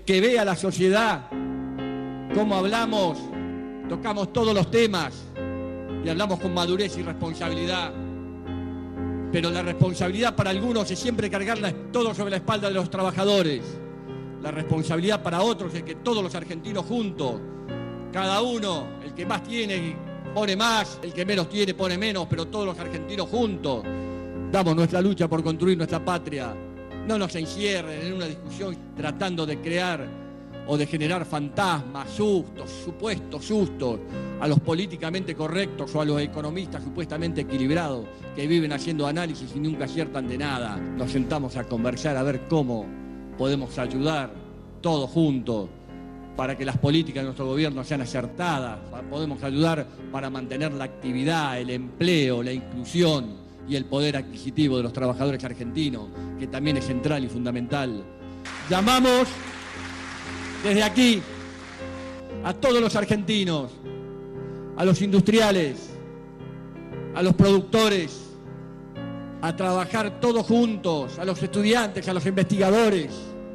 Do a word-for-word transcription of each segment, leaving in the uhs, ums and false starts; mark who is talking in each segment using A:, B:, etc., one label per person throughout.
A: que vea la sociedad cómo hablamos, tocamos todos los temas y hablamos con madurez y responsabilidad. Pero la responsabilidad para algunos es siempre cargarla todo sobre la espalda de los trabajadores. La responsabilidad para otros es que todos los argentinos juntos, cada uno, el que más tiene pone más, el que menos tiene pone menos, pero todos los argentinos juntos damos nuestra lucha por construir nuestra patria. No nos encierren en una discusión tratando de crear o de generar fantasmas, sustos, supuestos sustos a los políticamente correctos o a los economistas supuestamente equilibrados que viven haciendo análisis y nunca aciertan de nada. Nos sentamos a conversar a ver cómo podemos ayudar todos juntos para que las políticas de nuestro gobierno sean acertadas, podemos ayudar para mantener la actividad, el empleo, la inclusión y el poder adquisitivo de los trabajadores argentinos, que también es central y fundamental. Llamamos desde aquí a todos los argentinos, a los industriales, a los productores, a trabajar todos juntos, a los estudiantes, a los investigadores,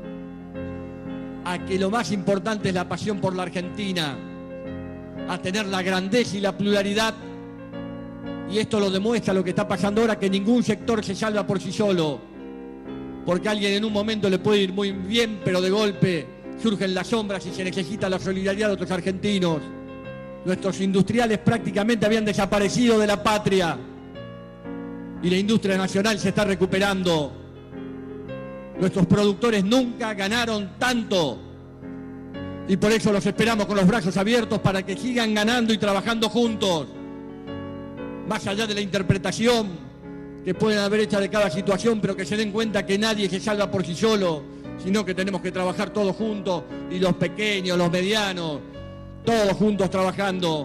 A: a que lo más importante es la pasión por la Argentina, a tener la grandeza y la pluralidad. Y esto lo demuestra lo que está pasando ahora, que ningún sector se salva por sí solo, porque a alguien en un momento le puede ir muy bien, pero de golpe surgen las sombras y se necesita la solidaridad de otros argentinos. Nuestros industriales prácticamente habían desaparecido de la patria y la industria nacional se está recuperando. Nuestros productores nunca ganaron tanto y por eso los esperamos con los brazos abiertos para que sigan ganando y trabajando juntos. Más allá de la interpretación que pueden haber hecha de cada situación, pero que se den cuenta que nadie se salva por sí solo, sino que tenemos que trabajar todos juntos, y los pequeños, los medianos, todos juntos trabajando.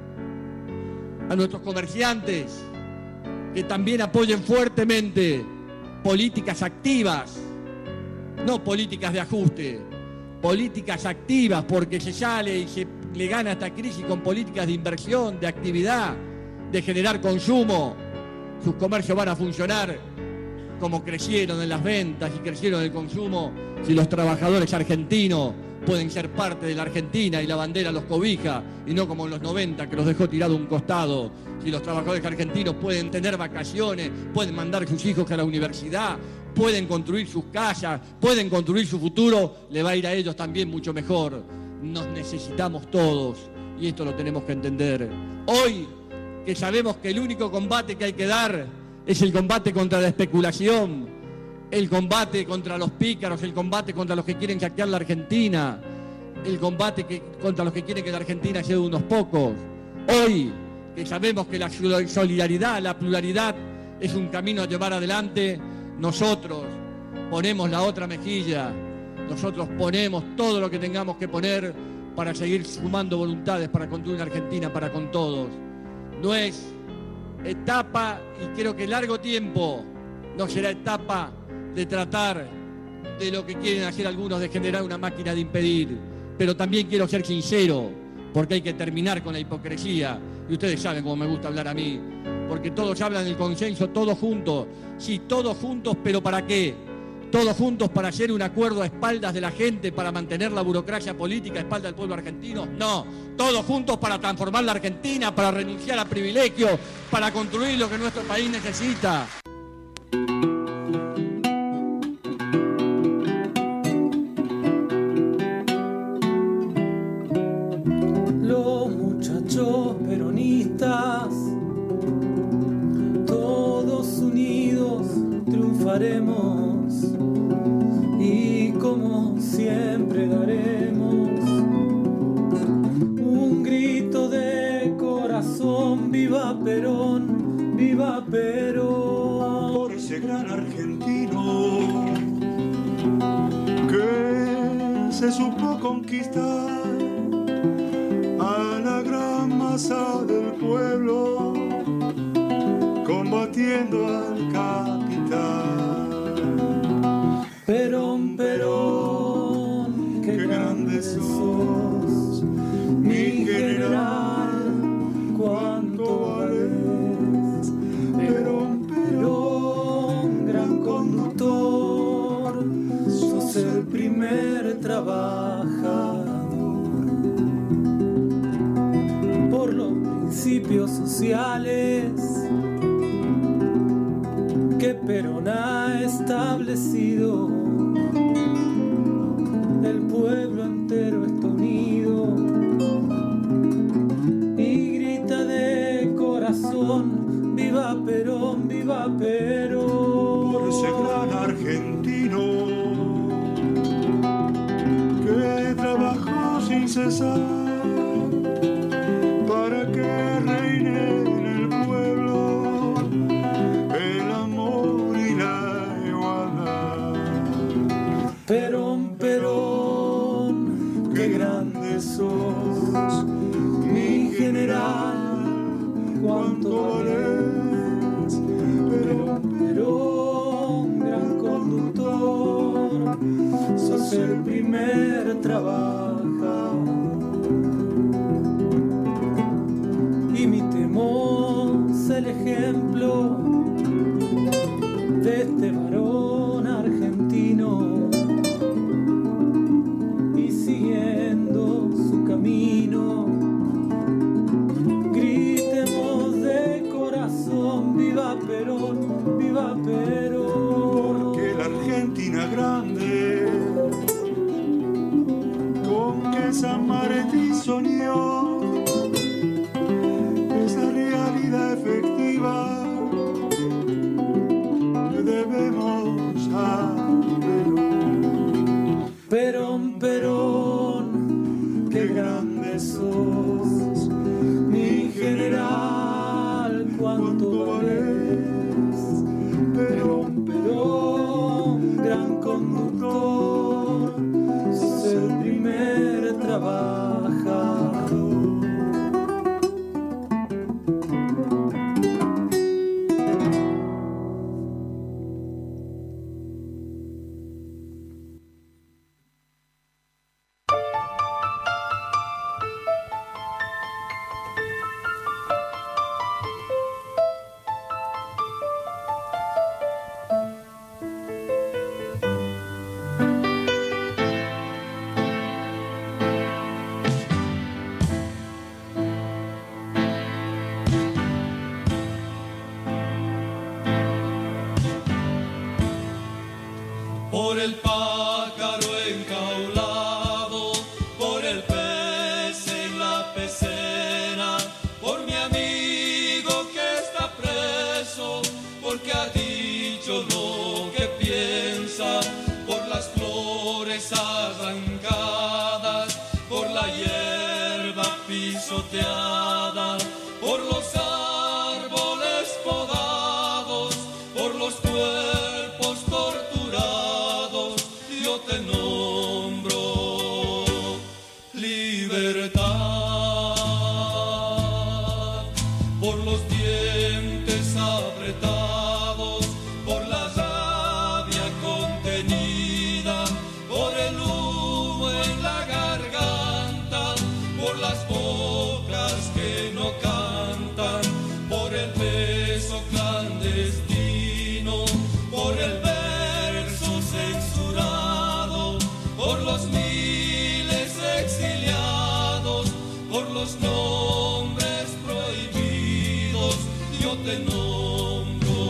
A: A nuestros comerciantes, que también apoyen fuertemente políticas activas, no políticas de ajuste, políticas activas, porque se sale y se le gana esta crisis con políticas de inversión, de actividad, de generar consumo. Sus comercios van a funcionar como crecieron en las ventas y crecieron en el consumo si los trabajadores argentinos pueden ser parte de la Argentina y la bandera los cobija, y no como en los noventa que los dejó tirado a un costado. Si los trabajadores argentinos pueden tener vacaciones, pueden mandar a sus hijos a la universidad, pueden construir sus casas, pueden construir su futuro, le va a ir a ellos también mucho mejor. Nos necesitamos todos y esto lo tenemos que entender. Hoy, que sabemos que el único combate que hay que dar es el combate contra la especulación, el combate contra los pícaros, el combate contra los que quieren saquear la Argentina, el combate que, contra los que quieren que la Argentina sea de unos pocos. Hoy, que sabemos que la solidaridad, la pluralidad es un camino a llevar adelante, nosotros ponemos la otra mejilla, nosotros ponemos todo lo que tengamos que poner para seguir sumando voluntades para construir una Argentina para con todos. No es etapa, y creo que largo tiempo no será etapa de tratar de lo que quieren hacer algunos, de generar una máquina de impedir, pero también quiero ser sincero, porque hay que terminar con la hipocresía, y ustedes saben cómo me gusta hablar a mí, porque todos hablan del consenso, todos juntos, sí, todos juntos, pero ¿para qué? Todos juntos para hacer un acuerdo a espaldas de la gente, para mantener la burocracia política a espaldas del pueblo argentino. No, todos juntos para transformar la Argentina, para renunciar a privilegios, para construir lo que nuestro país necesita.
B: Los muchachos peronistas, todos unidos triunfaremos. Y como siempre daremos un grito de corazón: viva Perón, viva Perón.
C: Por ese gran argentino que se supo conquistar a la gran masa del pueblo, combatiendo al capital.
B: Perón, Perón, qué grande sos, mi general, cuánto vales. Perón, Perón, gran conductor, sos el el primer trabajador. Por los principios sociales que Perón ha establecido, el pueblo entero está unido y grita de corazón: viva Perón, viva Perón.
C: Por ese gran argentino que trabajó sin cesar para que reine en el pueblo el amor y la igualdad.
B: Perón, Perón, qué grande sos, mi general, cuánto valés. Perón, Perón, gran conductor, sos el primer trabajador. Imitemos el ejemplo de este varón argentino y siguiendo su camino gritemos de corazón: viva Perón, viva Perón.
C: Porque la Argentina grande con que San Martín soñó es la realidad efectiva que debemos a Perón.
B: Perón, Perón, qué grande sos, mi general, cuánto valés. Perón, Perón, gran conductor, sos el primer trabajador.
D: Por el pájaro enjaulado, por el pez en la pecera, por mi amigo que está preso, porque ha dicho lo que piensa, por las flores arrancadas, por la hierba pisoteada, por los árboles podados, por los cuerpos torturados, yo te nombro libertad. Por los dientes apretados, por la rabia contenida, por el humo en la garganta, por las bocas que no cantan, por el beso clandestino, por el verso censurado, por los miles exiliados, por los nombres prohibidos, yo te nombro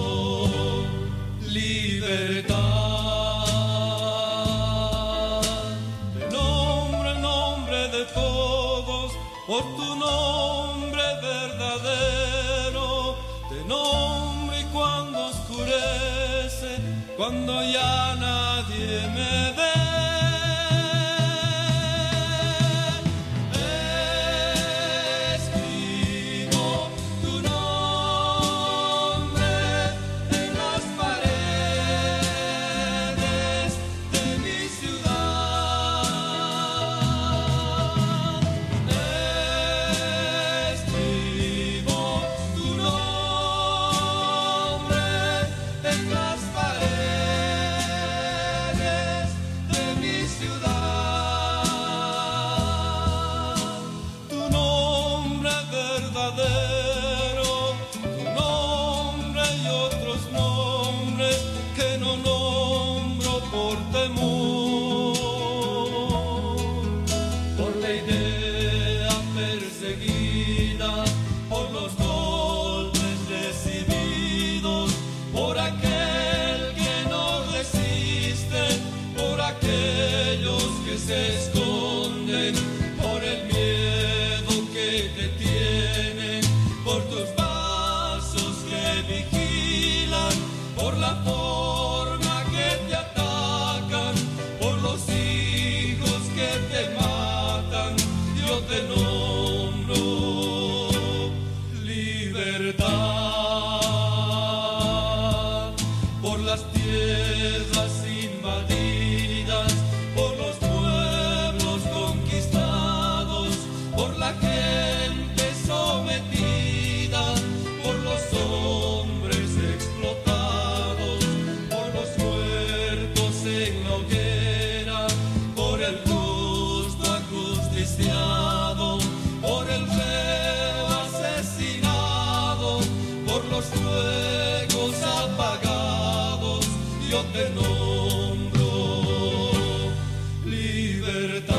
D: libertad. Te nombro el nombre de todos, por tu nombre verdadero, te nombro y cuando oscurece, cuando ya nadie me ve, escribo tu nombre en las paredes de mi ciudad. Escribo tu nombre en las paredes de que se esconden por el miedo que te tienen, por tus pasos que vigilan, por la forma que te atacan, por los hijos que te matan, yo te nombro libertad. Por las tierras invadidas, por los pueblos conquistados, por la gente sometida, por los hombres explotados, por los muertos en la hoguera, por el justo ajusticiado, por el reo asesinado, por los fuegos apagados, yo te nombro libertad.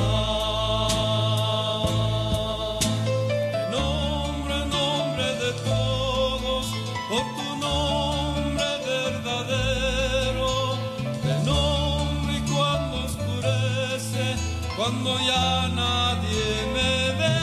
D: Te nombro en nombre de todos, por tu nombre verdadero. Te nombro y cuando oscurece, cuando ya nadie me ve,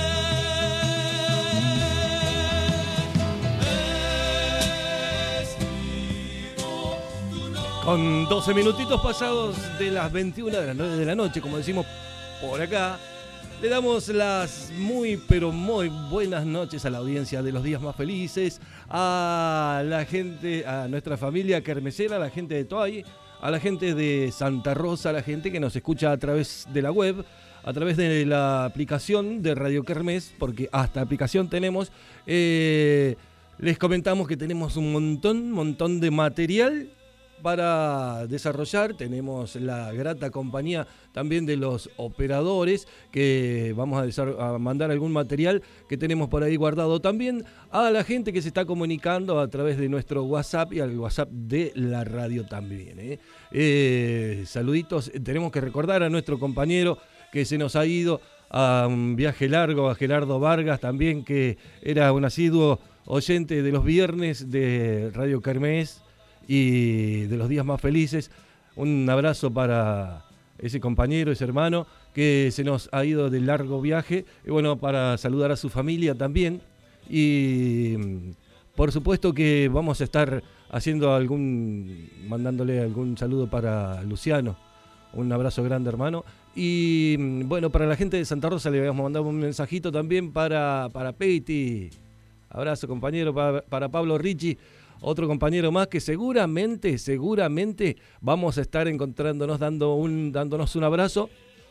E: Con doce minutitos pasados de las veintiuna de las nueve de la noche, como decimos por acá, le damos las muy, pero muy buenas noches a la audiencia de Los Días Más Felices, a la gente, a nuestra familia kermesera, a la gente de Toay, a la gente de Santa Rosa, a la gente que nos escucha a través de la web, a través de la aplicación de Radio Kermés, porque hasta aplicación tenemos. Eh, les comentamos que tenemos un montón, montón de material para desarrollar. Tenemos la grata compañía también de los operadores, que vamos a, desar- a mandar algún material que tenemos por ahí guardado. También a la gente que se está comunicando a través de nuestro WhatsApp y al WhatsApp de la radio también. ¿eh? Eh, saluditos. Tenemos que recordar a nuestro compañero que se nos ha ido a un viaje largo, a Gerardo Vargas también, que era un asiduo oyente de los viernes de Radio Kermés y de Los Días Más Felices. Un abrazo para ese compañero, ese hermano que se nos ha ido de largo viaje, y bueno, para saludar a su familia también. Y por supuesto que vamos a estar haciendo algún, mandándole algún saludo para Luciano. Un abrazo grande, hermano. Y bueno, para la gente de Santa Rosa le vamos a mandar un mensajito también para, para Peiti. Abrazo, compañero, para, para Pablo Ricci, otro compañero más que seguramente, seguramente vamos a estar encontrándonos, dando un, dándonos un abrazo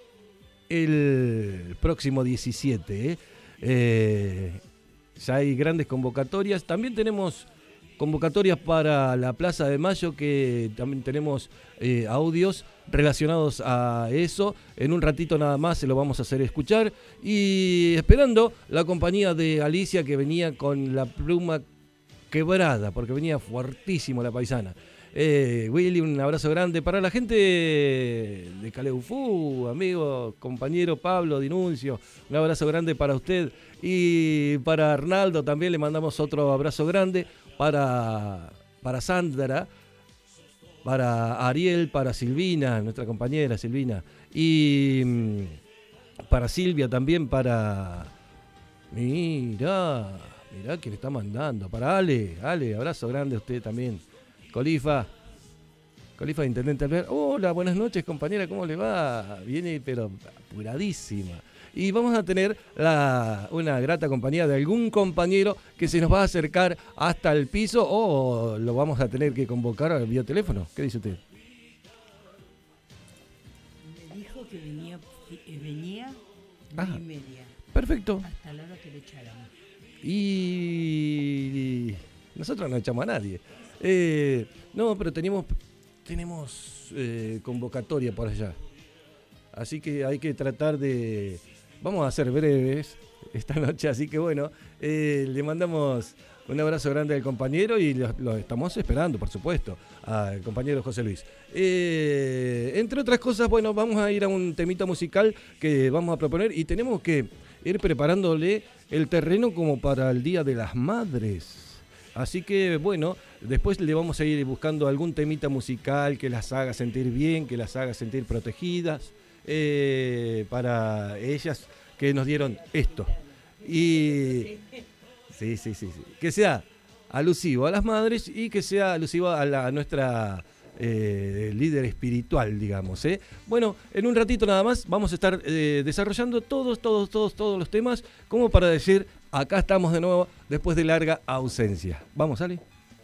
E: el próximo diecisiete. ¿eh? Eh, ya hay grandes convocatorias. También tenemos convocatorias para la Plaza de Mayo, que también tenemos eh, audios relacionados a eso. En un ratito nada más se lo vamos a hacer escuchar. Y esperando la compañía de Alicia, que venía con la pluma quebrada, porque venía fuertísimo la paisana. Eh, Willy, un abrazo grande para la gente de Caleufú, amigo, compañero Pablo Dinuncio, un abrazo grande para usted. Y para Arnaldo también le mandamos otro abrazo grande, para, para Sandra, para Ariel, para Silvina, nuestra compañera Silvina, y para Silvia también, para... Mira, mira quién está mandando, para Ale, Ale, abrazo grande a usted también. Colifa, Colifa de Intendente Albert. Hola, buenas noches, compañera, ¿cómo le va? Viene pero apuradísima. Y vamos a tener la, una grata compañía de algún compañero que se nos va a acercar hasta el piso, o lo vamos a tener que convocar vía teléfono. ¿Qué dice usted?
F: Me dijo que venía, venía
E: Ah,
F: nueve y media.
E: Perfecto.
F: Hasta la hora que lo echáramos.
E: Y nosotros no echamos a nadie. Eh, no, pero tenemos, tenemos eh, convocatoria por allá. Así que hay que tratar de... Vamos a ser breves esta noche, así que bueno, eh, le mandamos un abrazo grande al compañero y lo, lo estamos esperando, por supuesto, al compañero José Luis. Eh, entre otras cosas, bueno, vamos a ir a un temita musical que vamos a proponer y tenemos que ir preparándole el terreno como para el Día de las Madres. Así que bueno, después le vamos a ir buscando algún temita musical que las haga sentir bien, que las haga sentir protegidas. eh, para ellas que nos dieron esto. Y sí, sí, sí, sí. Que sea alusivo a las madres y que sea alusivo a, la, a nuestra eh, líder espiritual, digamos. ¿eh? Bueno, en un ratito nada más vamos a estar eh, desarrollando todos, todos, todos, todos los temas como para decir, acá estamos de nuevo después de larga ausencia. Vamos, Ale.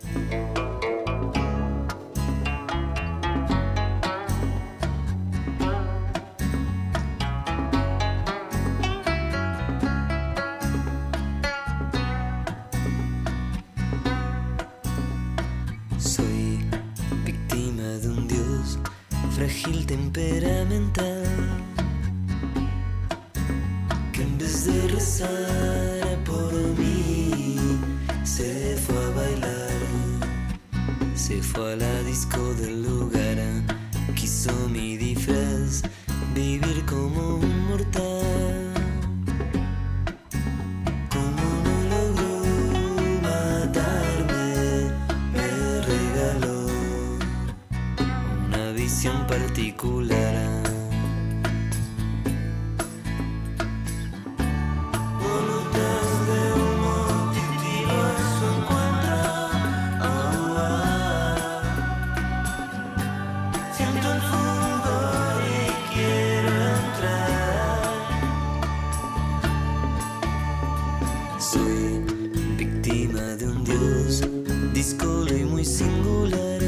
G: Soy víctima de un dios frágil temperamental que en vez de rezar por mí se fue a bailar, se fue a la disco del lugar, quiso mi disfraz, vivir como un mortal. Como no logró matarme, me regaló una visión particular. Soy víctima de un dios díscolo y muy singular,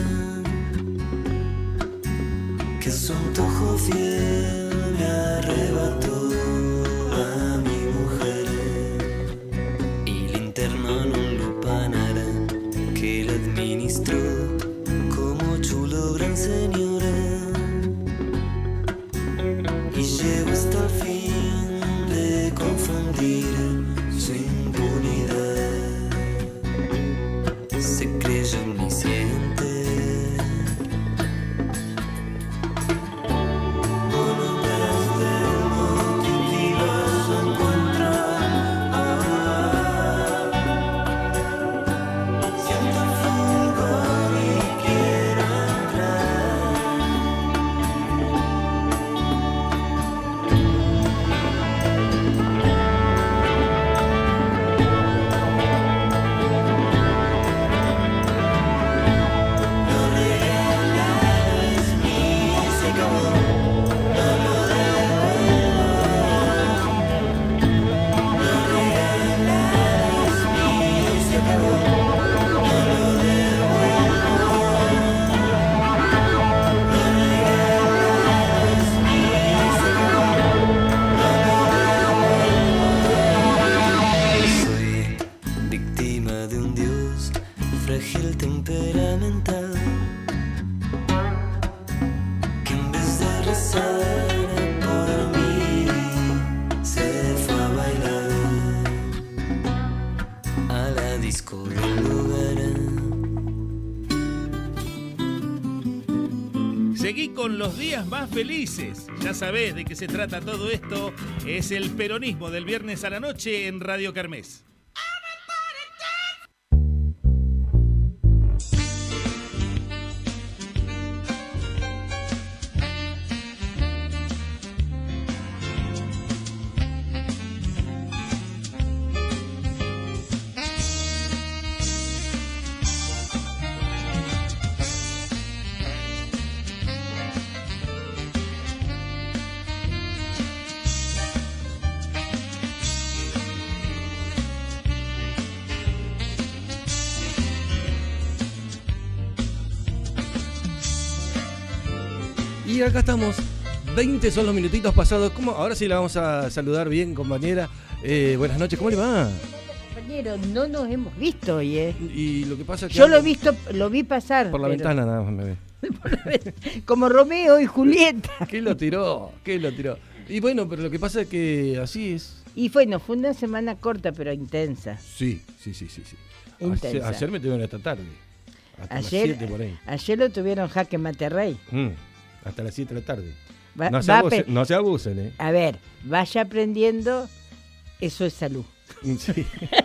G: que a su antojo fiel me arrebató a mi mujer y la internó en un lupanar que la administró como chulo gran señor, y llegó hasta el fin de confundir su impunidad. Se creyó omnisciente, voluntad del multiverso encuentro. Siento el fulgor y quiero entrar. Soy víctima de un dios frágil temperamental, que en vez de rezar por mí se fue a bailar a la disco del lugar.
H: Seguí con los días más felices. Ya sabés de qué se trata todo esto. Es el peronismo del viernes a la noche en Radio Kermés.
E: Y acá estamos, veinte son los minutitos pasados. ¿Cómo? Ahora sí la vamos a saludar bien, compañera. Eh, buenas noches, ¿cómo le va?
F: Compañero, no nos hemos visto hoy, ¿eh?
E: Y lo que pasa es que
F: Yo lo he visto, lo vi pasar.
E: por la
F: pero-
E: ventana nada más me ve.
F: Como Romeo y Julieta.
E: ¿Qué lo tiró? ¿Qué lo tiró? Y bueno, pero lo que pasa es que así es.
F: Y bueno, fue una semana corta pero intensa.
E: Sí, sí, sí, sí, sí. Ayer,
F: Intensa.
E: ayer me tuvieron esta tarde. Hasta
F: Ayer,
E: las siete por ahí.
F: ayer lo tuvieron jaque mate rey.
E: Mm, hasta las siete de la tarde.
F: Va-
E: No se,
F: va a
E: abusen,
F: pe-
E: no se abusen, ¿eh?
F: A ver, vaya aprendiendo, eso es salud.
E: Sí.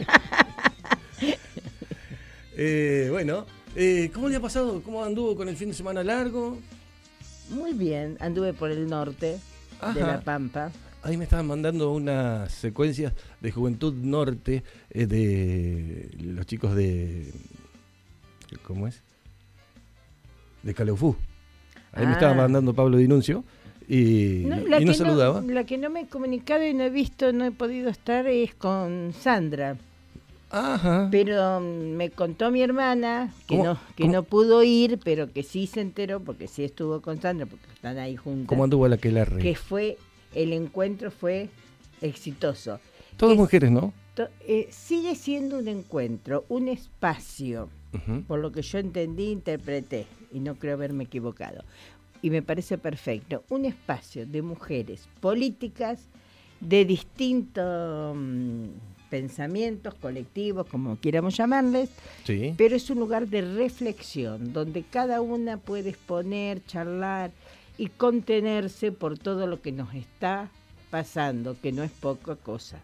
E: eh, bueno, eh, ¿cómo le ha pasado? ¿Cómo anduvo con el fin de semana largo?
F: Muy bien, anduve por el norte. de
E: Ajá.
F: La Pampa.
E: Ahí me estaban mandando unas secuencias de Juventud Norte eh, de los chicos de... ¿Cómo es? De Caleufú. Ahí
F: Ah.
E: me estaba mandando Pablo Dinuncio y
F: No,
E: y
F: la
E: no
F: que
E: saludaba.
F: No, la que no me he comunicado y no he visto, no he podido estar es con Sandra.
E: Ajá.
F: Pero mm, me contó mi hermana que
E: ¿Cómo-
F: no que
E: cómo-
F: no pudo ir, pero que sí se enteró porque sí estuvo con Sandra porque están ahí juntas.
E: ¿Cómo anduvo la Aquelarre?
F: Que fue el encuentro fue exitoso.
E: Todas
F: Es-
E: mujeres, ¿no?
F: to- eh, sigue siendo un encuentro, un espacio,
E: Ujú.
F: por lo que yo entendí, interpreté y no creo haberme equivocado. Y me parece perfecto, un espacio de mujeres políticas de distintos mm, pensamientos colectivos, como quieramos llamarles,
E: Sí.
F: pero es un lugar de reflexión donde cada una puede exponer, charlar y contenerse por todo lo que nos está pasando, que no es poca cosa.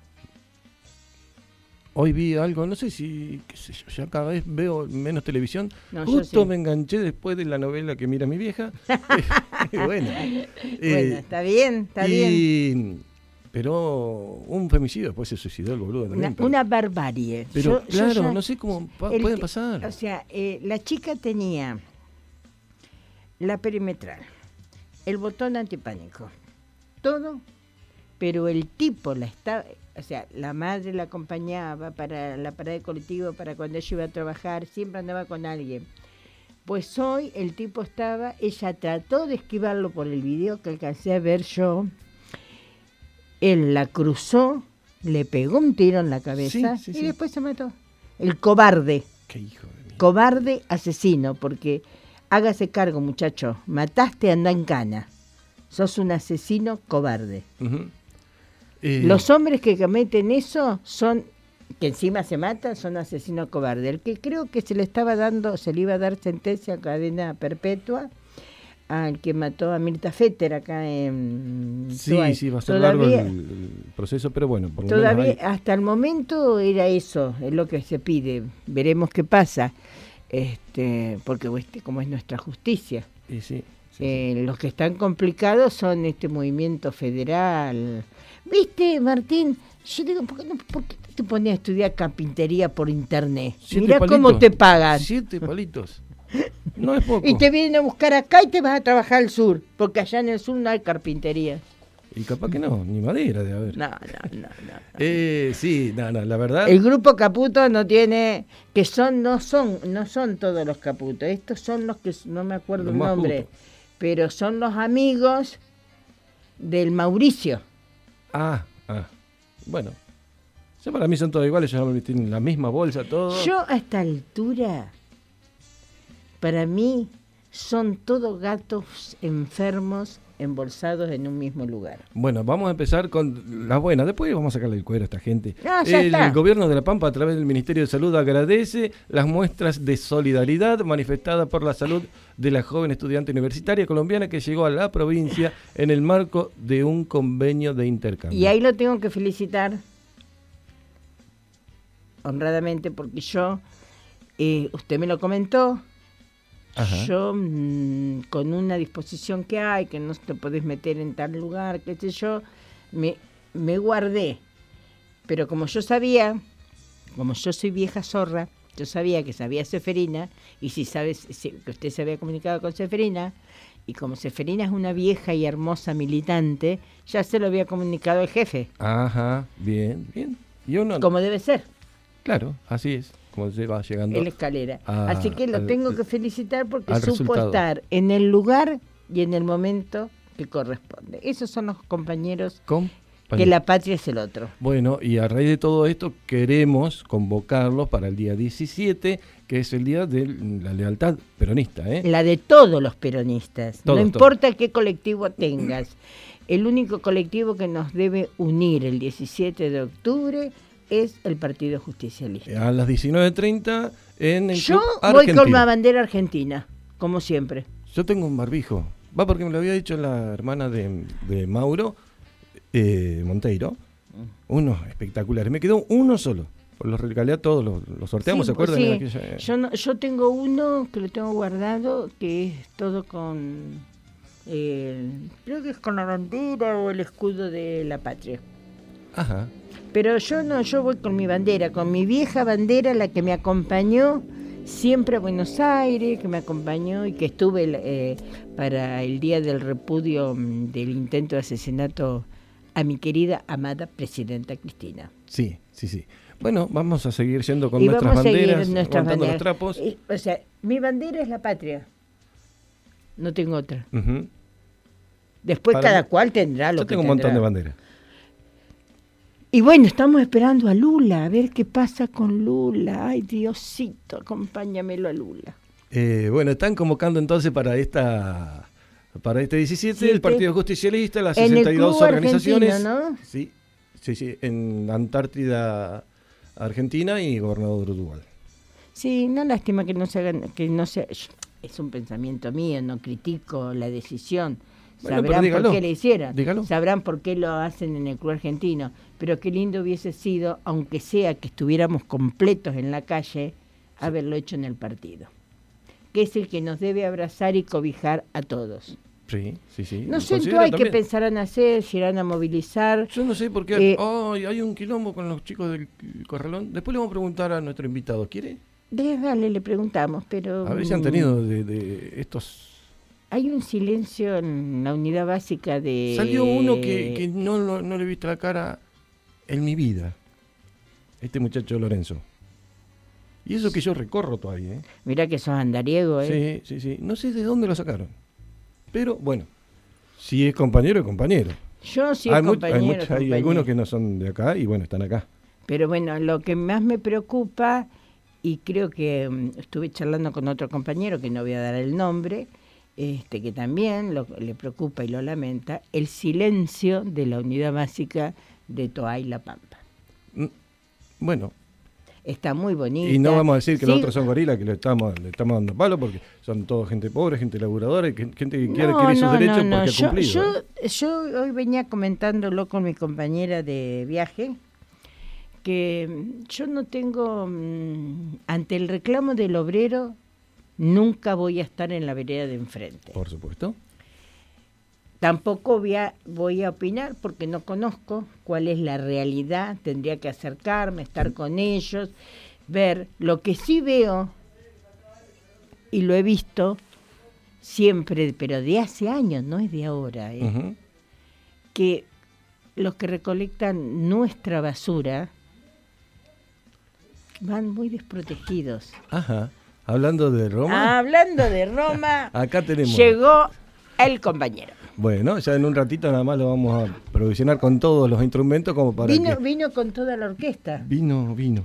E: Hoy vi algo, no sé si, qué sé yo, ya cada vez veo menos televisión.
F: No, yo
E: Justo
F: sí.
E: me enganché después de la novela que mira mi vieja. Y bueno,
F: Bueno,
E: eh,
F: está bien, está
E: y-
F: bien.
E: Pero un femicidio, después se suicidó el boludo también.
F: Una,
E: pero-
F: una barbarie.
E: Pero
F: Yo- yo
E: claro,
F: ya-
E: no sé cómo pa-
F: el
E: pueden
F: que-
E: pasar.
F: O sea, eh, la chica tenía la perimetral, el botón antipánico, todo, pero el tipo la está, o sea, la madre la acompañaba para la parada de colectivo, para cuando ella iba a trabajar, siempre andaba con alguien. Pues hoy el tipo estaba, ella trató de esquivarlo por el video que alcancé a ver yo. Él la cruzó, le pegó un tiro en la cabeza
E: Sí, sí,
F: y
E: sí.
F: después se mató. El cobarde,
E: Qué hijo de mí.
F: cobarde asesino, porque hágase cargo, muchacho, mataste, anda en cana. Sos un asesino cobarde.
E: Ujú. Eh,
F: Los hombres que cometen eso son, que encima se matan, son asesinos cobardes. El que creo que se le estaba dando, se le iba a dar sentencia a cadena perpetua al que mató a Mirta Fetter acá en
E: Sí,
F: Ushuaia.
E: sí, va a ser largo el,
F: Todavía-
E: el proceso, pero bueno, por lo
F: Todavía,
E: menos hay-
F: hasta el momento era eso, es lo que se pide. Veremos qué pasa, este, porque este, como es nuestra justicia.
E: y sí, sí,
F: Eh, los que están complicados son este movimiento federal. ¿Viste, Martín? Yo digo, ¿por qué no, por qué no te pones a estudiar carpintería por internet?
E: sí. Siete
F: Mirá
E: palitos.
F: cómo te pagan.
E: Siete palitos. No es poco.
F: Y te vienen a buscar acá y te vas a trabajar al sur, porque allá en el sur no hay carpintería.
E: Y capaz que no, ni madera de haber.
F: No, no, no, no.
E: Eh, sí, no, no, la verdad.
F: El grupo Caputo no tiene, que son, no son, no son todos los Caputos, estos son los que, no me acuerdo
E: Los
F: el
E: más
F: nombre,
E: putos.
F: pero son los amigos del Mauricio.
E: Ah, ah. Bueno. Ya para mí son todos iguales, ya tienen la misma bolsa, todo.
F: Yo a esta altura, para mí, son todos gatos enfermos embolsados en un mismo lugar.
E: Bueno, vamos a empezar con las buenas. Después vamos a sacarle el cuero a esta gente.
F: Ah, ya
E: el
F: está.
E: gobierno de La Pampa, a través del Ministerio de Salud, agradece las muestras de solidaridad manifestadas por la salud de la joven estudiante universitaria colombiana que llegó a la provincia en el marco de un convenio de intercambio.
F: Y ahí lo tengo que felicitar honradamente porque yo, eh, usted me lo comentó,
E: Ajá.
F: yo mm, con una disposición que hay, que no te podés meter en tal lugar, qué sé yo, me, me guardé. Pero como yo sabía, como yo soy vieja zorra, yo sabía que sabía Seferina, y si sabes si, que usted se había comunicado con Seferina, y como Seferina es una vieja y hermosa militante, ya se lo había comunicado el jefe,
E: Ajá, bien, bien. Y uno,
F: como debe ser,
E: claro, así es, como se va llegando.
F: en la escalera.
E: a-
F: Así que lo
E: al-
F: tengo que felicitar porque
E: al
F: supo
E: resultado.
F: estar en el lugar y en el momento que corresponde. Esos son los compañeros
E: Con-
F: que la patria es el otro.
E: Bueno, y a raíz de todo esto queremos convocarlos para el día diecisiete, que es el día de la lealtad peronista, ¿eh?
F: La de todos los peronistas,
E: Todos,
F: no
E: todos.
F: importa qué colectivo tengas. El único colectivo que nos debe unir el diecisiete de octubre es el Partido Justicialista.
E: A las diecinueve treinta en el
F: Yo
E: Club
F: voy
E: Argentino.
F: con la bandera argentina, como siempre.
E: Yo tengo un barbijo. Va porque me lo había dicho la hermana de, de Mauro eh, Monteiro. Unos espectaculares. Me quedó uno solo. Pues los regalé a todos, los, los sorteamos,
F: Sí,
E: ¿se acuerdan?
F: sí.
E: En aquella-
F: Yo, no- yo tengo uno que lo tengo guardado, que es todo con eh, creo que es con la bandera o el escudo de la patria.
E: Ajá.
F: Pero yo no, yo voy con mi bandera, con mi vieja bandera, la que me acompañó siempre a Buenos Aires, que me acompañó y que estuve eh, para el día del repudio mm, del intento de asesinato a mi querida, amada presidenta Cristina.
E: Sí, sí, sí. Bueno, vamos a seguir yendo con
F: Y
E: nuestras
F: vamos a seguir
E: banderas,
F: nuestras
E: levantando
F: banderas.
E: los trapos.
F: Y, o sea, mi bandera es la patria. No tengo otra.
E: Ujú.
F: Después
E: Para
F: cada
E: mí-
F: cual tendrá lo
E: Yo
F: que
E: tengo un montón
F: tendrá.
E: de banderas.
F: Y bueno, estamos esperando a Lula, a ver qué pasa con Lula. Ay, Diosito, acompáñamelo a Lula.
E: Eh, bueno, están convocando entonces para esta para este diecisiete
F: Siete.
E: el Partido Justicialista, las
F: En el
E: sesenta y dos
F: Club
E: organizaciones.
F: Argentino, ¿no?
E: Sí, sí, sí, en Antártida, Argentina y Gobernador Uruguay.
F: Sí, no lástima que no se hagan, que no se, es un pensamiento mío, no critico la decisión.
E: Bueno,
F: Sabrán
E: pero dígalo,
F: por qué le hicieron,
E: dígalo.
F: sabrán por qué lo hacen en el Club Argentino, pero qué lindo hubiese sido, aunque sea que estuviéramos completos en la calle, haberlo hecho en el partido, que es el que nos debe abrazar y cobijar a todos.
E: Sí, sí, sí.
F: No sé en
E: ¿Considera
F: qué
E: también?
F: pensarán hacer, si irán a movilizar.
E: Yo no sé por qué
F: Eh,
E: ay, hay un quilombo con los chicos del Corralón. Después le vamos a preguntar a nuestro invitado, ¿quiere?
F: De- Dale, le preguntamos, pero...
E: A ver si han tenido de, de estos...
F: Hay un silencio en la unidad básica de...
E: Salió uno que, que no, lo- no le he visto la cara en mi vida. Este muchacho Lorenzo. Y eso que yo recorro todavía, ¿eh?
F: Mirá que sos andariego, ¿eh?
E: Sí, sí, sí. No sé de dónde lo sacaron. Pero bueno, si es compañero, es compañero.
F: Yo sí,
E: hay, mu-
F: compañero,
E: hay, much- hay
F: compañero.
E: algunos que no son de acá y bueno, están acá.
F: Pero bueno, lo que más me preocupa, y creo que mm, estuve charlando con otro compañero, que no voy a dar el nombre, este que también lo- le preocupa y lo lamenta, el silencio de la unidad básica de Toay La Pampa.
E: Mm, Bueno,
F: Está muy bonita.
E: y no vamos a decir que
F: Sí,
E: los otros son gorilas, que le estamos, le estamos dando palo, porque son todos gente pobre, gente laburadora, y que- gente que quiere adquirir sus derechos porque ha
F: yo,
E: cumplido. ¿eh?
F: yo, yo hoy venía comentándolo con mi compañera de viaje, que mm, yo no tengo, mm, ante el reclamo del obrero, nunca voy a estar en la vereda de enfrente.
E: Por supuesto.
F: Tampoco voy a, voy a opinar porque no conozco cuál es la realidad, tendría que acercarme, estar con ellos, ver. Lo que sí veo, y lo he visto siempre, pero de hace años, no es de ahora, ¿eh?
E: Ujú.
F: que los que recolectan nuestra basura van muy desprotegidos.
E: Ajá. Hablando de Roma,
F: Hablando de Roma,
E: acá tenemos.
F: llegó el compañero.
E: Bueno, ya en un ratito nada más lo vamos a provisionar con todos los instrumentos como para
F: Vino,
E: que...
F: vino con toda la orquesta.
E: Vino, vino.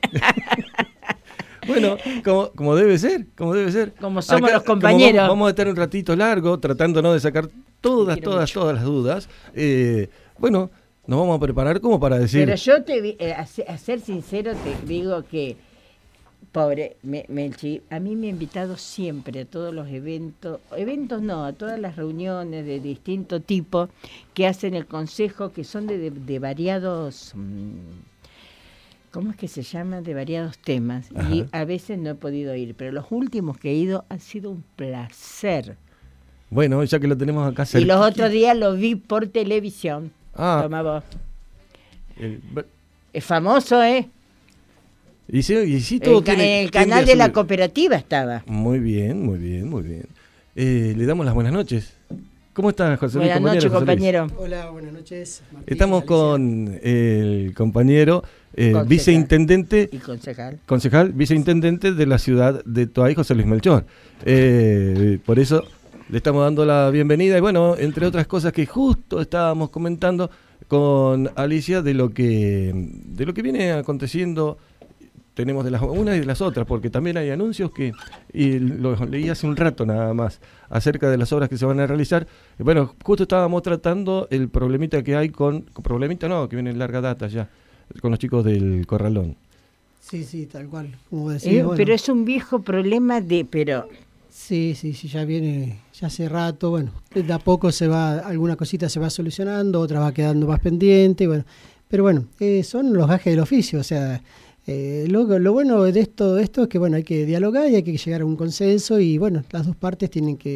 E: Bueno, como, como debe ser, como debe ser.
F: Como somos los
E: como
F: compañeros.
E: vamos, vamos a estar un ratito largo tratando ¿no? de sacar todas,
F: quiero
E: todas,
F: mucho.
E: todas las dudas. Eh, bueno, nos vamos a preparar como para decir...
F: Pero yo te vi- eh, a, se- a ser sincero te digo que pobre me, Melchi, a mí me ha invitado siempre a todos los eventos, eventos no, a todas las reuniones de distinto tipo que hacen el consejo, que son de, de, de variados, mm, ¿cómo es que se llama? De variados temas.
E: Ajá.
F: Y a veces no he podido ir, pero los últimos que he ido han sido un placer.
E: Bueno, ya que lo tenemos acá
F: Y
E: cerquita.
F: los otros días los vi por televisión.
E: Ah,
F: Toma vos.
E: el-
F: Es famoso, ¿eh?
E: y sí, y sí, todo
F: El, ca-
E: tiene-
F: el
E: tiende
F: canal
E: a
F: de la
E: subir.
F: cooperativa estaba.
E: Muy bien, muy bien, muy bien. Eh, le damos las buenas noches. ¿Cómo estás, José Luis?
F: Buenas noches,
E: José Luis?
F: compañero.
I: Hola, buenas noches. Martín,
E: Estamos
I: Alicia.
E: con el compañero eh,
F: Concejal.
E: viceintendente,
F: Y concejal.
E: concejal, viceintendente de la ciudad de Toay, José Luis Melchor. Eh, por eso le estamos dando la bienvenida y bueno, entre otras cosas que justo estábamos comentando con Alicia de lo que de lo que viene aconteciendo. Tenemos de las unas y de las otras, porque también hay anuncios que, y lo leí hace un rato nada más, acerca de las obras que se van a realizar. Bueno, justo estábamos tratando el problemita que hay con, con problemita no, que viene en larga data ya, con los chicos del Corralón.
I: Sí, sí, tal cual. Como decís,
F: Eh,
I: bueno,
F: Pero es un viejo problema de, pero
I: Sí, sí, sí, ya viene, ya hace rato, bueno, de a poco se va, alguna cosita se va solucionando, otra va quedando más pendiente, bueno, pero bueno, eh, son los gajes del oficio, o sea, eh, lo, lo bueno de esto, de esto es que bueno, hay que dialogar y hay que llegar a un consenso y bueno, las dos partes tienen que,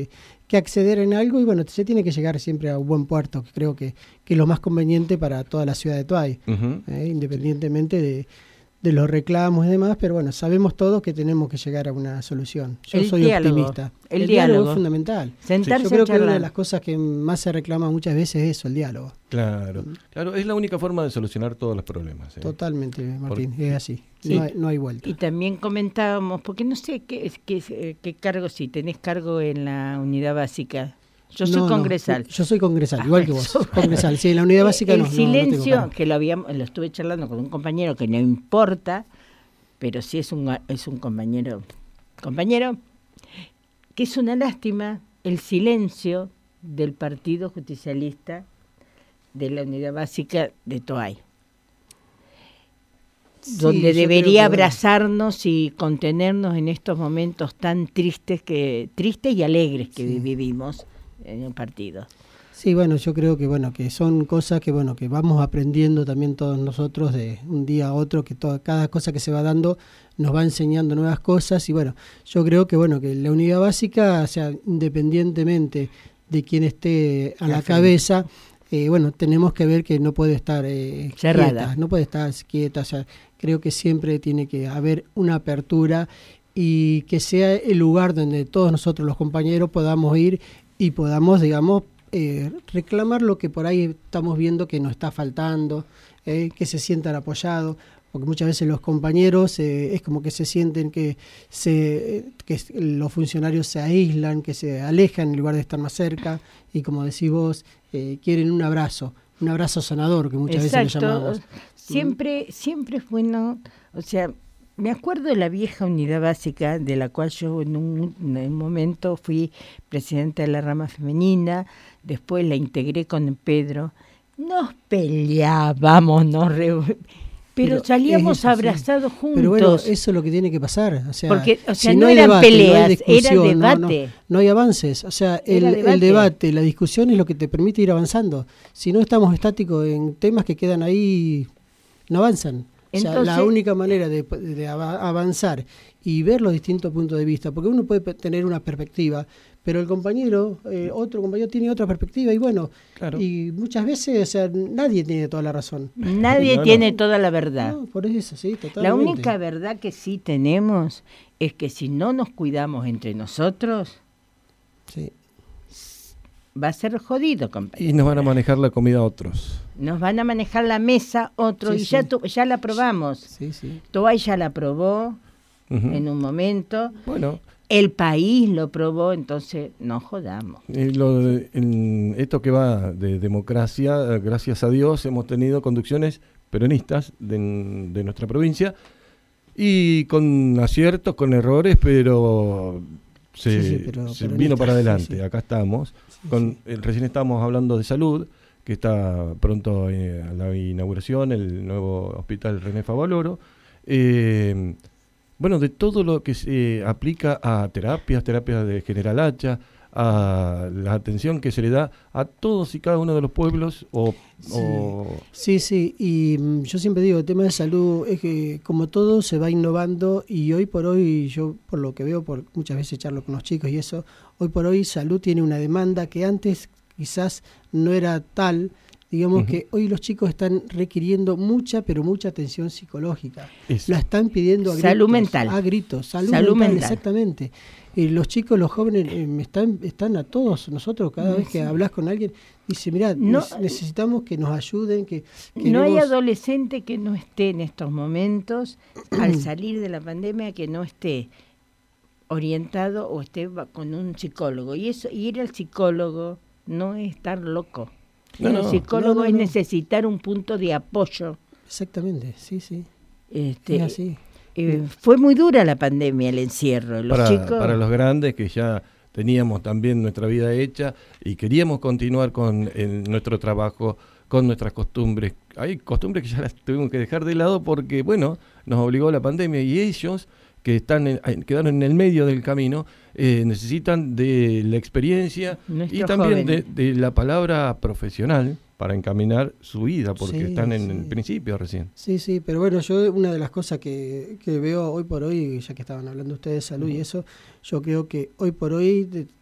I: que acceder en algo y bueno, se tiene que llegar siempre a un buen puerto, que creo que, que es lo más conveniente para toda la ciudad de Toay,
E: Uh-huh.
I: eh, independientemente de, de los reclamos y demás, pero bueno, sabemos todos que tenemos que llegar a una solución. Yo
F: El
I: soy
F: diálogo,
I: optimista.
F: el
I: El, diálogo.
F: diálogo.
I: es fundamental.
F: Sentarse
I: Yo creo
F: a
I: que una
F: charlar.
I: de las cosas que más se reclama muchas veces es eso, el diálogo.
E: Claro, claro, es la única forma de solucionar todos los problemas. ¿eh?
I: Totalmente, Martín,
E: Porque-
I: es así.
F: Sí.
I: No, hay, no hay vuelta.
F: Y también comentábamos, porque no sé qué, qué, qué cargo, si tenés cargo en la unidad básica. Yo soy
I: No, no,
F: congresal.
I: yo soy congresal,
F: Ah,
I: igual que
F: eso.
I: vos. Congresal, sí, en la unidad básica
F: el
I: no. no, no tengo
F: silencio,
I: cargo.
F: que lo habíamos, lo estuve charlando con un compañero que no importa, pero sí es un es un compañero, compañero, que es una lástima el silencio del Partido Justicialista de la unidad básica de Toay,
I: Sí,
F: donde
I: yo
F: debería
I: creo que, bueno,
F: abrazarnos y contenernos en estos momentos tan tristes que tristes y alegres que
I: Sí.
F: vivimos en el partido.
I: Sí, bueno, yo creo que bueno que son cosas que bueno que vamos aprendiendo también todos nosotros de un día a otro, que toda, cada cosa que se va dando nos va enseñando nuevas cosas y bueno, yo creo que bueno que la unidad básica, o sea, independientemente de quién esté a la cabeza, eh, bueno, tenemos que ver que no puede estar eh,
F: Cerrada.
I: quieta, no puede estar quieta, o sea, creo que siempre tiene que haber una apertura y que sea el lugar donde todos nosotros los compañeros podamos ir y podamos, digamos, eh, reclamar lo que por ahí estamos viendo que nos está faltando, eh, que se sientan apoyados, porque muchas veces los compañeros eh, es como que se sienten que, se, que los funcionarios se aíslan, que se alejan en lugar de estar más cerca y como decís vos, eh, quieren un abrazo, un abrazo sanador que muchas veces le llamamos.
F: Siempre, siempre es bueno, o sea, me acuerdo de la vieja unidad básica, de la cual yo en un, en un momento fui presidenta de la rama femenina, después la integré con Pedro, nos peleábamos, nos re... pero,
I: Pero
F: salíamos
I: es eso,
F: abrazados
I: sí.
F: juntos.
I: Pero bueno, eso es lo que tiene que pasar. O sea,
F: Porque, o sea,
I: si
F: no
I: hay
F: eran
I: debate, no hay
F: peleas, era
I: discusión, no-
F: debate.
I: No, no hay avances. O sea, el,
F: Era
I: el
F: debate.
I: debate, la discusión es lo que te permite ir avanzando. Si no estamos estáticos en temas que quedan ahí, no avanzan. O sea,
F: Entonces-
I: la única manera de, de ava- avanzar y ver los distintos puntos de vista, porque uno puede pe- tener una perspectiva, pero el compañero, eh, otro compañero tiene otra perspectiva y bueno,
E: Claro.
I: y muchas veces, o sea, nadie tiene toda la razón.
F: Nadie
E: No, no.
F: tiene toda la verdad.
I: No, por eso, sí, totalmente.
F: La única verdad que sí tenemos es que si no nos cuidamos entre nosotros,
I: Sí.
F: va a ser jodido, compañero.
E: Y nos van a manejar la comida otros.
F: Nos van a manejar la mesa otros
I: Sí,
F: y ya,
I: sí.
F: tu- ya la probamos.
I: Sí, sí.
F: Toay ya la probó
E: Ujú.
F: en un momento.
E: Bueno,
F: El país lo probó, entonces no jodamos.
E: eh, lo de- en esto que va de democracia, eh, gracias a Dios hemos tenido conducciones peronistas de, de nuestra provincia y con aciertos, con errores, pero se,
I: Sí, sí, pero
E: se
I: peronistas,
E: vino para
I: sí,
E: adelante.
I: sí.
E: Acá estamos.
I: Sí,
E: Con,
I: sí.
E: eh, recién estábamos hablando de salud, que está pronto eh, a la inauguración, el nuevo hospital René Favaloro. Eh, bueno, de todo lo que se aplica a terapias, terapias de General Hacha, a la atención que se le da a todos y cada uno de los pueblos o... o-
I: Sí, sí, y mm, yo siempre digo, el tema de salud es que como todo se va innovando y hoy por hoy, yo por lo que veo, por muchas veces charlo con los chicos y eso, hoy por hoy salud tiene una demanda que antes quizás no era tal, digamos
E: Ujú.
I: que hoy los chicos están requiriendo mucha, pero mucha atención psicológica.
E: Eso.
I: La están pidiendo a gritos.
F: Salud mental.
I: A gritos, salud,
F: Salud
I: mental,
F: mental.
I: exactamente. Y los chicos, los jóvenes, eh, están, están a todos nosotros, cada vez que hablas con alguien, dice, mira,
F: No-
I: necesitamos que nos ayuden, que
F: No hay
I: queremos-
F: adolescente que no esté en estos momentos, al salir de la pandemia, que no esté orientado o esté va- con un psicólogo. Y eso, ir al psicólogo no es estar loco.
E: No,
F: Ir
E: no,
F: al psicólogo
I: no, no,
F: es
I: no.
F: necesitar un punto de apoyo.
I: Exactamente, sí, sí.
F: Este,
I: Es así.
F: eh, fue muy dura la pandemia, el encierro. Los
E: para,
F: chicos,
E: para los grandes que ya teníamos también nuestra vida hecha y queríamos continuar con el- nuestro trabajo, con nuestras costumbres. Hay costumbres que ya las tuvimos que dejar de lado porque, bueno, nos obligó la pandemia y ellos que están en- en- quedaron en el medio del camino eh, necesitan de la experiencia y
F: Nuestros
E: también de,
F: jóvenes.
E: de la palabra profesional para encaminar su vida porque
I: Sí,
E: están en el
I: sí.
E: principio recién.
I: Sí, sí, pero bueno, yo una de las cosas que, que veo hoy por hoy, ya que estaban hablando ustedes de salud y eso, yo creo que hoy por hoy, de-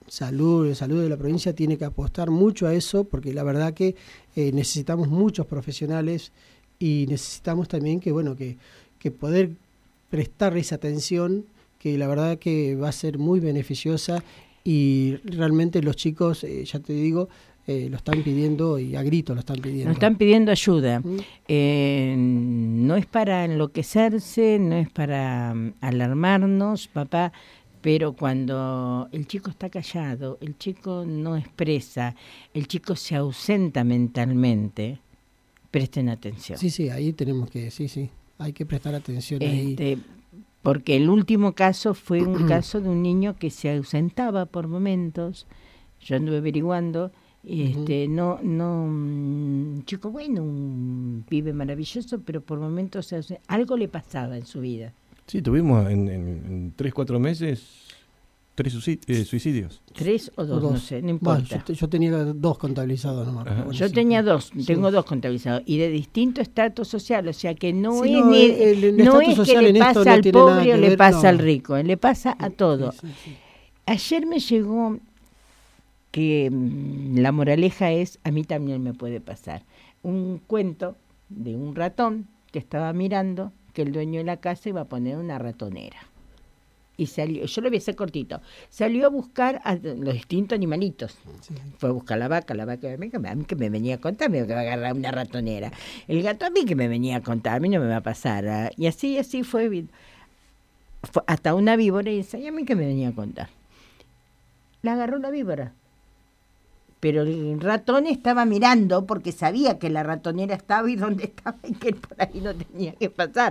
I: salud, salud de la provincia tiene que apostar mucho a eso, porque la verdad que eh, necesitamos muchos profesionales y necesitamos también que, bueno, que, que poder prestarle esa atención, que la verdad que va a ser muy beneficiosa y realmente los chicos, eh, ya te digo, eh, lo están pidiendo y a grito lo están pidiendo.
F: Nos están pidiendo ayuda.
I: ¿Mm?
F: Eh, no es para enloquecerse, no es para um, alarmarnos, papá, pero cuando el chico está callado, el chico no expresa, el chico se ausenta mentalmente, presten atención.
I: Sí, sí, ahí tenemos que, sí, sí, hay que prestar atención ahí.
F: Este, porque el último caso fue un caso de un niño que se ausentaba por momentos, yo anduve averiguando, este, uh-huh. no, no, un chico bueno, un pibe maravilloso, pero por momentos se ausent- algo le pasaba en su vida.
E: Sí, tuvimos en, en, en tres, cuatro meses tres suicid- eh, suicidios.
F: Tres o dos,
I: o dos.
F: no sé, no importa.
I: Bueno, yo, yo tenía dos contabilizados nomás. Bueno,
F: yo
I: sí.
F: tenía dos,
I: Sí.
F: tengo dos contabilizados y de distinto estatus social, o sea que no
I: Sí,
F: es,
I: no,
F: ni,
I: el- el
F: no
I: estatus
F: es que
I: social
F: le
I: en esto
F: pasa
I: no
F: al
I: tiene nada
F: pobre
I: que
F: o le
I: ver,
F: pasa
I: no.
F: al rico, le pasa a todo.
I: Sí, sí, sí.
F: Ayer me llegó que mm, la moraleja es, a mí también me puede pasar, un cuento de un ratón que estaba mirando que el dueño de la casa iba a poner una ratonera. Y salió, yo lo voy a hacer cortito, salió a buscar a los distintos animalitos.
I: Sí.
F: Fue a buscar la vaca, la vaca a mí, a mí que me venía a contar, me va a agarrar una ratonera. El gato a mí que me venía a contar, a mí no me va a pasar. ¿Ah? Y así, así fue, fue hasta una víbora y dice, ¿y a mí que me venía a contar? La agarró la víbora. Pero el ratón estaba mirando porque sabía que la ratonera estaba y dónde estaba y que por ahí no tenía que pasar.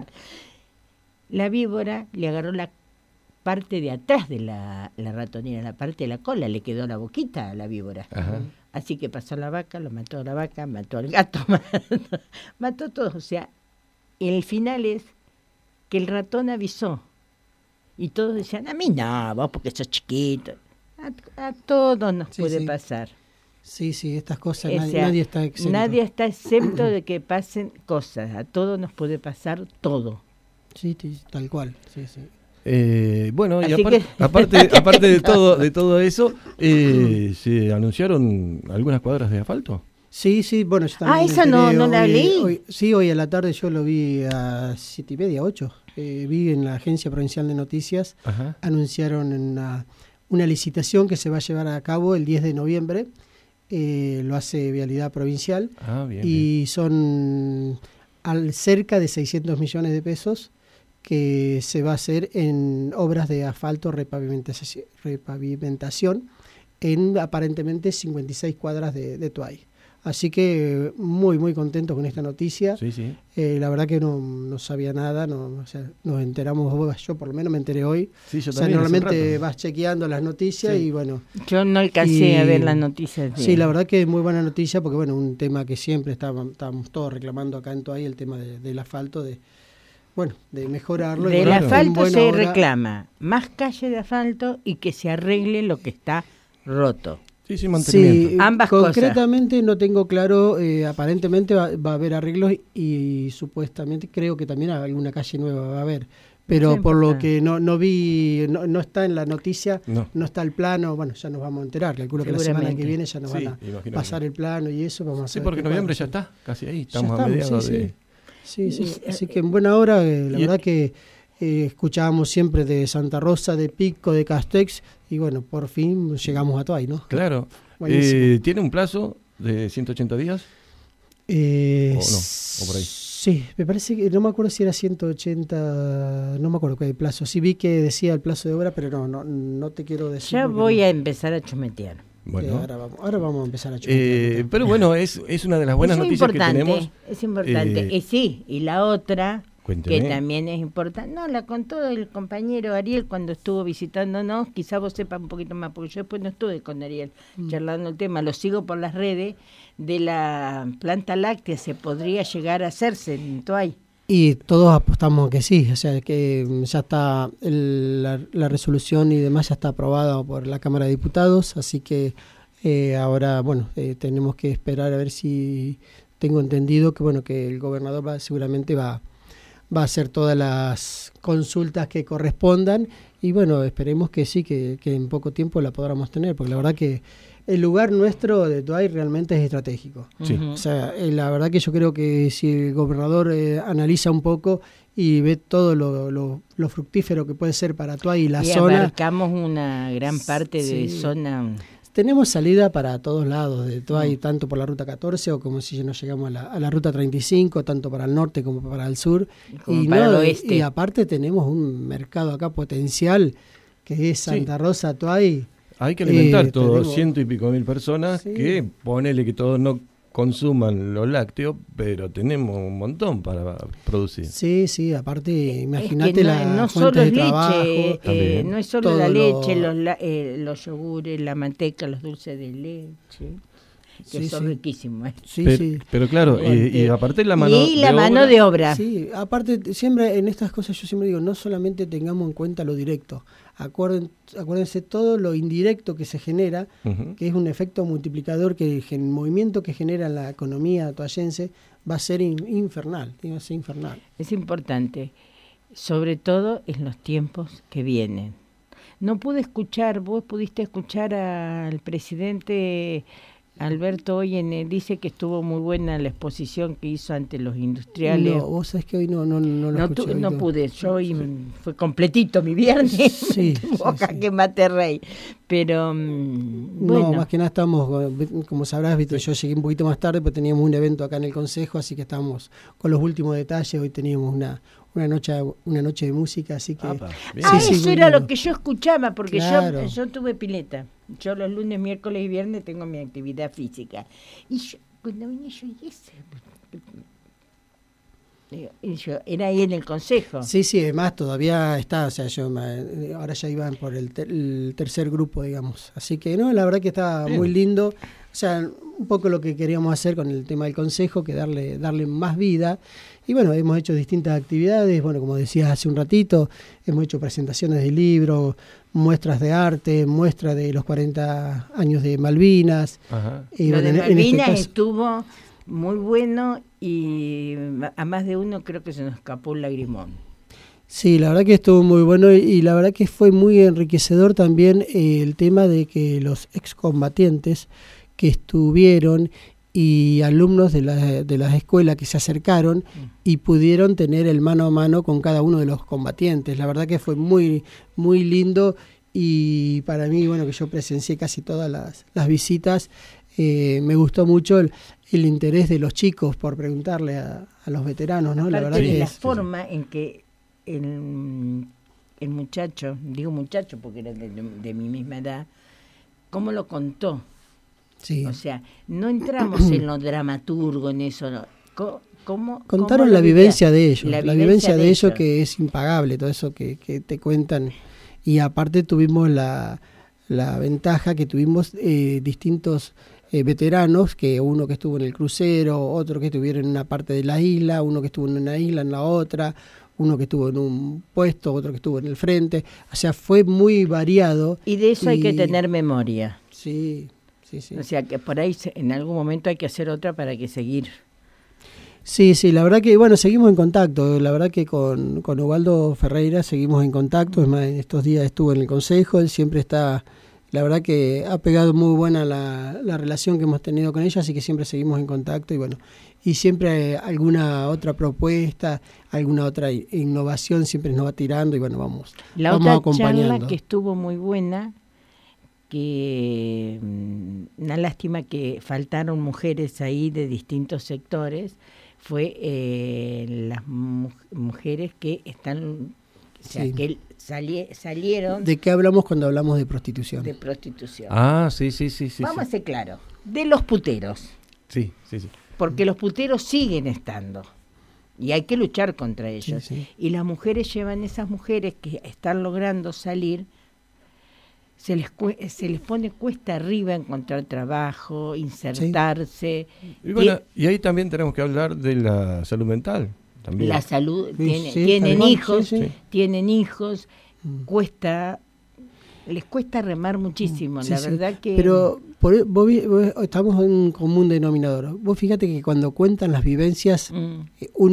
F: La víbora le agarró la parte de atrás de la, la ratonera, la parte de la cola, le quedó la boquita a la víbora.
E: Ajá.
F: Así que pasó la vaca, lo mató a la vaca, mató al gato, mató, mató a todos. O sea, el final es que el ratón avisó y todos decían, a mí no, vos porque sos chiquito. A, a todos nos
I: Sí,
F: puede
I: sí.
F: pasar.
I: Sí, sí, estas cosas,
F: O
I: nadie,
F: sea,
I: nadie está exento.
F: Nadie está exento de que pasen cosas. A todos nos puede pasar todo.
I: Sí, sí, tal cual, sí, sí.
E: Eh, bueno, y
F: Así
E: aparte,
F: que-
E: aparte, aparte de todo, de todo eso, eh, se anunciaron algunas cuadras de asfalto.
I: Sí, sí, bueno, yo también
F: Ah,
I: me
F: esa no-
I: enteré
F: no la
I: hoy-
F: leí.
I: hoy- sí, hoy a la tarde yo lo vi a siete y media, ocho. Eh, vi en la Agencia Provincial de Noticias,
E: Ajá.
I: anunciaron una, una licitación que se va a llevar a cabo el diez de noviembre. Eh, lo hace Vialidad Provincial
E: Ah, bien.
I: y son al, cerca de seiscientos millones de pesos que se va a hacer en obras de asfalto repavimentaci- repavimentación en aparentemente cincuenta y seis cuadras de, de Tuay. Así que muy, muy contento con esta noticia.
E: Sí, sí.
I: Eh, la verdad que no, no sabía nada, no, o sea, nos enteramos, yo por lo menos me enteré hoy.
E: Sí, yo
I: O sea,
E: también, hace un
I: normalmente
E: rato.
I: vas chequeando las noticias
E: Sí.
I: y bueno.
F: Yo no alcancé
I: Y-
F: a ver las noticias. de-
I: Sí, la verdad que es muy buena noticia porque bueno, un tema que siempre estábamos, estábamos todos reclamando acá en Tuay, el tema de- del asfalto, de bueno, de mejorarlo. y
F: Del
I: bueno, en
F: asfalto
I: buena
F: se
I: hora.
F: reclama más calle de asfalto y que se arregle lo que está roto.
E: Sí, sí, mantenimiento.
I: Sí,
F: Ambas
I: concretamente no tengo claro, eh, aparentemente va, va a haber arreglos y, y supuestamente creo que también alguna calle nueva va a haber, pero
F: Sí,
I: por lo
F: importa.
I: que no, no vi, no, no está en la noticia,
E: No.
I: no está el plano, bueno, ya nos vamos a enterar, calculo que la semana
F: Seguramente.
I: que viene ya nos
E: Sí,
I: van a
E: imagino
I: pasar
E: que-
I: el plano y eso, vamos a
E: Sí,
I: saber
E: porque
I: qué
E: noviembre
I: pasa.
E: ya está, casi ahí.
I: Ya
E: Estamos a
I: estamos,
E: mediados
I: sí,
E: de...
I: Sí, sí,
F: Y-
I: así que en buena hora, eh, la
E: y-
I: verdad que eh, escuchábamos siempre de Santa Rosa, de Pico, de Castex, y bueno, por fin llegamos a Tuay, ¿no?
E: Claro.
I: Buenísimo.
E: Eh, ¿Tiene un plazo de ciento ochenta días?
I: Eh,
E: ¿O no? ¿O por ahí?
I: Sí, me parece que, no me acuerdo si era ciento ochenta, no me acuerdo qué plazo, sí vi que decía el plazo de obra, pero no, no, no te quiero decir.
F: Ya
I: porque
F: voy
I: no.
F: a empezar a chumetear.
E: Bueno.
I: Eh, ahora, vamos, ahora vamos a empezar a
E: Eh,
I: chumetear.
E: pero bueno, es, es una de las buenas
F: Eso es
E: noticias que
F: importante,
E: tenemos.
F: es importante.
E: Eh,
F: y sí, y la otra,
E: Cuénteme.
F: que también es importante, no, la contó el compañero Ariel cuando estuvo visitándonos, quizá vos sepas un poquito más, porque yo después no estuve con Ariel
I: Mm.
F: charlando el tema, lo sigo por las redes, de la planta láctea, se podría llegar a hacerse en Tuay.
I: Y todos apostamos que sí, o sea que mm, ya está el- la, la resolución y demás ya está aprobada por la Cámara de Diputados, así que eh, ahora bueno eh, tenemos que esperar a ver si tengo entendido que bueno que el gobernador va, seguramente va va a hacer todas las consultas que correspondan y bueno, esperemos que sí, que, que en poco tiempo la podamos tener, porque la verdad que el lugar nuestro de Toay realmente es estratégico.
E: Sí.
I: Uh-huh. O sea, eh, la verdad que yo creo que si el gobernador eh, analiza un poco y ve todo lo, lo, lo fructífero que puede ser para Toay y la
F: y
I: zona.
F: abarcamos una gran parte
I: sí.
F: de zona.
I: Tenemos salida para todos lados de Toay, mm. tanto por la ruta catorce o como si nos llegamos a la, a la ruta treinta y cinco, tanto para el norte como para el sur.
F: Como
I: y,
F: para
I: no,
F: el oeste.
I: Y aparte tenemos un mercado acá potencial que es Santa sí. Rosa, Toay.
E: Hay que alimentar
I: eh,
E: todos
I: tenemos...
E: ciento y pico mil personas sí. que ponele que todos no consuman los lácteos, pero tenemos un montón para producir.
I: Sí, sí, aparte imagínate
F: es que no,
I: la
F: no
I: fuente
F: solo
I: de
F: leche,
I: trabajo.
F: Eh, no es solo la
I: lo...
F: leche, los, eh, los yogures, la manteca, los dulces de leche, que
I: sí,
F: son
I: sí.
F: riquísimos. ¿eh?
I: Sí,
E: pero,
I: sí.
E: pero claro, y, y aparte la mano
F: y la
E: de
F: mano
E: obra,
F: de obra.
I: Sí, aparte siempre en estas cosas yo siempre digo, no solamente tengamos en cuenta lo directo, acuérden, acuérdense todo lo indirecto que se genera, uh-huh. que es un efecto multiplicador que el movimiento que genera la economía toayense va a ser in, infernal, va a ser infernal.
F: Es importante, sobre todo en los tiempos que vienen. No pude escuchar, vos pudiste escuchar al presidente Alberto hoy en el, dice que estuvo muy buena la exposición que hizo ante los industriales.
I: No, vos sabés que hoy no, no, no lo
F: no,
I: escuché.
F: Tu, no
I: no.
F: pude, yo hoy sí. fue completito mi viernes,
I: sí,
F: boca
I: sí, sí.
F: que mate rey. Pero um, bueno.
I: No, más que nada estamos, como sabrás, viste, yo llegué un poquito más tarde, pero teníamos un evento acá en el Consejo, así que estábamos con los últimos detalles. Hoy teníamos una una noche una noche de música, así que...
F: Ah, ah sí, eso sí, era bueno. Lo que yo escuchaba, porque claro. yo, yo tuve pileta. Yo los lunes, miércoles y viernes tengo mi actividad física. Y yo, cuando vine yo, y ese... Y yo, era ahí en el Consejo.
I: Sí, sí, además todavía está, o sea, yo ahora ya iban por el, ter, el tercer grupo, digamos. Así que, no, la verdad que está Bien. Muy lindo. O sea, un poco lo que queríamos hacer con el tema del Consejo, que darle, darle más vida. Y bueno, hemos hecho distintas actividades, bueno, como decías hace un ratito, hemos hecho presentaciones de libros, muestras de arte, muestras de los cuarenta años de Malvinas.
F: Ajá.
I: Y
F: Lo
I: bueno,
F: de
I: en,
F: Malvinas
I: en este caso,
F: estuvo muy bueno y a más de uno creo que se nos escapó un lagrimón.
I: Sí, la verdad que estuvo muy bueno y, y la verdad que fue muy enriquecedor también eh, el tema de que los excombatientes que estuvieron y alumnos de, la, de las escuelas que se acercaron y pudieron tener el mano a mano con cada uno de los combatientes. La verdad que fue muy, muy lindo y para mí, bueno, que yo presencié casi todas las, las visitas, eh, me gustó mucho el, el interés de los chicos por preguntarle a, a los veteranos, ¿no? La verdad
F: de
I: que
F: la
I: es,
F: forma en que el, el muchacho, digo muchacho porque era de, de mi misma edad, cómo lo contó.
I: Sí.
F: O sea, no entramos en lo dramaturgo, en eso. No. ¿Cómo,
I: Contaron
F: cómo
I: la vivencia de ellos,
F: la,
I: la vivencia, vivencia de, de ellos que es impagable, todo eso que, que te cuentan. Y aparte tuvimos la, la ventaja que tuvimos eh, distintos eh, veteranos, que uno que estuvo en el crucero, otro que estuvieron en una parte de la isla, uno que estuvo en una isla, en la otra, uno que estuvo en un puesto, otro que estuvo en el frente. O sea, fue muy variado.
F: Y de eso y, hay que tener memoria.
I: Sí. Sí, sí.
F: O sea, que por ahí en algún momento hay que hacer otra para que seguir.
I: Sí, sí, la verdad que, bueno, seguimos en contacto. La verdad que con, con Ubaldo Ferreira seguimos en contacto. Es más, en estos días estuvo en el Consejo, él siempre está, la verdad que ha pegado muy buena la, la relación que hemos tenido con ella, así que siempre seguimos en contacto y bueno, y siempre alguna otra propuesta, alguna otra innovación siempre nos va tirando y bueno, vamos,
F: la
I: vamos
F: otra
I: acompañando.
F: Charla que estuvo muy buena, que una lástima que faltaron mujeres ahí de distintos sectores, fue eh, las mu- mujeres que están, o sea,
I: sí.
F: que sali- salieron...
I: ¿De qué hablamos cuando hablamos de prostitución?
F: De prostitución.
E: Ah, sí, sí, sí. sí
F: Vamos
E: sí.
F: a ser claros, de los puteros.
E: Sí, sí, sí.
F: Porque los puteros siguen estando y hay que luchar contra ellos.
I: Sí, sí.
F: Y las mujeres llevan, esas mujeres que están logrando salir, se les se les pone cuesta arriba encontrar trabajo, insertarse.
E: Sí. Y, bueno, y ahí también tenemos que hablar de la salud mental. También.
F: La salud,
I: Sí,
F: tiene,
I: sí,
F: tienen
I: además,
F: hijos,
I: sí, sí.
F: tienen hijos,
I: Mm.
F: cuesta, les cuesta remar muchísimo,
I: Sí,
F: la
I: sí.
F: verdad que...
I: Pero por, vos, vi- vos- estamos en un común denominador. Vos fíjate que cuando cuentan las vivencias,
F: Mm.
I: eh, uno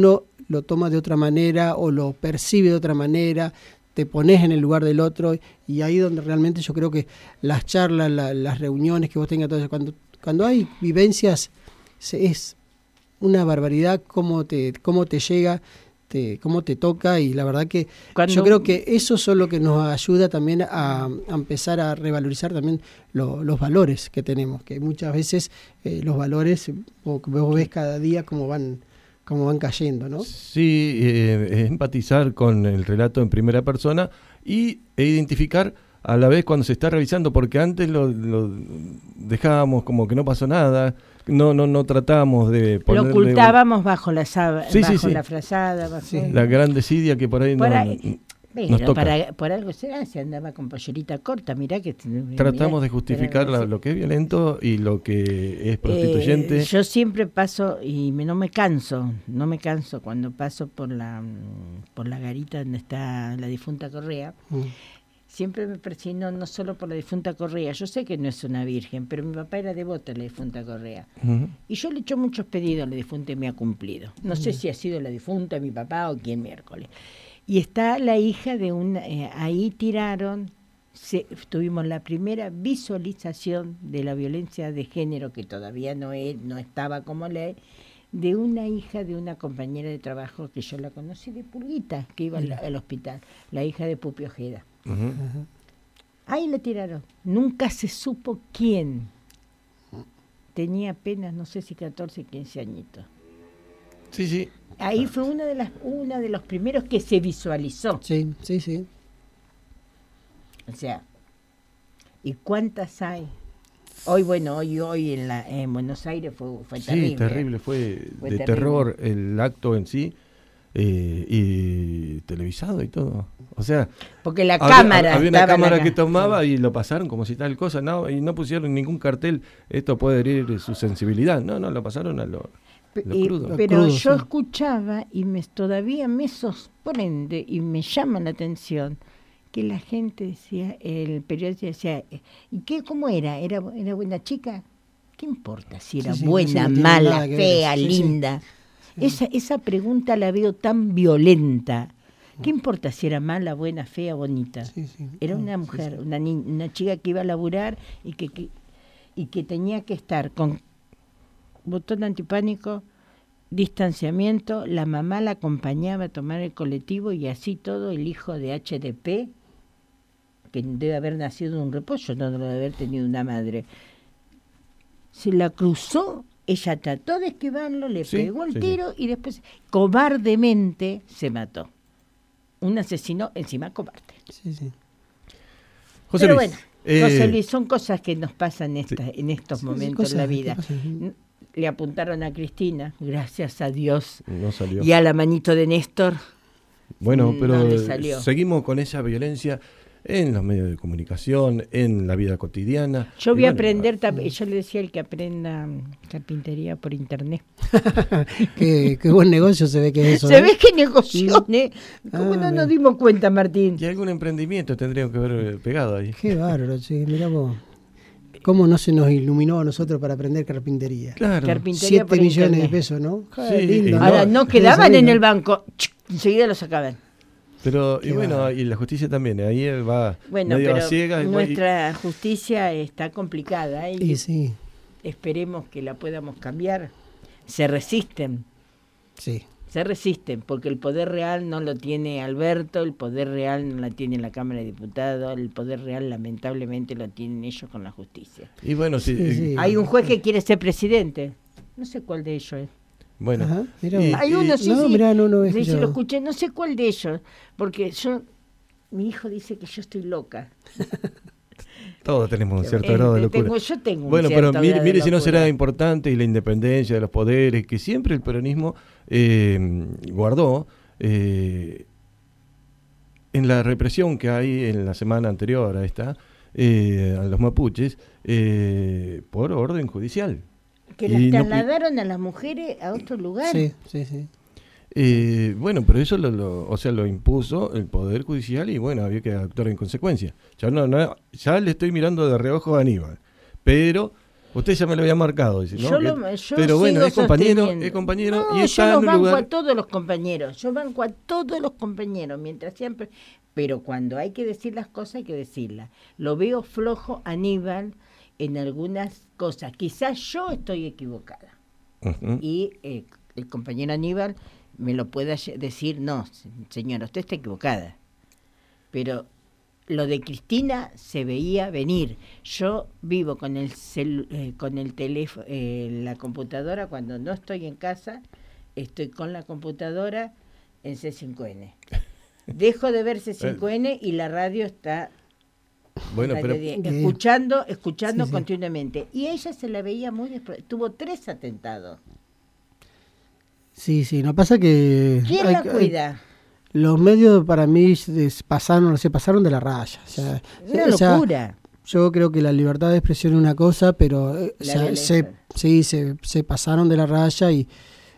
I: lo toma de otra manera o lo percibe de otra manera, te pones en el lugar del otro, y ahí donde realmente yo creo que las charlas, la, las reuniones que vos tengas, todo eso, cuando, cuando hay vivencias, se, es una barbaridad cómo te, cómo te llega, te, cómo te toca, y la verdad que cuando... yo creo que eso es lo que nos ayuda también a, a empezar a revalorizar también lo, los valores que tenemos, que muchas veces eh, los valores, vos, vos ves cada día cómo van cómo van cayendo, ¿no?
E: Sí, eh, empatizar con el relato en primera persona y e identificar a la vez cuando se está revisando, porque antes lo, lo dejábamos como que no pasó nada, no no no tratábamos de ponerle...
F: Lo ocultábamos bajo la sábana,
E: sí,
F: bajo
E: sí, sí.
F: la frazada, bajo
E: sí. La gran desidia que por ahí
F: por
E: no,
F: ahí,
E: nos
F: pero
E: toca.
F: Para, por algo será, se andaba con pollerita corta, mirá que...
E: Tratamos
F: mirá,
E: de justificar la, lo que es violento y lo que es prostituyente.
F: Eh, yo siempre paso, y me, no me canso, no me canso cuando paso por la por la garita donde está la difunta Correa, mm. siempre me persino no solo por la difunta Correa, yo sé que no es una virgen, pero mi papá era devoto de la difunta Correa. Uh-huh. Y yo le he hecho muchos pedidos a la difunta y me ha cumplido. No uh-huh. sé si ha sido la difunta, mi papá o quién miércoles. Y está la hija de una, eh, ahí tiraron, se, tuvimos la primera visualización de la violencia de género, que todavía no, es, no estaba como ley, de una hija de una compañera de trabajo que yo la conocí de Pulguita, que iba al, al hospital, la hija de Pupi Ojeda. Uh-huh. Uh-huh. Ahí la tiraron, nunca se supo quién. Tenía apenas, no sé si catorce, quince añitos.
E: Sí, sí.
F: Ahí fue una de las una de los primeros que se visualizó.
I: Sí, sí, sí.
F: O sea, ¿y cuántas hay? Hoy, bueno, hoy hoy en la en Buenos Aires fue, fue
E: sí,
F: terrible.
E: Sí, terrible, fue, fue de
F: terrible.
E: terror el acto en sí, eh, y televisado y todo. O sea,
F: porque la
E: había,
F: cámara
E: había una cámara
F: la...
E: que tomaba y lo pasaron como si tal cosa, no, y no pusieron ningún cartel, esto puede herir su sensibilidad. No, no, lo pasaron a lo...
F: Y, pero crudo, yo sí. escuchaba y me todavía me sorprende y me llama la atención que la gente decía, el periodista decía, ¿y qué cómo era? ¿Era, era buena chica? ¿Qué importa si era sí, sí, buena, sí, mala, fea, sí, linda? Sí. Esa, esa pregunta la veo tan violenta. ¿Qué importa si era mala, buena, fea, bonita? Sí, sí. Era una mujer, sí, sí. Una, ni, una chica que iba a laburar y que, que, y que tenía que estar con botón antipánico, distanciamiento, la mamá la acompañaba a tomar el colectivo y así todo el hijo de H D P, que debe haber nacido de un repollo, no debe haber tenido una madre, se la cruzó, ella trató de esquivarlo, le sí, pegó el sí. tiro y después cobardemente se mató. Un asesino encima cobarde.
I: Sí, sí.
E: José
F: Pero
E: Luis,
F: bueno,
E: eh,
F: José Luis, son cosas que nos pasan esta, sí. en estos
I: sí,
F: momentos
I: sí,
F: de la vida. Le apuntaron a Cristina, gracias a Dios,
E: no salió.
F: Y a la manito de Néstor.
E: Bueno, pero
F: no le salió.
E: Seguimos con esa violencia en los medios de comunicación, en la vida cotidiana.
F: Yo voy
E: y
F: a
E: bueno,
F: aprender, también, yo le decía al que aprenda carpintería por internet.
I: qué, qué buen negocio se ve que es eso.
F: Se
I: ¿eh?
F: ve que negocio, ¿eh? ¿Cómo
I: Ah,
F: no
I: bien.
F: nos dimos cuenta, Martín?
E: Y algún emprendimiento tendríamos que haber pegado ahí.
I: Qué bárbaro, sí, mirá vos. ¿Cómo no se nos iluminó a nosotros para aprender carpintería?
E: Claro.
F: Carpintería
I: Siete
F: por
I: millones
F: internet.
I: de pesos, ¿no?
E: Sí,
I: Qué lindo,
E: y
I: ¿no?
F: Ahora, no
I: Debe
F: quedaban
I: salir,
F: en
I: ¿no?
F: el banco, enseguida los sacaban.
E: Pero, y
I: Qué
E: bueno,
I: bárbaro.
E: y la justicia también, ahí él va
F: Bueno,
E: medio a
F: pero
E: ciegas. y-
F: nuestra justicia está complicada, ¿eh?
I: Y sí,
F: Esperemos que la podamos cambiar. Se resisten,
I: sí.
F: se resisten, porque el poder real no lo tiene Alberto, el poder real no la tiene la Cámara de Diputados, el poder real lamentablemente lo tienen ellos con la justicia.
E: Y bueno, sí,
I: Sí, sí.
F: Hay un juez que quiere ser presidente, no sé cuál de ellos es.
E: bueno.
I: Ajá, mirá
E: Y-
I: vos.
F: Hay uno, sí,
I: no,
F: sí,
I: mirá, no, no,
F: sí,
I: es
F: sí,
I: yo.
F: lo escuché, no sé cuál de ellos, porque yo, mi hijo dice que yo estoy loca.
E: Todos tenemos un cierto
F: Eh,
E: grado de
F: tengo-
E: locura.
F: yo tengo un
E: Bueno,
F: cierto
E: pero mire,
F: grado de
E: mire si no
F: locura.
E: será importante y la independencia de los poderes, que siempre el peronismo eh, guardó eh, en la represión que hay en la semana anterior a esta, eh, a los mapuches, eh, por orden judicial.
F: Que
E: Y
F: las
E: no pi-
F: trasladaron a las mujeres a otro lugar.
I: Sí, sí, sí.
E: Eh, bueno, pero eso lo, lo- o sea, lo impuso el Poder Judicial y bueno, había que actuar en consecuencia. Ya, no, no, ya le estoy mirando de reojo a Aníbal, pero Usted ya me lo había marcado, dice, ¿no?
F: Yo
E: Que-
F: lo- yo
E: pero bueno,
F: sigo
E: es compañero,
F: sosteniendo.
E: es compañero
F: No,
E: y
F: yo
E: está
F: los
E: en un
F: banco
E: lugar.
F: a todos los compañeros, yo banco a todos los compañeros, mientras siempre, pero cuando hay que decir las cosas hay que decirlas. Lo veo flojo Aníbal en algunas cosas, quizás yo estoy equivocada
E: Ujú.
F: y eh, el compañero Aníbal me lo pueda lle- decir, no, se- señora, usted está equivocada, pero lo de Cristina se veía venir. Yo vivo con el celu- eh, con el teléfono, eh, la computadora, cuando no estoy en casa, estoy con la computadora en C cinco N. Dejo de ver C cinco N y la radio está
E: Bueno,
F: Radio
E: pero
F: diez,
I: Bien.
F: escuchando, escuchando
I: Sí, sí.
F: continuamente. Y ella se la veía muy despre- tuvo tres atentados.
I: Sí, sí, no pasa que...
F: ¿Quién
I: hay-
F: la
I: hay-
F: cuida?
I: Los medios para mí se pasaron, se pasaron de la raya. O sea,
F: Una
I: o sea,
F: locura.
I: yo creo que la libertad de expresión es una cosa, pero eh,
F: La
I: se,
F: violencia.
I: se- sí, se, se pasaron de la raya y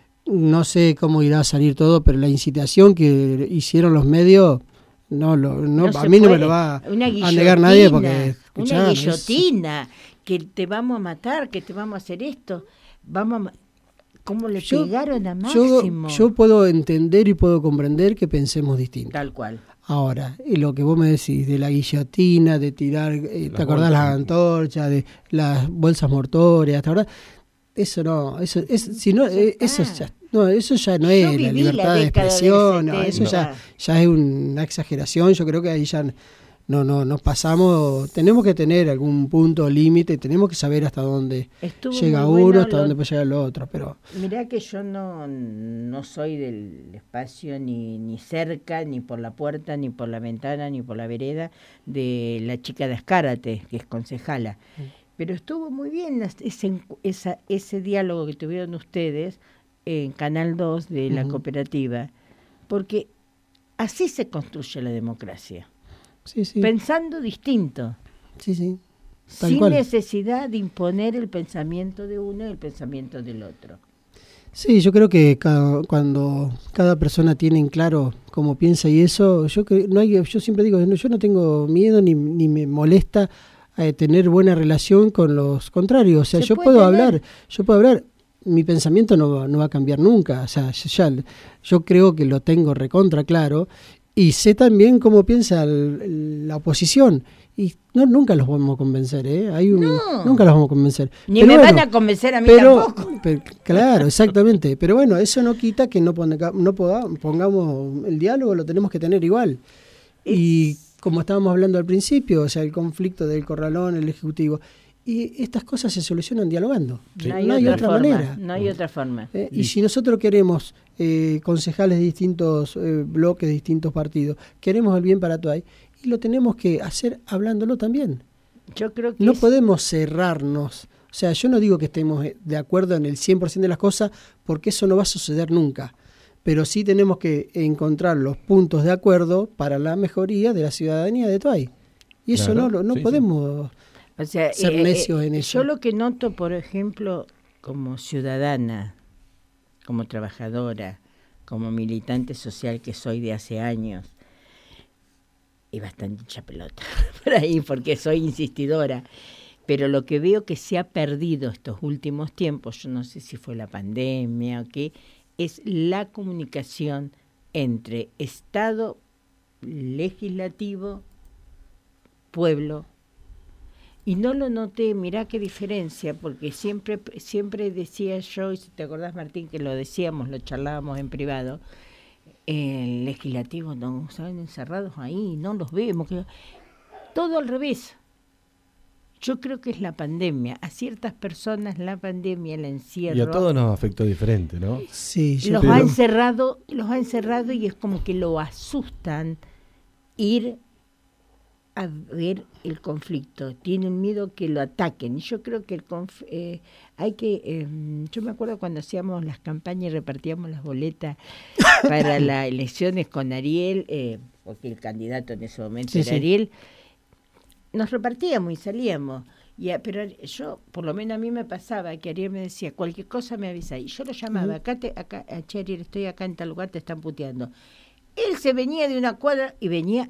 I: no sé cómo irá a salir todo, pero la incitación que hicieron los medios, no, lo, no,
F: No
I: a
F: se
I: mí no me
F: puede.
I: lo va
F: Una
I: a negar nadie porque
F: guillotina,
I: escuchá,
F: una
I: es-
F: guillotina, que te vamos a matar, que te vamos a hacer esto, vamos a ma- ¿cómo le
I: Yo-
F: pegaron a
I: yo,
F: Máximo?
I: yo puedo entender y puedo comprender que pensemos distinto.
F: Tal cual.
I: Ahora, y lo que vos me decís de la guillotina, de tirar, eh, ¿te
E: Las
I: acordás
E: bolsas.
I: las antorchas, de las bolsas mortorias, ¿te acordás? Eso no, eso es, si no,
F: Ya
I: eh, eso
F: está.
I: ya, no, eso ya no
F: Yo
I: es la
F: viví la
I: libertad de
F: década del
I: expresión, no, eso ya,
F: setenta.
I: ya es una exageración. Yo creo que ahí ya no, no, nos pasamos. Tenemos que tener algún punto límite, tenemos que saber hasta dónde
F: Estuvo
I: llega
F: muy
I: uno,
F: bueno
I: hasta
F: lo-
I: dónde puede llegar el otro, pero
F: Mirá que yo no, no soy del espacio ni, ni cerca, ni por la puerta, ni por la ventana, ni por la vereda de la chica de Azcárate, que es concejala. Pero estuvo muy bien las- ese, encu- esa, ese diálogo que tuvieron ustedes en Canal dos de la
I: Ujú.
F: cooperativa, porque así se construye la democracia,
I: sí, sí,
F: pensando distinto.
I: sí, sí. Tal
F: Sin
I: cual.
F: necesidad de imponer el pensamiento de uno y el pensamiento del otro.
I: Sí, yo creo que ca- cuando cada persona tiene en claro cómo piensa y eso, yo que no hay, yo siempre digo, no, yo no tengo miedo ni, ni me molesta eh, tener buena relación con los contrarios. O sea,
F: Se
I: yo
F: puede
I: puedo
F: tener.
I: hablar, yo puedo hablar, mi pensamiento no, va- no va a cambiar nunca. O sea, yo, ya- yo creo que lo tengo recontra claro y sé también cómo piensa el- el- la oposición. Y no, nunca los vamos a convencer, ¿eh? Hay un,
F: No.
I: Nunca los vamos a convencer.
F: Ni
I: Pero
F: me
I: bueno,
F: van a convencer a mí
I: pero,
F: tampoco.
I: pero- claro, exactamente. Pero bueno, eso no quita que no, ponga- no poda- pongamos el diálogo, lo tenemos que tener igual. Y como estábamos hablando al principio, o sea, el conflicto del corralón, el ejecutivo, y estas cosas se solucionan dialogando.
F: No
I: No
F: hay,
I: hay,
F: otra,
I: otra
F: forma.
I: manera.
F: No hay otra forma.
I: Eh, y si nosotros queremos eh, concejales de distintos eh, bloques, de distintos partidos, queremos el bien para Tuay, y lo tenemos que hacer hablándolo también.
F: Yo creo que
I: No
F: es-
I: podemos cerrarnos. O sea, yo no digo que estemos eh, de acuerdo en el cien por ciento de las cosas, porque eso no va a suceder nunca. Pero sí tenemos que encontrar los puntos de acuerdo para la mejoría de la ciudadanía de Tuay. Y eso
E: Claro,
I: no, lo- no
E: sí, sí.
I: podemos...
F: o sea,
I: ser
F: eh,
I: necios
F: eh,
I: en eso.
F: Yo lo que noto, por ejemplo, como ciudadana, como trabajadora, como militante social que soy de hace años, y bastante hincha pelota por ahí, porque soy insistidora, pero lo que veo que se ha perdido estos últimos tiempos, yo no sé si fue la pandemia o qué, es la comunicación entre Estado, legislativo, pueblo. Y no lo noté, mirá qué diferencia, porque siempre siempre decía yo, y si te acordás, Martín, que lo decíamos, lo charlábamos en privado, el legislativo no, estaban encerrados ahí, no los vemos. que- Todo al revés. Yo creo que es la pandemia. A ciertas personas la pandemia, el encierro,
E: Y a todos nos afectó diferente, ¿no?
I: Sí, yo
F: los
I: creo-
F: ha encerrado, los ha encerrado y es como que lo asustan ir a ver el conflicto. Tienen miedo que lo ataquen. Y yo creo que el conf- eh, hay que, eh, yo me acuerdo cuando hacíamos las campañas y repartíamos las boletas para las elecciones con Ariel, eh, porque el candidato en ese momento
I: Sí,
F: era
I: sí.
F: Ariel, nos repartíamos y salíamos. Y, a- pero yo, por lo menos a mí me pasaba que Ariel me decía, cualquier cosa me avisa. Y yo lo llamaba, acá, te, acá che, Ariel, estoy acá en tal lugar, te están puteando. Él se venía de una cuadra y venía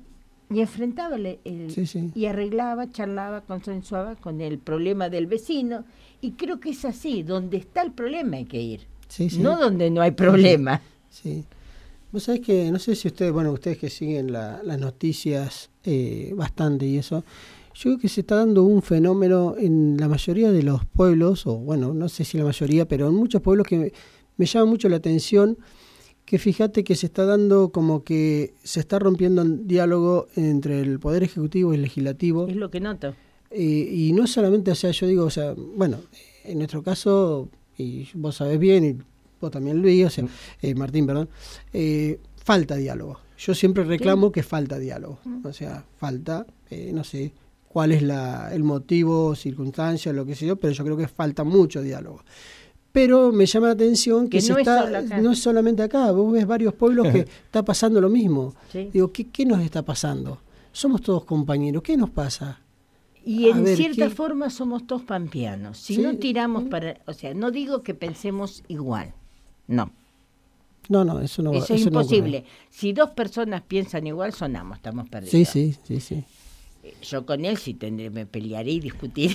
F: y enfrentaba el, el-
I: Sí, sí.
F: y arreglaba, charlaba, consensuaba con el problema del vecino. Y creo que es así, donde está el problema hay que ir,
I: Sí, sí.
F: no donde no hay problema.
I: Sí. Vos sabés que, no sé si ustedes, bueno, ustedes que siguen la- las noticias eh, bastante y eso, yo creo que se está dando un fenómeno en la mayoría de los pueblos, o bueno, no sé si la mayoría, pero en muchos pueblos que me, me llama mucho la atención, que fíjate que se está dando como que se está rompiendo el diálogo entre el Poder Ejecutivo y el Legislativo.
F: Es lo que noto.
I: Eh, y no solamente, o sea, yo digo, o sea, bueno, en nuestro caso, y vos sabés bien, y vos también Luis, o sea, eh, Martín, perdón, eh, falta diálogo. Yo siempre reclamo que falta diálogo, o sea, falta, eh, no sé cuál es la, el motivo, circunstancia, lo que sé yo, pero yo creo que falta mucho diálogo. Pero me llama la atención que,
F: Que
I: se
F: no es
I: está,
F: solo acá.
I: no es solamente acá, vos ves varios pueblos que está pasando lo mismo.
F: Sí.
I: Digo, ¿qué, qué nos está pasando? Somos todos compañeros, ¿qué nos pasa?
F: Y
I: A
F: en
I: ver,
F: cierta
I: ¿qué?
F: forma somos todos pampeanos. Si
I: Sí.
F: no tiramos para... O sea, no digo que pensemos igual. No,
I: No, no, eso no
F: eso es
I: no ocurre.
F: imposible. Si dos personas piensan igual, sonamos, estamos perdidos.
I: Sí, sí, sí, sí.
F: Yo con él sí tendré, me pelearé y discutiré.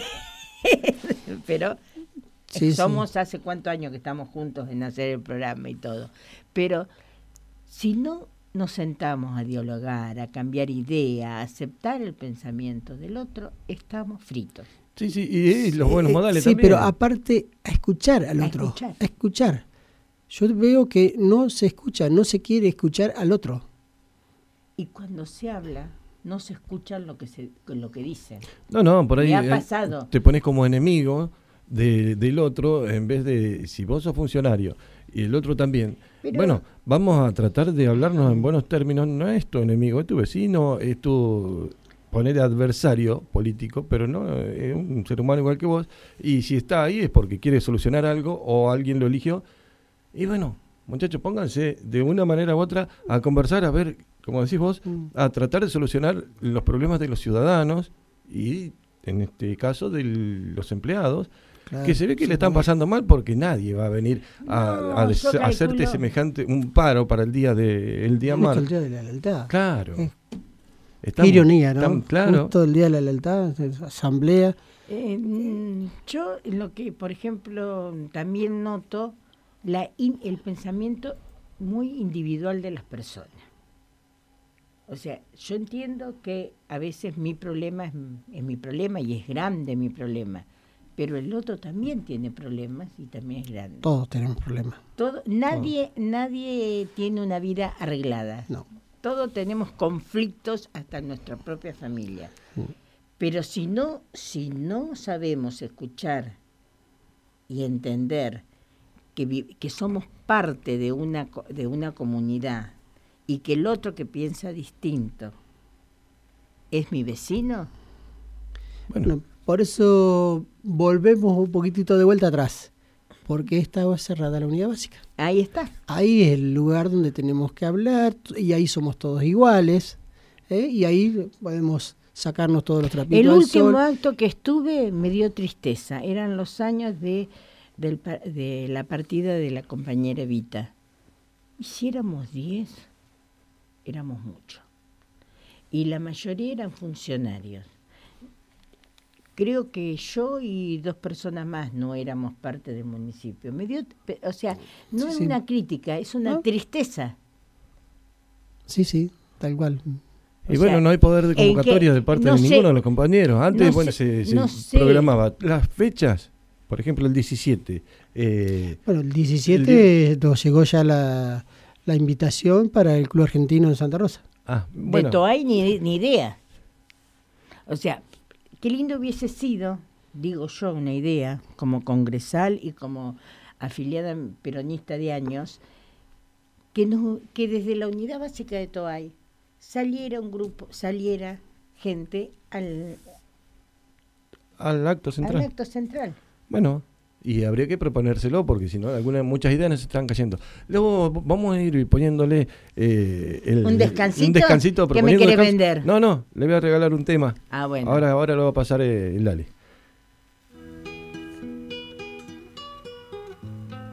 F: Pero
I: Sí,
F: somos
I: sí.
F: hace cuántos años que estamos juntos en hacer el programa y todo. Pero si no nos sentamos a dialogar, a cambiar idea, a aceptar el pensamiento del otro, estamos fritos.
E: Sí, sí, y, y los buenos
I: Eh,
E: modales
I: sí,
E: también.
I: pero aparte, a escuchar al
F: A
I: otro.
F: escuchar.
I: A escuchar. Yo veo que no se escucha, no se quiere escuchar al otro.
F: Y cuando se habla, no se escucha lo que se lo que dicen.
E: No, no, por ahí
F: Me ha
E: eh,
F: pasado.
E: te pones como enemigo de, del otro en vez de, si vos sos funcionario y el otro también.
F: Pero-
E: bueno, vamos a tratar de hablarnos en buenos términos. No es tu enemigo, es tu vecino, es tu poner adversario político, pero no es un ser humano igual que vos. Y si está ahí es porque quiere solucionar algo o alguien lo eligió. Y bueno, muchachos, pónganse de una manera u otra a conversar, a ver, como decís vos, a tratar de solucionar los problemas de los ciudadanos y, en este caso, de los empleados,
I: Claro,
E: que se ve que
I: sí,
E: le están
I: porque-
E: pasando mal porque nadie va a venir a,
F: No,
E: a
F: yo
E: des- a
F: calculo-
E: hacerte semejante un paro para el día de el día
I: Justo
E: mal.
I: el día de la lealtad.
E: Claro.
I: Eh,
E: Están-
I: Qué ironía, ¿no?
E: están- claro.
I: Justo el día de la lealtad, asamblea.
F: Eh, mm, yo lo que, por ejemplo, también noto la in- el pensamiento muy individual de las personas. O sea, yo entiendo que a veces mi problema es, es mi problema y es grande mi problema, pero el otro también tiene problemas y también es grande.
I: Todos tenemos problemas.
F: Todo, nadie, nadie tiene una vida arreglada.
I: No.
F: Todos tenemos conflictos hasta en nuestra propia familia. Pero si no, si no sabemos escuchar y entender que, vi- que somos parte de una, co- de una comunidad y que el otro que piensa distinto es mi vecino,
E: Bueno,
I: Bueno, por eso volvemos un poquitito de vuelta atrás, porque estaba cerrada la unidad básica.
F: ahí está.
I: Ahí es el lugar donde tenemos que hablar y ahí somos todos iguales, ¿eh? Y ahí podemos sacarnos todos los trapitos
F: El
I: al
F: último
I: sol.
F: acto que estuve me dio tristeza. Eran los años de, del pa- de la partida de la compañera Evita. Y si éramos diez, éramos muchos. Y la mayoría eran funcionarios. Creo que yo y dos personas más no éramos parte del municipio. Me dio, pe- o sea, no
I: Sí,
F: es
I: sí.
F: una crítica, es una
I: ¿No?
F: tristeza.
I: Sí, sí, tal cual.
E: y
F: o
E: bueno,
F: sea,
E: no hay poder de
F: ¿en qué?
E: convocatoria de parte
F: No
E: de
F: sé.
E: ninguno de los compañeros. Antes,
F: No
E: bueno,
F: sé,
E: se, se
F: no sé.
E: programaba las fechas, por ejemplo, el diecisiete. Eh,
I: Bueno, el diecisiete nos llegó ya la, la invitación para el Club Argentino en Santa Rosa.
E: ah,
F: De
E: bueno,
F: Toay ni, ni idea. O sea, qué lindo hubiese sido, digo yo, una idea, como congresal y como afiliada peronista de años, que, no, que desde la unidad básica de Toay saliera un grupo, saliera gente al,
E: al acto
F: al
E: central.
F: acto central.
E: Bueno, y habría que proponérselo porque si no, algunas muchas ideas nos están cayendo. Luego v- vamos a ir poniéndole eh, el,
F: ¿Un descansito?
E: un descansito
F: ¿Qué me
E: proponiendo
F: quiere
E: descanso.
F: vender?
E: No, no, le voy a regalar un tema.
F: Ah, bueno.
E: Ahora, ahora lo va a pasar eh, el Lali.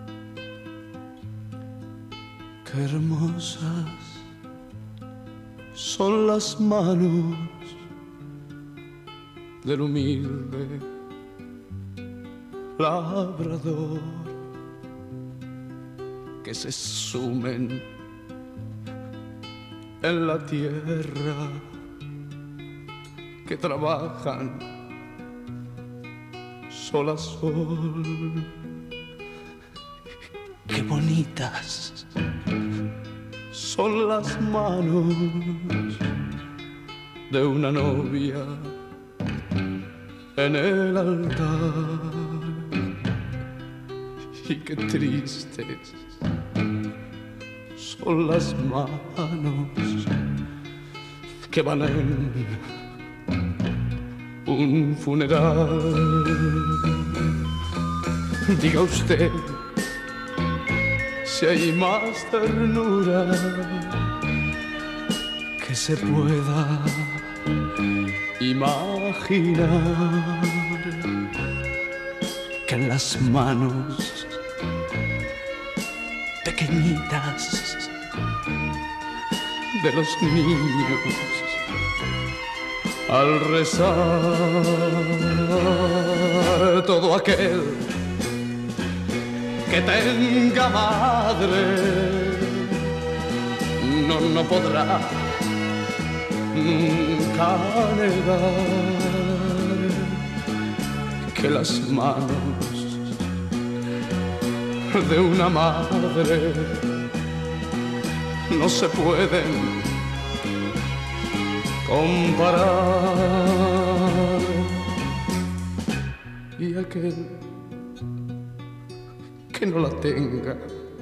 C: Qué hermosas
B: son las manos del humilde labrador que se sumen en la tierra, que trabajan sol a sol. Qué bonitas son las manos de una novia en el altar, y qué tristes son las manos que van en un funeral. Diga usted si hay más ternura que se pueda imaginar que en las manos pequeñitas de los niños al rezar. Todo aquel que tenga madre no, no podrá nunca negar que las manos de una madre no se pueden comparar. Y aquel que no la tenga,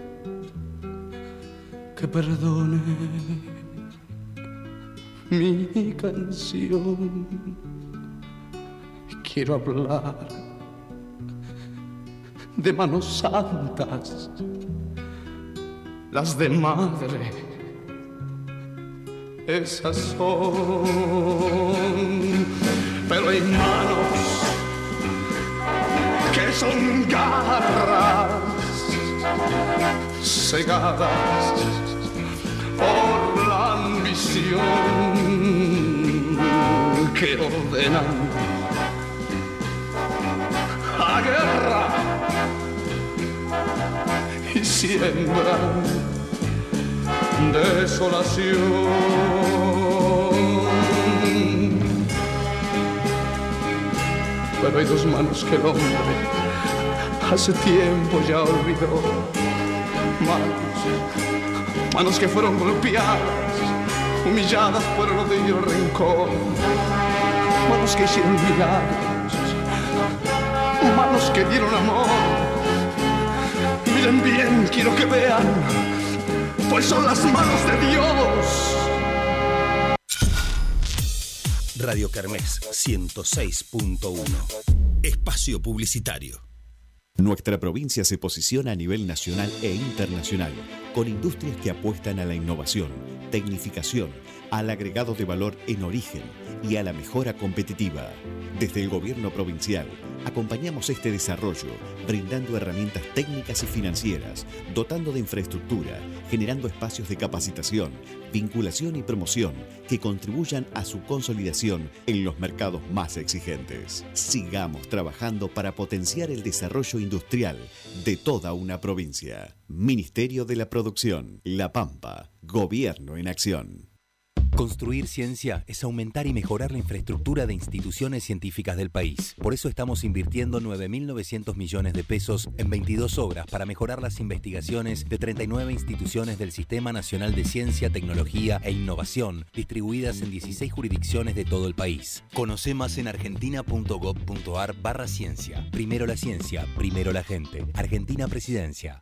B: que perdone mi canción. Quiero hablar de manos santas, las de madre, esas son. Pero hay manos que son garras cegadas por la ambición, que ordenan la guerra y siembran desolación. Pero hay dos manos que el hombre hace tiempo ya olvidó. Manos, manos que fueron golpeadas, humilladas por el odio y el rencor. Manos que hicieron milagros, manos que dieron amor. Miren bien, quiero que vean, pues son las manos de Dios.
J: Radio Kermés ciento seis punto uno. Espacio publicitario.
K: Nuestra provincia se posiciona a nivel nacional e internacional, con industrias que apuestan a la innovación, tecnificación, al agregado de valor en origen y a la mejora competitiva. Desde el gobierno provincial, acompañamos este desarrollo, brindando herramientas técnicas y financieras, dotando de infraestructura, generando espacios de capacitación, vinculación y promoción que contribuyan a su consolidación en los mercados más exigentes. Sigamos trabajando para potenciar el desarrollo industrial de toda una provincia. Ministerio de la Producción, La Pampa, Gobierno en Acción.
L: Construir ciencia es aumentar y mejorar la infraestructura de instituciones científicas del país. Por eso estamos invirtiendo nueve mil novecientos millones de pesos en veintidós obras para mejorar las investigaciones de treinta y nueve instituciones del Sistema Nacional de Ciencia, Tecnología e Innovación, distribuidas en dieciséis jurisdicciones de todo el país. Conoce más en argentina.gov.ar barra ciencia. Primero la ciencia, primero la gente. Argentina Presidencia.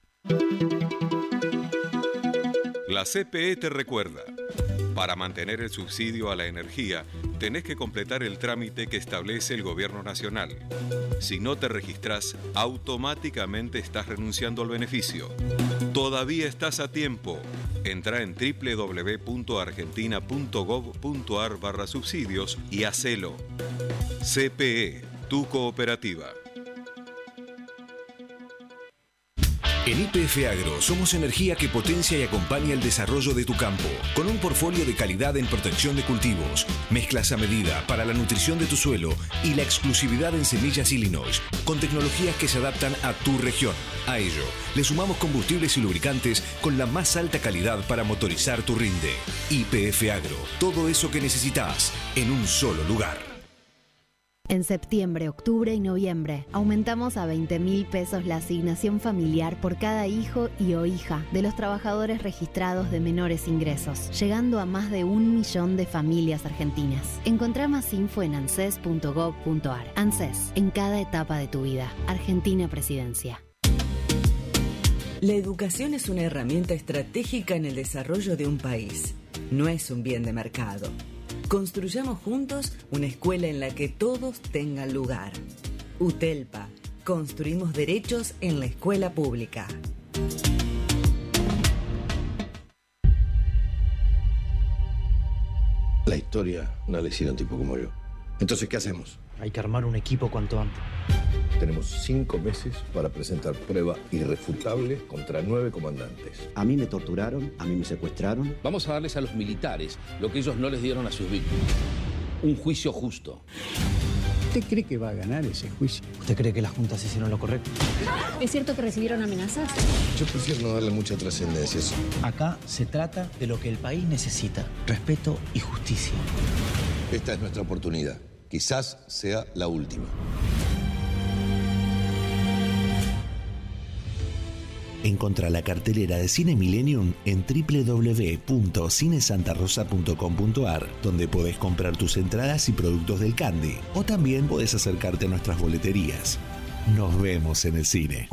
M: La C P E te recuerda. Para mantener el subsidio a la energía, tenés que completar el trámite que establece el Gobierno Nacional. Si no te registrás, automáticamente estás renunciando al beneficio. Todavía estás a tiempo. Entra en doble u doble u doble u punto argentina punto gov punto ar barra subsidios y hacelo. C P E, tu cooperativa.
J: En Y P F Agro somos energía que potencia y acompaña el desarrollo de tu campo, con un portfolio de calidad en protección de cultivos, mezclas a medida para la nutrición de tu suelo y la exclusividad en semillas Illinois, con tecnologías que se adaptan a tu región. A ello, le sumamos combustibles y lubricantes con la más alta calidad para motorizar tu rinde. Y P F Agro, todo eso que necesitas en un solo lugar.
N: En septiembre, octubre y noviembre aumentamos a veinte mil pesos la asignación familiar por cada hijo y o hija de los trabajadores registrados de menores ingresos, llegando a más de un millón de familias argentinas. Encontrá más info en anses punto gov punto ar. ANSES, en cada etapa de tu vida. Argentina Presidencia.
O: La educación es una herramienta estratégica en el desarrollo de un país. No es un bien de mercado. Construyamos juntos una escuela en la que todos tengan lugar. UTELPA. Construimos derechos en la escuela pública.
P: La historia no la hicieron tipo como yo. Entonces, ¿qué hacemos?
Q: Hay que armar un equipo cuanto antes.
P: Tenemos cinco meses para presentar prueba irrefutable contra nueve comandantes.
R: A mí me torturaron, a mí me secuestraron.
S: Vamos a darles a los militares lo que ellos no les dieron a sus víctimas. Un juicio justo.
T: ¿Usted cree que va a ganar ese juicio?
Q: ¿Usted cree que las juntas hicieron lo correcto?
U: ¿Es cierto que recibieron amenazas?
P: Yo prefiero no darle mucha trascendencia a eso.
Q: Acá se trata de lo que el país necesita. Respeto y justicia.
P: Esta es nuestra oportunidad. Quizás sea la última.
V: Encontrá la cartelera de Cine Millennium en doble u doble u doble u punto cine santa rosa punto com punto ar, donde podés comprar tus entradas y productos del Candy. O también podés acercarte a nuestras boleterías. Nos vemos en el cine.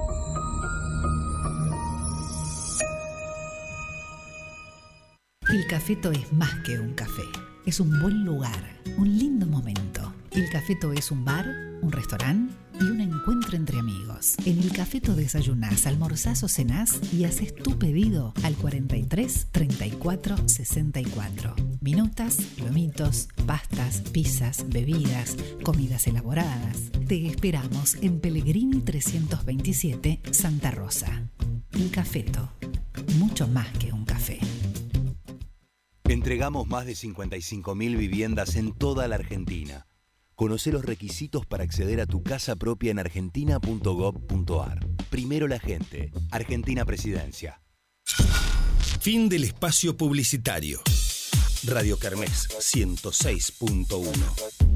W: Il Cafeto es más que un café. Es un buen lugar, un lindo momento. Il Cafeto es un bar, un restaurante y un encuentro entre amigos. En Il Cafeto desayunás, almorzás o cenás y haces tu pedido al cuarenta y tres, treinta y cuatro, sesenta y cuatro. Minutas, lomitos, pastas, pizzas, bebidas, comidas elaboradas. Te esperamos en Pellegrini trescientos veintisiete, Santa Rosa. Il Cafeto, mucho más que un café.
L: Entregamos más de cincuenta y cinco mil viviendas en toda la Argentina. Conocé los requisitos para acceder a tu casa propia en argentina punto gov punto ar. Primero la gente. Argentina Presidencia.
J: Fin del espacio publicitario. Radio Kermés ciento seis punto uno.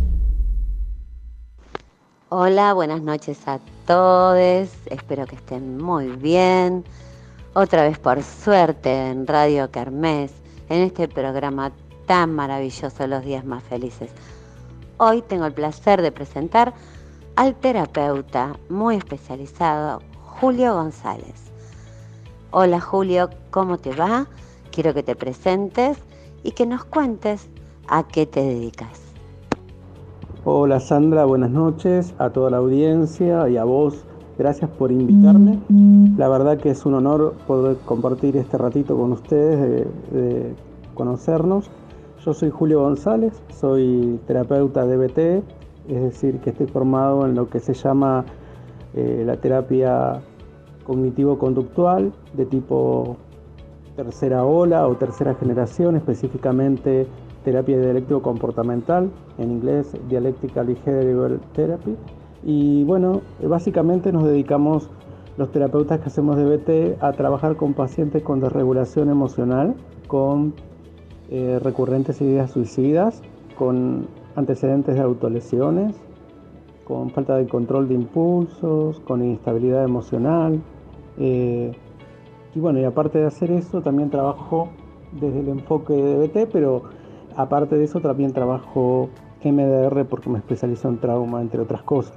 X: Hola, buenas noches a todos. Espero que estén muy bien. Otra vez por suerte en Radio Kermés, en este programa tan maravilloso, Los Días Más Felices. Hoy tengo el placer de presentar al terapeuta muy especializado, Julio González. Hola Julio, ¿cómo te va? Quiero que te presentes y que nos cuentes a qué te dedicas.
Y: Hola Sandra, buenas noches a toda la audiencia y a vos. Gracias por invitarme. La verdad que es un honor poder compartir este ratito con ustedes, de, de conocernos. Yo soy Julio González, soy terapeuta D B T, es decir, que estoy formado en lo que se llama eh, la terapia cognitivo-conductual de tipo tercera ola o tercera generación, específicamente terapia dialéctico-comportamental, en inglés Dialectical Behavioral Therapy. Y bueno, básicamente nos dedicamos los terapeutas que hacemos D B T a trabajar con pacientes con desregulación emocional, con eh, recurrentes ideas suicidas, con antecedentes de autolesiones, con falta de control de impulsos, con inestabilidad emocional. Eh, y bueno, y aparte de hacer eso, también trabajo desde el enfoque de D B T, pero aparte de eso también trabajo M D R porque me especializo en trauma, entre otras cosas.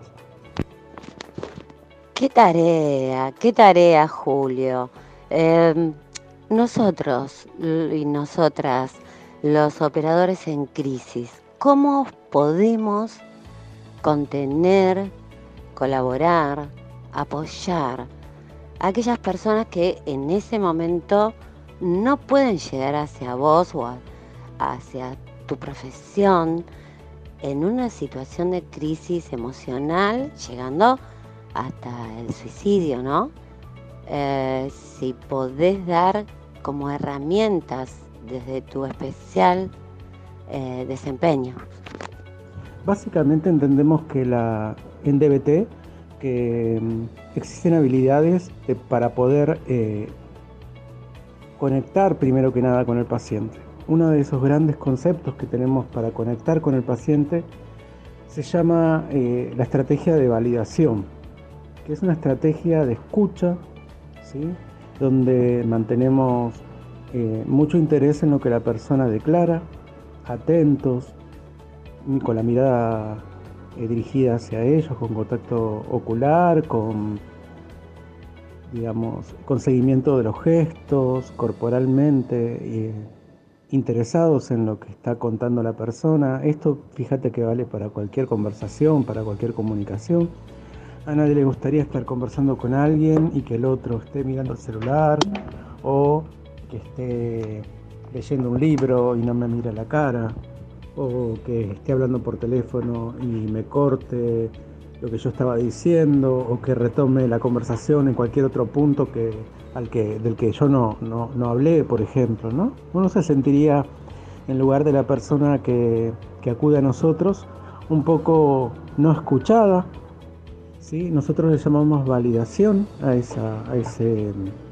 X: Qué tarea, qué tarea, Julio. Eh, nosotros y nosotras, los operadores en crisis, ¿cómo podemos contener, colaborar, apoyar a aquellas personas que en ese momento no pueden llegar hacia vos o a, hacia tu profesión en una situación de crisis emocional, llegando hasta el suicidio, ¿no? eh, si podés dar como herramientas desde tu especial eh, desempeño.
Y: Básicamente entendemos que la, en D B T que mm, existen habilidades eh, para poder eh, conectar primero que nada con el paciente. Uno de esos grandes conceptos que tenemos para conectar con el paciente se llama eh, la estrategia de validación, que es una estrategia de escucha, ¿sí? Donde mantenemos eh, mucho interés en lo que la persona declara, atentos, con la mirada eh, dirigida hacia ellos, con contacto ocular, con, digamos, con seguimiento de los gestos, corporalmente, eh, interesados en lo que está contando la persona. Esto, fíjate que vale para cualquier conversación, para cualquier comunicación. A nadie le gustaría estar conversando con alguien y que el otro esté mirando el celular o que esté leyendo un libro y no me mire la cara, o que esté hablando por teléfono y me corte lo que yo estaba diciendo, o que retome la conversación en cualquier otro punto que, al que, del que yo no, no, no hablé, por ejemplo, ¿no? Uno se sentiría, en lugar de la persona que, que acude a nosotros, un poco no escuchada, ¿sí? Nosotros le llamamos validación a, esa, a, ese,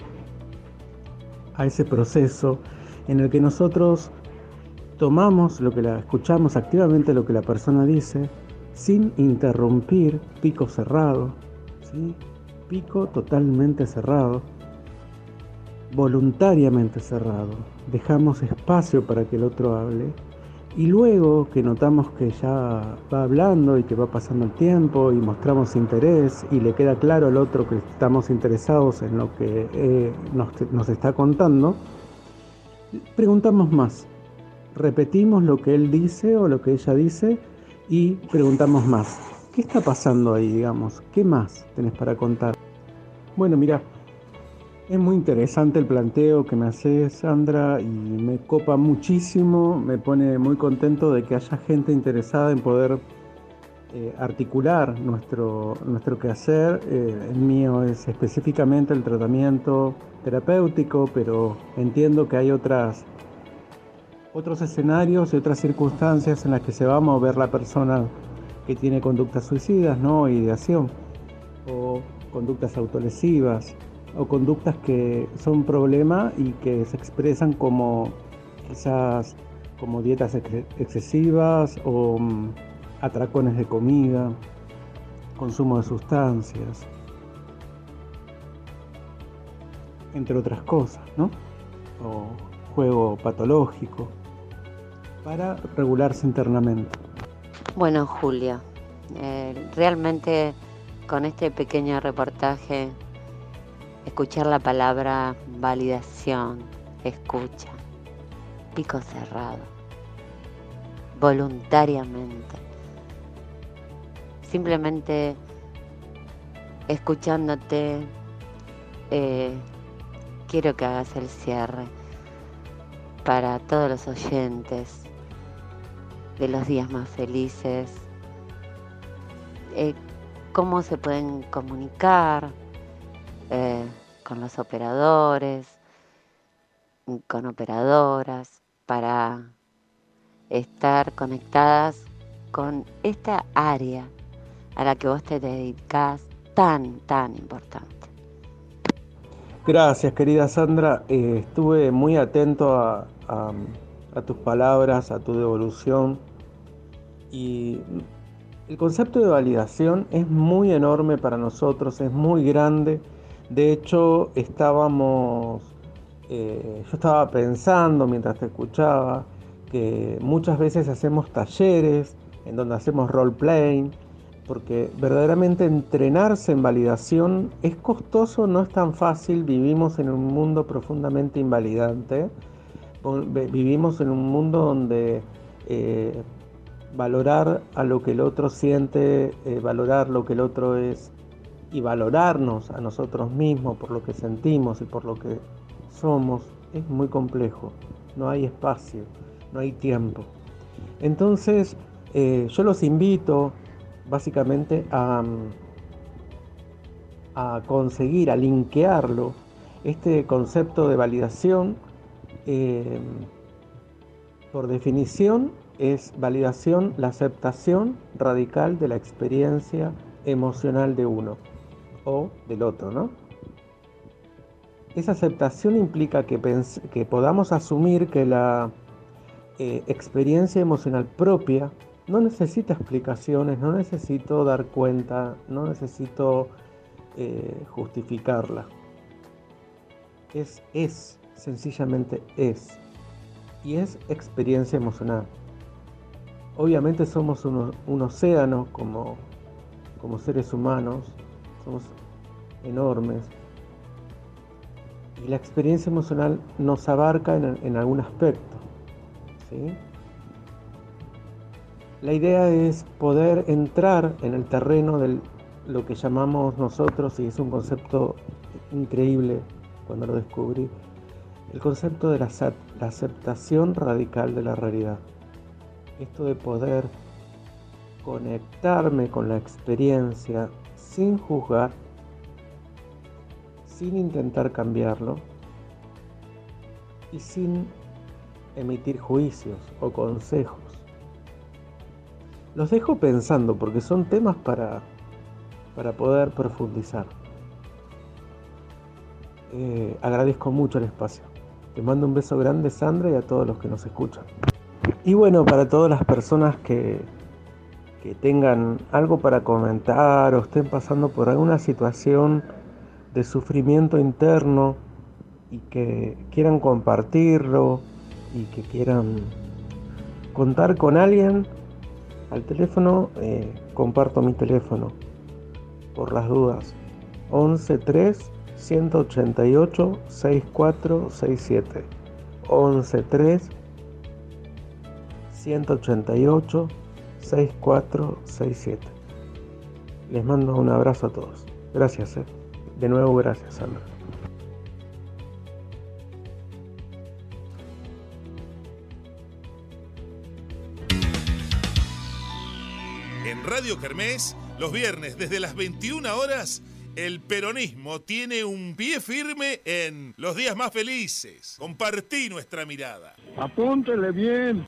Y: a ese proceso en el que nosotros tomamos lo que la escuchamos activamente lo que la persona dice, sin interrumpir, pico cerrado, ¿sí? Pico totalmente cerrado, voluntariamente cerrado. Dejamos espacio para que el otro hable y luego que notamos que ya va hablando y que va pasando el tiempo y mostramos interés y le queda claro al otro que estamos interesados en lo que eh, nos, nos está contando, preguntamos más. Repetimos lo que él dice o lo que ella dice y preguntamos más. ¿Qué está pasando ahí, digamos? ¿Qué más tenés para contar? Bueno, mira, es muy interesante el planteo que me haces, Sandra, y me copa muchísimo, me pone muy contento de que haya gente interesada en poder eh, articular nuestro, nuestro quehacer. Eh, el mío es específicamente el tratamiento terapéutico, pero entiendo que hay otras otros escenarios y otras circunstancias en las que se va a mover la persona que tiene conductas suicidas, ¿no? Ideación, o conductas autolesivas, o conductas que son problema y que se expresan como quizás como dietas ex- excesivas o um, atracones de comida, consumo de sustancias, entre otras cosas, ¿no? O juego patológico, para regularse internamente.
X: Bueno, Julio, eh, realmente con este pequeño reportaje, escuchar la palabra validación, escucha, pico cerrado, voluntariamente, simplemente escuchándote, eh, quiero que hagas el cierre para todos los oyentes de los días más felices. Eh, ¿Cómo se pueden comunicar eh, con los operadores, con operadoras, para estar conectadas con esta área a la que vos te dedicás tan, tan importante?
Y: Gracias, querida Sandra. Eh, estuve muy atento a, a, a tus palabras, a tu devolución. Y el concepto de validación es muy enorme para nosotros, es muy grande. De hecho, estábamos, eh, yo estaba pensando mientras te escuchaba que muchas veces hacemos talleres en donde hacemos role-playing, porque verdaderamente entrenarse en validación es costoso, no es tan fácil. Vivimos en un mundo profundamente invalidante, vivimos en un mundo donde eh, valorar a lo que el otro siente, eh, valorar lo que el otro es y valorarnos a nosotros mismos por lo que sentimos y por lo que somos es muy complejo. No hay espacio, no hay tiempo. Entonces eh, yo los invito básicamente a, a conseguir, a linkearlo, este concepto de validación, eh, por definición, es validación, la aceptación radical de la experiencia emocional de uno o del otro, ¿no? Esa aceptación implica que, pens- que podamos asumir que la eh, experiencia emocional propia no necesita explicaciones, no necesito dar cuenta, no necesito eh, justificarla. Es, es, sencillamente es. Y es experiencia emocional. Obviamente somos un, un océano como, como seres humanos, somos enormes. Y la experiencia emocional nos abarca en, en algún aspecto, ¿sí? La idea es poder entrar en el terreno de lo que llamamos nosotros, y es un concepto increíble cuando lo descubrí, el concepto de la, la aceptación radical de la realidad. Esto de poder conectarme con la experiencia sin juzgar, sin intentar cambiarlo y sin emitir juicios o consejos. Los dejo pensando porque son temas para, para poder profundizar. Eh, agradezco mucho el espacio. Te mando un beso grande, Sandra, y a todos los que nos escuchan. Y bueno, para todas las personas que, que tengan algo para comentar o estén pasando por alguna situación de sufrimiento interno y que quieran compartirlo y que quieran contar con alguien, al teléfono, eh, comparto mi teléfono por las dudas, once tres ciento ochenta y ocho sesenta y cuatro sesenta y siete, once tres ciento ochenta y ocho sesenta y cuatro sesenta y siete. Les mando un abrazo a todos. Gracias, eh. De nuevo, gracias, Sandra.
A: En Radio Kermés, los viernes desde las veintiuna horas, el peronismo tiene un pie firme en los días más felices. Compartí nuestra mirada.
C: Apúntele bien.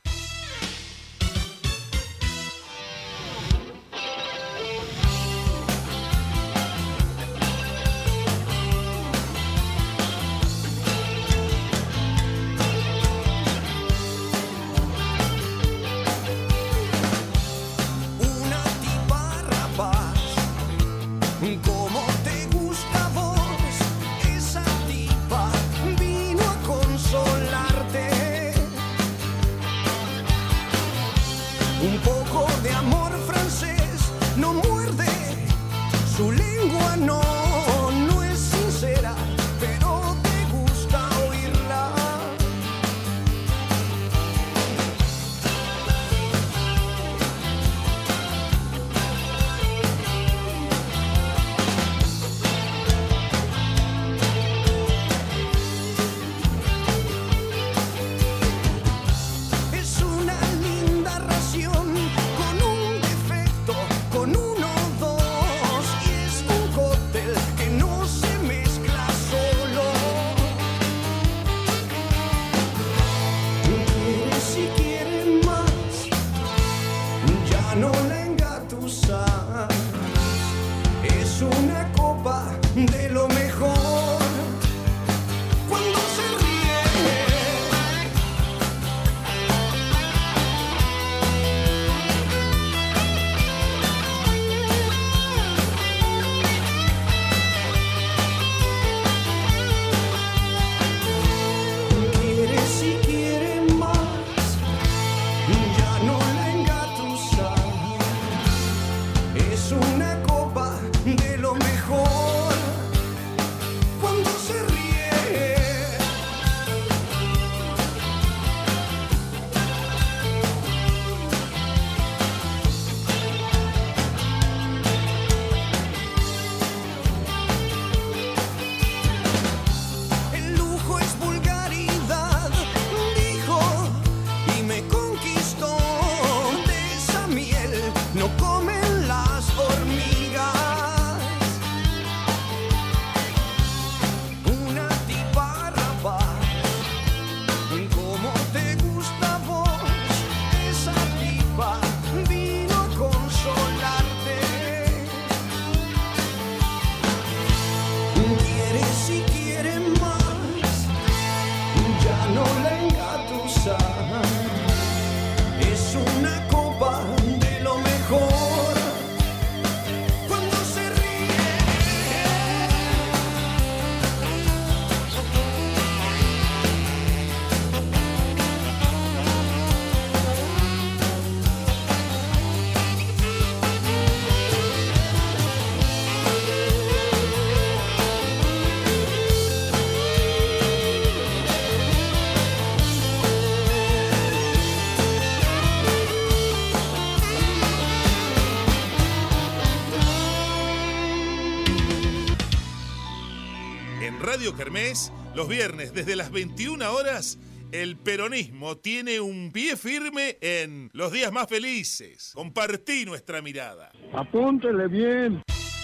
A: Radio Kermés, los viernes desde las veintiuna horas, el peronismo tiene un pie firme en Los Días Más Felices. Compartí nuestra mirada.
C: Apúntele bien.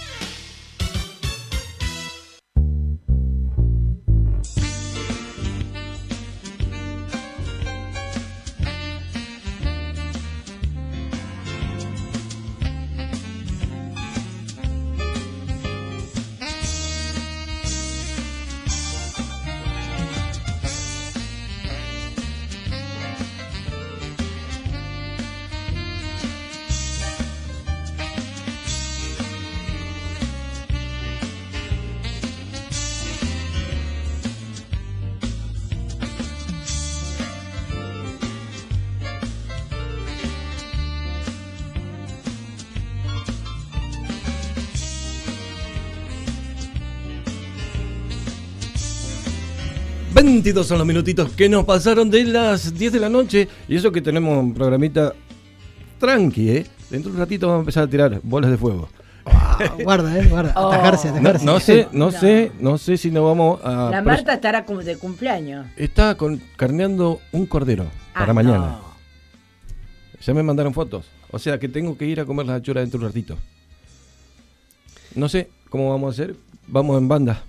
E: veintidós son los minutitos que nos pasaron de las diez de la noche. Y eso que tenemos un programita tranqui, ¿eh? Dentro de un ratito vamos a empezar a tirar bolas de fuego.
D: Wow, guarda, eh, guarda.
F: Oh.
D: Atajarse, atajarse.
E: No, no sé, no,
F: No.
E: sé, no sé si nos vamos a...
F: La Marta estará como de cumpleaños.
E: Está con, carneando un cordero para
F: Ah,
E: mañana.
F: no.
E: Ya me mandaron fotos. O sea que tengo que ir a comer las achuras dentro de un ratito. No sé cómo vamos a hacer. Vamos en banda.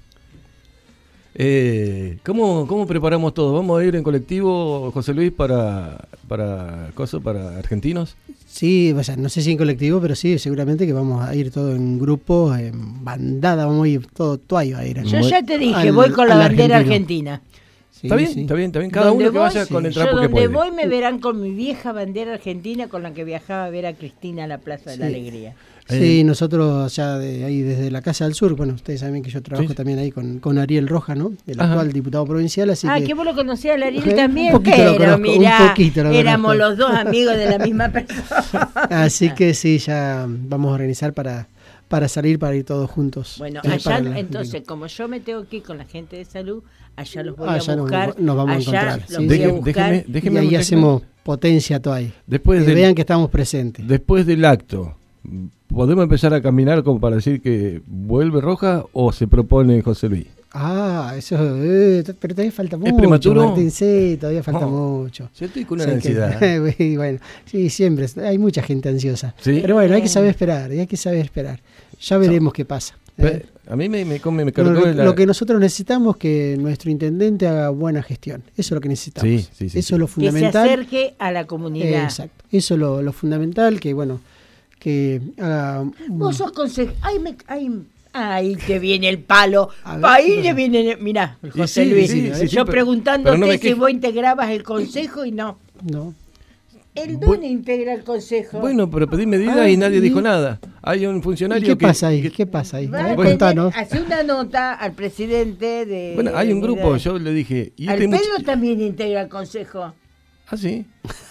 E: Eh, ¿cómo, ¿Cómo preparamos todo? ¿Vamos a ir en colectivo, José Luis, para para coso, para argentinos?
D: Sí, vaya, no sé si en colectivo, pero sí, seguramente que vamos a ir todo en grupo, en bandada, vamos a ir todo tuayo a ir.
F: Yo ya te dije,
D: al-
F: voy con la
D: al
F: bandera
D: argentino.
F: argentina.
D: Sí,
E: está bien,
D: sí.
E: está bien, está bien. Cada
F: Donde
E: uno que
F: voy,
E: vaya
F: sí.
E: con el
F: Yo
E: trapo que
F: donde
E: puede.
F: voy me verán con mi vieja bandera argentina con la que viajaba a ver a Cristina a la Plaza de la
D: Sí.
F: Alegría.
D: Sí, nosotros ya de ahí desde la Casa del Sur, bueno, ustedes saben que yo trabajo
E: Sí.
D: también ahí con, con Ariel Roja, ¿no? El
E: Ajá.
D: actual diputado provincial, así
F: Ah,
D: que...
F: que vos lo conocías a Ariel
D: Un
F: también,
D: poquito lo
F: pero
D: conozco, un
F: mirá,
D: poquito lo
F: éramos
D: conozco.
F: los dos amigos de la misma persona.
D: Así que sí, ya vamos a organizar para, para salir, para ir todos juntos.
F: Bueno,
D: eh,
F: allá,
D: para la-
F: entonces, como yo me tengo que ir con la gente de salud, allá los voy
D: Ah,
F: a
D: ya nos-
F: buscar.
D: nos vamos a
F: allá
D: encontrar,
F: los
D: sí.
F: voy a
E: Deje-
F: buscar.
E: déjeme- déjeme-
D: y ahí
E: déjeme-
D: hacemos potencia todo ahí.
E: Después
D: que
E: del-
D: vean que estamos presentes.
E: Después del acto, ¿podemos empezar a caminar como para decir que vuelve Roja o se propone José Luis?
D: Ah, eso, eh, t- pero todavía falta mucho.
E: prematuro?
D: Martín, sí, todavía falta
E: Oh,
D: mucho.
E: yo estoy con una
D: O sea que-
E: ansiedad.
D: y bueno, sí, siempre, hay mucha gente ansiosa.
E: ¿Sí?
D: Pero bueno, hay que saber esperar, hay que saber esperar. Ya veremos qué pasa.
E: Pe-
D: ¿eh?
E: A mí me, me come, me
D: Lo,
E: cargó
D: lo-
E: la...
D: lo que nosotros necesitamos es que nuestro intendente haga buena gestión. Eso es lo que necesitamos.
E: Sí, sí, sí,
D: Eso
E: sí.
D: es lo
F: Que se
D: fundamental.
F: acerque a la comunidad.
D: Eh, exacto. Eso es lo, lo fundamental, que bueno, que haga...
F: Vos sos consejero. Ay, me, ay, ahí te viene el palo.
D: A ver,
F: Ahí
D: ¿qué
F: le
D: pasa?
F: viene, mirá,
E: Y
F: José
E: sí,
F: Luis.
E: sí, sí, sí,
F: yo
E: pero-
F: preguntándote
E: pero no me
F: si
E: quejo.
F: vos integrabas el consejo y no.
D: No.
F: El
E: Bu-
F: don integra el consejo.
E: Bueno, pero pedí medidas
D: Ah,
E: y nadie
D: y-
E: dijo nada. Hay un
D: ¿Y
E: funcionario
D: qué
E: que...
D: pasa ahí?
E: que-
D: ¿Qué pasa ahí?
F: Va
D: A
F: a
D: ver,
F: tener-
D: contanos.
F: hace una nota al presidente de.
E: Bueno, hay un grupo,
F: Unidad.
E: yo le dije... Y
F: Al
E: este
F: Pedro
E: much-
F: también integra el consejo.
E: Ah, sí.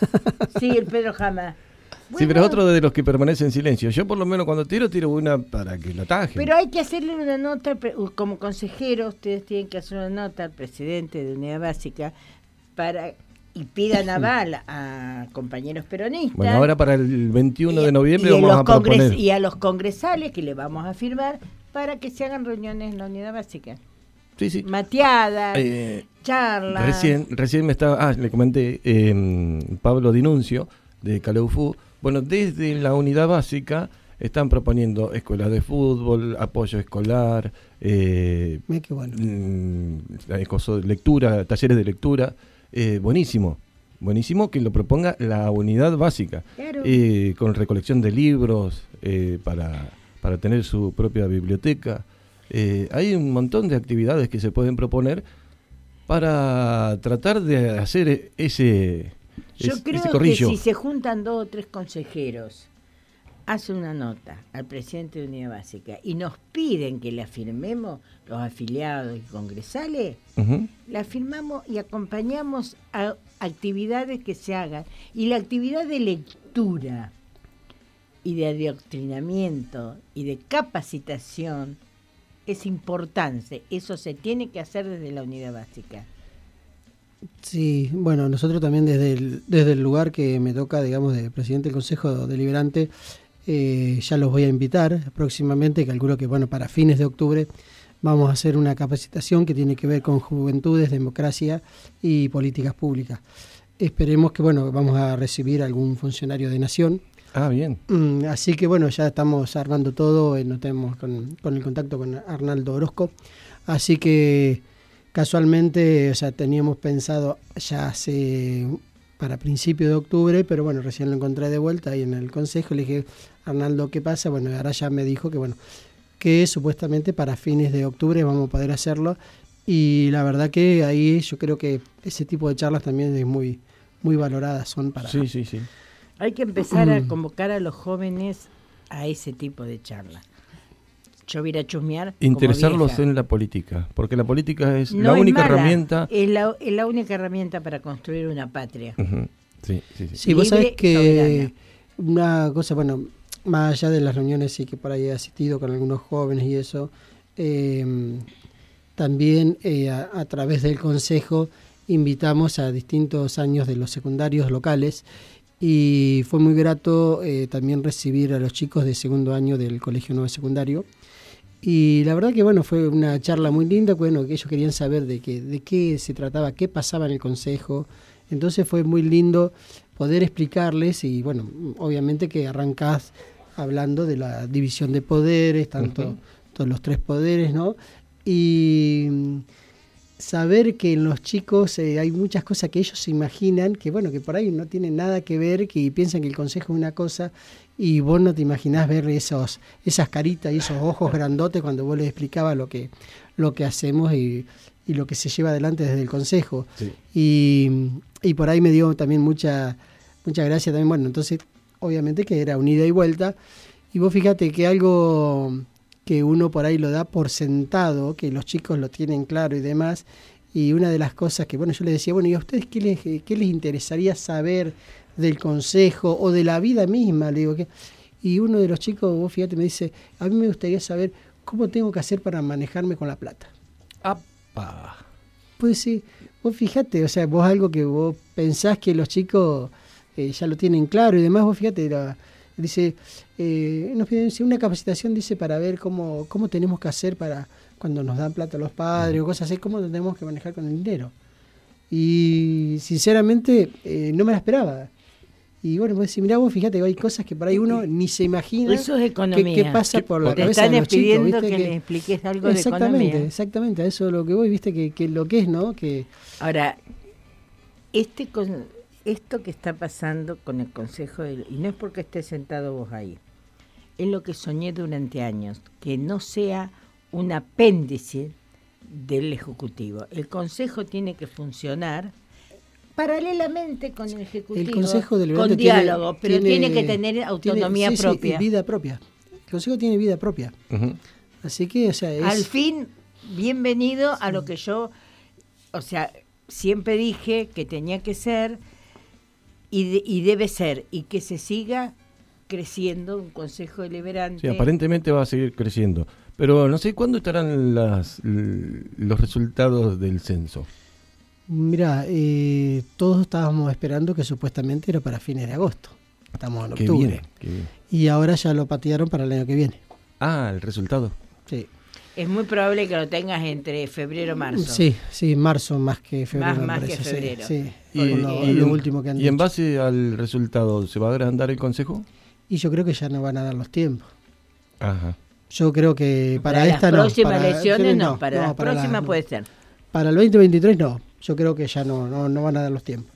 F: Sí, el Pedro Jamás.
E: Sí, pero es otro de los que permanece en silencio. Yo por lo menos cuando tiro, tiro una para que lo ataje.
F: Pero hay que hacerle una nota, al pre- como consejero, ustedes tienen que hacer una nota al presidente de Unidad Básica para y pidan aval a compañeros peronistas.
E: Bueno, ahora para el veintiuno de noviembre
F: y, a
E: vamos
F: los
E: a
F: congres-
E: proponer...
F: y a los congresales que le vamos a firmar para que se hagan reuniones en la Unidad Básica.
E: Sí, sí.
F: Mateadas,
E: Eh,
F: charlas.
E: Recién, recién me estaba, ah, le comenté, eh, Pablo Dinuncio, de Caleufú, bueno, desde la unidad básica están proponiendo escuelas de fútbol, apoyo escolar, eh,
D: Mira qué bueno.
E: mm, eh, coso de lectura, talleres de lectura, eh, buenísimo, buenísimo que lo proponga la unidad básica,
F: Claro.
E: eh, con recolección de libros eh, para, para tener su propia biblioteca. Eh, hay un montón de actividades que se pueden proponer para tratar de hacer ese,
F: Yo
E: es-
F: creo
E: ese
F: que
E: corrillo.
F: si se juntan dos o tres consejeros, hacen una nota al presidente de Unidad Básica y nos piden que la firmemos los afiliados y congresales,
E: Ujú.
F: la firmamos y acompañamos a actividades que se hagan. Y la actividad de lectura y de adoctrinamiento y de capacitación es importante. Eso se tiene que hacer desde la Unidad Básica.
D: Sí, bueno, nosotros también desde el, desde el lugar que me toca, digamos, de presidente del Consejo Deliberante, eh, ya los voy a invitar próximamente, calculo que, bueno, para fines de octubre vamos a hacer una capacitación que tiene que ver con juventudes, democracia y políticas públicas. Esperemos que, bueno, vamos a recibir algún funcionario de Nación.
E: Ah, bien.
D: Mm, así que, bueno, ya estamos armando todo, eh, nos tenemos con, con el contacto con Arnaldo Orozco. Así que, casualmente, o sea, teníamos pensado ya hace para principios de octubre, pero bueno, recién lo encontré de vuelta ahí en el consejo. Le dije, Arnaldo, ¿qué pasa? Bueno, ahora ya me dijo que, bueno, que supuestamente para fines de octubre vamos a poder hacerlo. Y la verdad que ahí yo creo que ese tipo de charlas también es muy... muy valoradas son para...
E: Sí, sí, sí.
F: Hay que empezar a convocar a los jóvenes a ese tipo de charlas. Yo voy a ir a chusmear.
E: Interesarlos en la política, porque la política es
F: no
E: la
F: es
E: única
F: mala,
E: herramienta...
F: Es la, es la única herramienta para construir una patria.
E: Uh-huh. Sí, sí, sí.
D: Sí, vos sabés que soberana. Una cosa, bueno, más allá de las reuniones sí que por ahí he asistido con algunos jóvenes y eso, eh, también eh, a, a través del consejo invitamos a distintos años de los secundarios locales y fue muy grato eh, también recibir a los chicos de segundo año del Colegio Nuevo Secundario. Y la verdad que bueno, fue una charla muy linda, bueno, que ellos querían saber de qué, de qué se trataba, qué pasaba en el consejo. Entonces fue muy lindo poder explicarles y bueno, obviamente que arrancás hablando de la división de poderes, tanto uh-huh. todos los tres poderes, ¿no? Y saber que en los chicos eh, hay muchas cosas que ellos se imaginan, que bueno, que por ahí no tienen nada que ver, que piensan que el consejo es una cosa y vos no te imaginás ver esos, esas caritas y esos ojos grandotes cuando vos les explicabas lo que, lo que hacemos y, y lo que se lleva adelante desde el consejo. Sí. Y, y por ahí me dio también mucha, mucha gracia también, bueno, entonces obviamente que era un ida y vuelta y vos fíjate que algo que uno por ahí lo da por sentado, que los chicos lo tienen claro y demás, y una de las cosas que, bueno, yo les decía, bueno, ¿y a ustedes qué les, qué les interesaría saber del consejo o de la vida misma? Le digo, que y uno de los chicos, vos fíjate, me dice, a mí me gustaría saber cómo tengo que hacer para manejarme con la plata.
E: ¡Apa!
D: Pues sí, vos fíjate, o sea, vos algo que vos pensás que los chicos eh, ya lo tienen claro y demás, vos fíjate, la... Dice, eh, nos piden una capacitación, dice, para ver cómo, cómo tenemos que hacer para cuando nos dan plata los padres o cosas así, cómo tenemos que manejar con el dinero. Y sinceramente eh, no me la esperaba. Y bueno, pues si mirá vos, fíjate que hay cosas que por ahí uno ni se imagina.
F: Eso es economía.
D: ¿Qué pasa por la cabeza de los chicos?
F: Te están
D: pidiendo
F: que, que les expliques algo de economía.
D: Exactamente, exactamente, a eso es lo que voy, viste, que, que lo que es, ¿no? Que
F: ahora, este con... esto que está pasando con el Consejo, de, y no es porque estés sentado vos ahí, es lo que soñé durante años, que no sea un apéndice del Ejecutivo. El Consejo tiene que funcionar paralelamente con el Ejecutivo,
D: el Consejo
F: con diálogo, pero tiene, tiene que tener autonomía
D: tiene, sí,
F: propia.
D: Sí, vida propia. El Consejo tiene vida propia. Uh-huh. Así que, o sea, es...
F: Al fin, bienvenido sí. a lo que yo, o sea, siempre dije que tenía que ser... Y, de, y debe ser, y que se siga creciendo un Consejo Deliberante.
E: Sí, aparentemente va a seguir creciendo. Pero no sé, ¿cuándo estarán las, los resultados del censo?
D: Mira, eh, todos estábamos esperando que supuestamente era para fines de agosto. Estamos en
E: qué
D: octubre.
E: Bien, qué bien.
D: Y ahora ya lo patearon para el año que viene.
E: Ah, el resultado.
D: Sí.
F: Es muy probable que lo tengas entre febrero y marzo.
D: Sí, sí, marzo más que febrero.
F: Más, más
D: parece,
F: que febrero.
D: Sí, sí.
E: Y,
D: lo,
E: y,
D: lo último que han
E: ¿Y
D: dicho.
E: en base al resultado se va a agrandar el Consejo?
D: Y yo creo que ya no van a dar los tiempos.
E: Ajá.
D: Yo creo que para,
F: para
D: esta
F: las
D: no.
F: próximas
D: para
F: elecciones no,
D: no,
F: para
D: no,
F: las
D: para
F: próximas
D: la,
F: puede ser.
D: Para el veinte veintitrés no, yo creo que ya no, no, no van a dar los tiempos.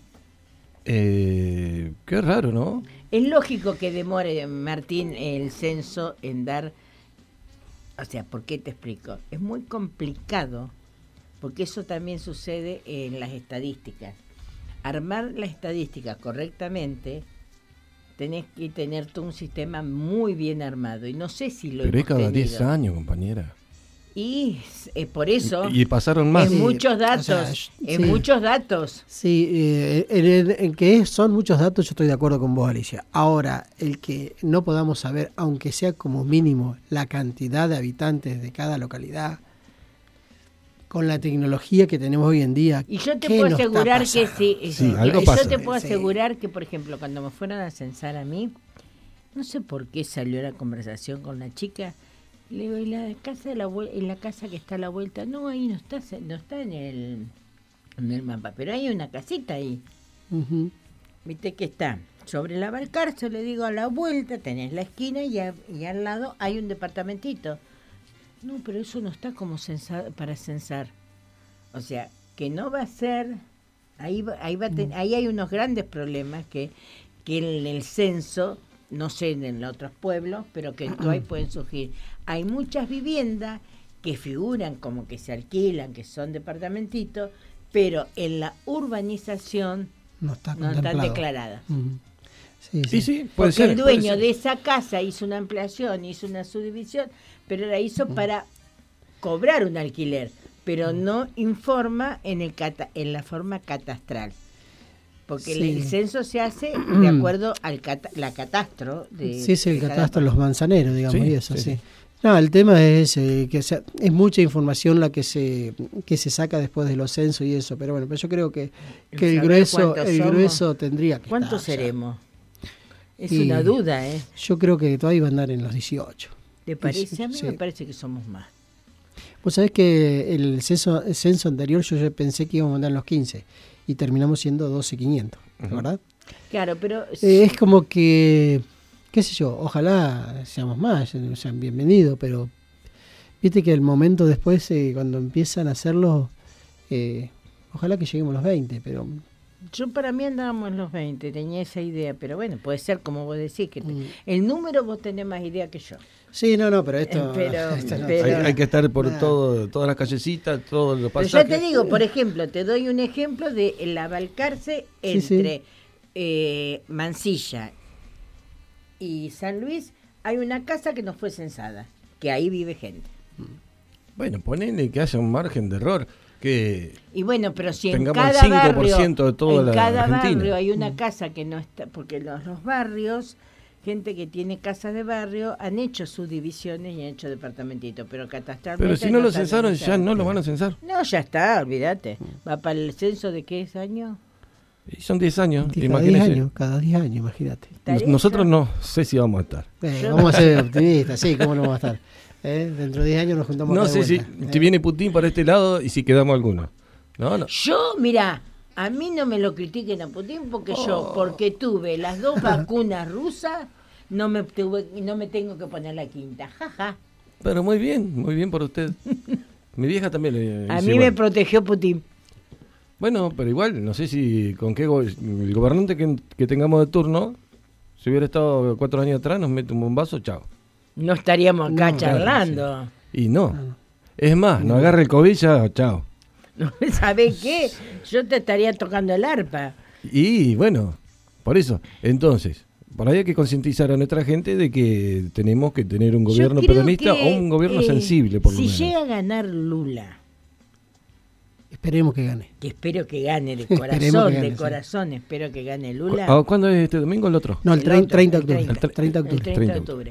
E: Eh, qué raro, ¿no?
F: Es lógico que demore, Martín, el censo en dar... O sea, ¿por qué te explico? Es muy complicado, porque eso también sucede en las estadísticas. Armar la estadística correctamente, tenés que tener todo un sistema muy bien armado. Y no sé si lo
E: Pero es cada
F: tenido.
E: diez años, compañera.
F: Y eh, por eso...
E: Y, y pasaron más.
F: Es
E: sí,
F: muchos datos,
D: o sea,
F: es
D: sí.
F: muchos datos.
D: Sí, eh, en, en, en que son muchos datos, yo estoy de acuerdo con vos, Alicia. Ahora, el que no podamos saber, aunque sea como mínimo, la cantidad de habitantes de cada localidad, con la tecnología que tenemos hoy en día,
F: y yo te
D: ¿qué
F: puedo
D: nos
F: asegurar
D: está
F: que sí,
E: Sí,
F: yo,
E: algo
F: yo
E: pasa.
F: te puedo
D: Sí.
F: asegurar que, por ejemplo, cuando me fueron a censar a mí, no sé por qué salió la conversación con la chica, Le digo, ¿y la casa de la vuel- en la casa que está a la vuelta? No, ahí no está, no está en el, en el mapa, pero hay una casita ahí.
D: Ujú.
F: Viste que está sobre la Balcarce, le digo, a la vuelta tenés la esquina y, a- y al lado hay un departamentito. No, pero eso no está como censar, para censar. O sea, que no va a ser, ahí va, ahí va a ten- ahí hay unos grandes problemas que, que en el censo, no sé en los otros pueblos, pero que ahí pueden surgir. Hay muchas viviendas que figuran como que se alquilan, que son departamentitos, pero en la urbanización
D: No está
F: no están
D: contemplado.
F: declaradas.
D: Ujú. Sí,
E: Sí, sí, puede
F: Porque
E: ser.
F: el
E: puede
F: dueño
E: ser.
F: de esa casa hizo una ampliación, hizo una subdivisión, pero la hizo para cobrar un alquiler, pero no informa en el cata- en la forma catastral. Porque el-
D: Sí.
F: el censo se hace de acuerdo al cata- la catastro de
D: Sí, es el
F: de cada
D: catastro de los manzaneros, digamos,
E: Sí,
D: y eso,
E: sí,
D: sí.
E: sí.
D: No, el tema es eh, que o sea, es mucha información la que se que se saca después de los censos y eso, pero bueno, pero yo creo que, que el
F: Saber
D: grueso
F: cuántos
D: el
F: somos.
D: grueso tendría que
F: ¿Cuántos
D: estar, o sea,
F: seremos? Es
D: y
F: una duda, ¿eh?
D: Yo creo que todavía va a andar en los dieciocho.
F: ¿Te parece? A mí
D: Sí.
F: me parece que somos más.
D: Vos sabés que el censo, el censo anterior yo ya pensé que íbamos a andar en los quince y terminamos siendo doce mil quinientos, ¿verdad?
F: Claro, pero
D: Eh, es como que, qué sé yo, ojalá seamos más, sean bienvenidos, pero viste que el momento después, eh, cuando empiezan a hacerlo, eh, ojalá que lleguemos a los veinte, pero
F: yo para mí andábamos en los veinte, tenía esa idea, pero bueno, puede ser como vos decís, que te-
D: Mm.
F: el número vos tenés más idea que yo.
D: sí, no, no, pero esto,
F: Pero-
D: esto no.
F: pero-
E: Hay, hay que estar por
D: Nada.
E: todo, todas las callecitas, todos los
F: Pero
E: pasajes.
F: ya te digo, por ejemplo, te doy un ejemplo de la Balcarce
D: Sí, sí.
F: entre eh, Mansilla y San Luis, hay una casa que no fue censada, que ahí vive gente.
E: Bueno, ponele que haya un margen de error, que
F: Y bueno, pero si en
E: tengamos el
F: cada
E: cinco por
F: barrio,
E: ciento de toda
F: en
E: la
F: cada
E: Argentina.
F: barrio hay una casa que no está, porque los, los barrios, gente que tiene casas de barrio, han hecho sus divisiones y han hecho departamentitos, pero catastralmente
E: Pero si no lo
F: están
E: censaron, ya
F: censados.
E: no lo van a censar.
F: No, ya está, olvídate. ¿Va para el censo de qué es año?
E: Y son diez años,
D: cada diez
E: imagínese.
D: años, cada diez años, imagínate.
E: Nos- Nosotros no sé si vamos a estar.
D: Eh, vamos a ser optimistas, sí, cómo no vamos a estar. Eh, Dentro de diez años nos juntamos
E: No
D: acá de
E: sé si,
D: vuelta,
E: si
D: eh.
E: viene Putin para este lado y si quedamos algunos. No, no.
F: Yo, mira, a mí no me lo critiquen a Putin porque yo, porque tuve las dos vacunas rusas, no me tuve, no me tengo que poner la quinta, jaja.
E: Pero muy bien, muy bien por usted. Mi vieja también le
F: A
E: hizo
F: mí
E: igual.
F: me protegió Putin.
E: Bueno, pero igual, no sé si con qué go- el gobernante que, que tengamos de turno, si hubiera estado cuatro años atrás, nos mete un bombazo, chao.
F: No estaríamos acá
E: No,
F: charlando.
E: Y no. Es más, nos agarra el COVID, ya, chao.
F: ¿Sabés qué? Yo te estaría tocando el arpa.
E: Y bueno, por eso. Entonces, por ahí hay que concientizar a nuestra gente de que tenemos que tener un gobierno
F: Yo creo
E: peronista
F: que,
E: o un gobierno
F: eh,
E: sensible, por lo
F: si
E: menos.
F: llega a ganar Lula,
D: Esperemos que gane.
F: que espero que gane de
D: Esperemos
F: corazón,
D: que gane,
F: de
D: sí.
F: corazón, espero que gane Lula.
E: ¿Cu- ¿Cuándo es este domingo o el otro?
D: No, el,
F: El
D: trein-
F: otro,
D: treinta de
F: el
D: octubre.
F: treinta.
D: treinta de
F: El
D: octubre.
F: treinta de octubre.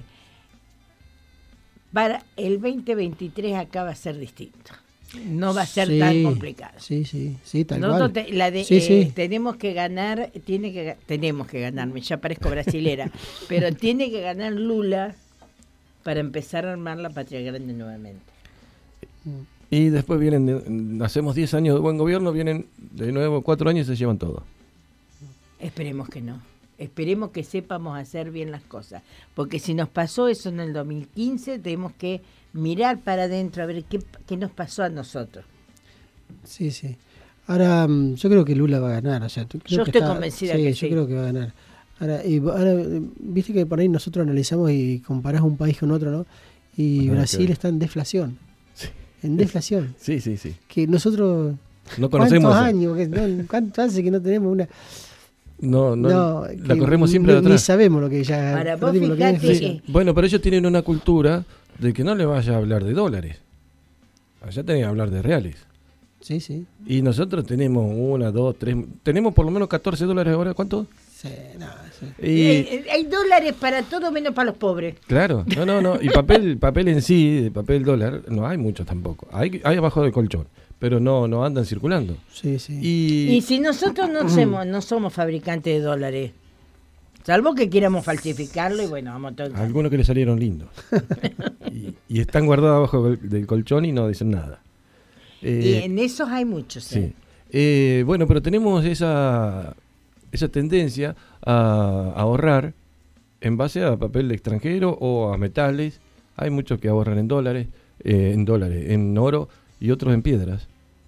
F: Para el veinte veintitrés acá va a ser distinto. No va a ser
D: Sí,
F: tan complicado.
D: Sí, sí, sí, tal
F: Nosotros
D: cual.
F: te- la de,
D: Sí,
F: eh,
D: sí.
F: tenemos que ganar, tiene que ga- tenemos que ganarme, ya parezco brasilera, pero tiene que ganar Lula para empezar a armar la patria grande nuevamente.
E: Y después vienen, de- hacemos diez años de buen gobierno, vienen de nuevo cuatro años y se llevan todo.
F: Esperemos que no. Esperemos que sepamos hacer bien las cosas. Porque si nos pasó eso en el dos mil quince, tenemos que mirar para adentro a ver qué, qué nos pasó a nosotros.
D: Sí, sí. Ahora, mm, yo creo que Lula va a ganar. O sea, tú- creo
F: Yo
D: que
F: estoy
D: está-
F: convencida
D: sí,
F: que
D: yo
F: sí.
D: creo que va a ganar. Ahora, y, ahora, eh, viste que por ahí nosotros analizamos y comparás un país con otro, ¿no? Y
E: Nada
D: Brasil
E: que ver.
D: está en deflación. En deflación.
E: Sí, sí, sí.
D: Que nosotros...
E: No conocemos
D: ¿Cuántos
E: eso.
D: años? que no- ¿Cuánto hace que no tenemos una...?
E: No, no,
D: No,
E: la
D: que
E: corremos siempre
D: ni,
E: de atrás.
D: Ni sabemos lo que ya...
F: Ahora, vos
D: perdimos lo que es
F: fijate
D: deflación.
F: que-
E: Bueno, pero ellos tienen una cultura de que no le vaya a hablar de dólares. Allá tienen que hablar de reales.
D: Sí, sí.
E: Y nosotros tenemos una, dos, tres... Tenemos por lo menos catorce dólares ahora, ¿cuánto?
D: Sí, no, sí.
E: Y,
F: Eh, hay dólares para todo menos para los pobres.
E: claro, no, no, no. Y papel papel en sí, de papel dólar, no hay mucho tampoco. Hay, hay abajo del colchón, pero no, no andan circulando.
D: Sí, sí.
E: Y,
F: Y si nosotros no somos, no somos fabricantes de dólares, Salvo que quieramos falsificarlo y bueno, vamos todos.
E: Algunos que le salieron lindos. y, y están guardados abajo del, del colchón y no dicen nada. Eh,
F: y en esos hay muchos.
E: Sí.
F: ¿eh?
E: Eh, bueno, pero tenemos esa, esa tendencia a, a ahorrar en base a papel extranjero o a metales. Hay muchos que ahorran en dólares, eh, en dólares, en oro y otros en piedras.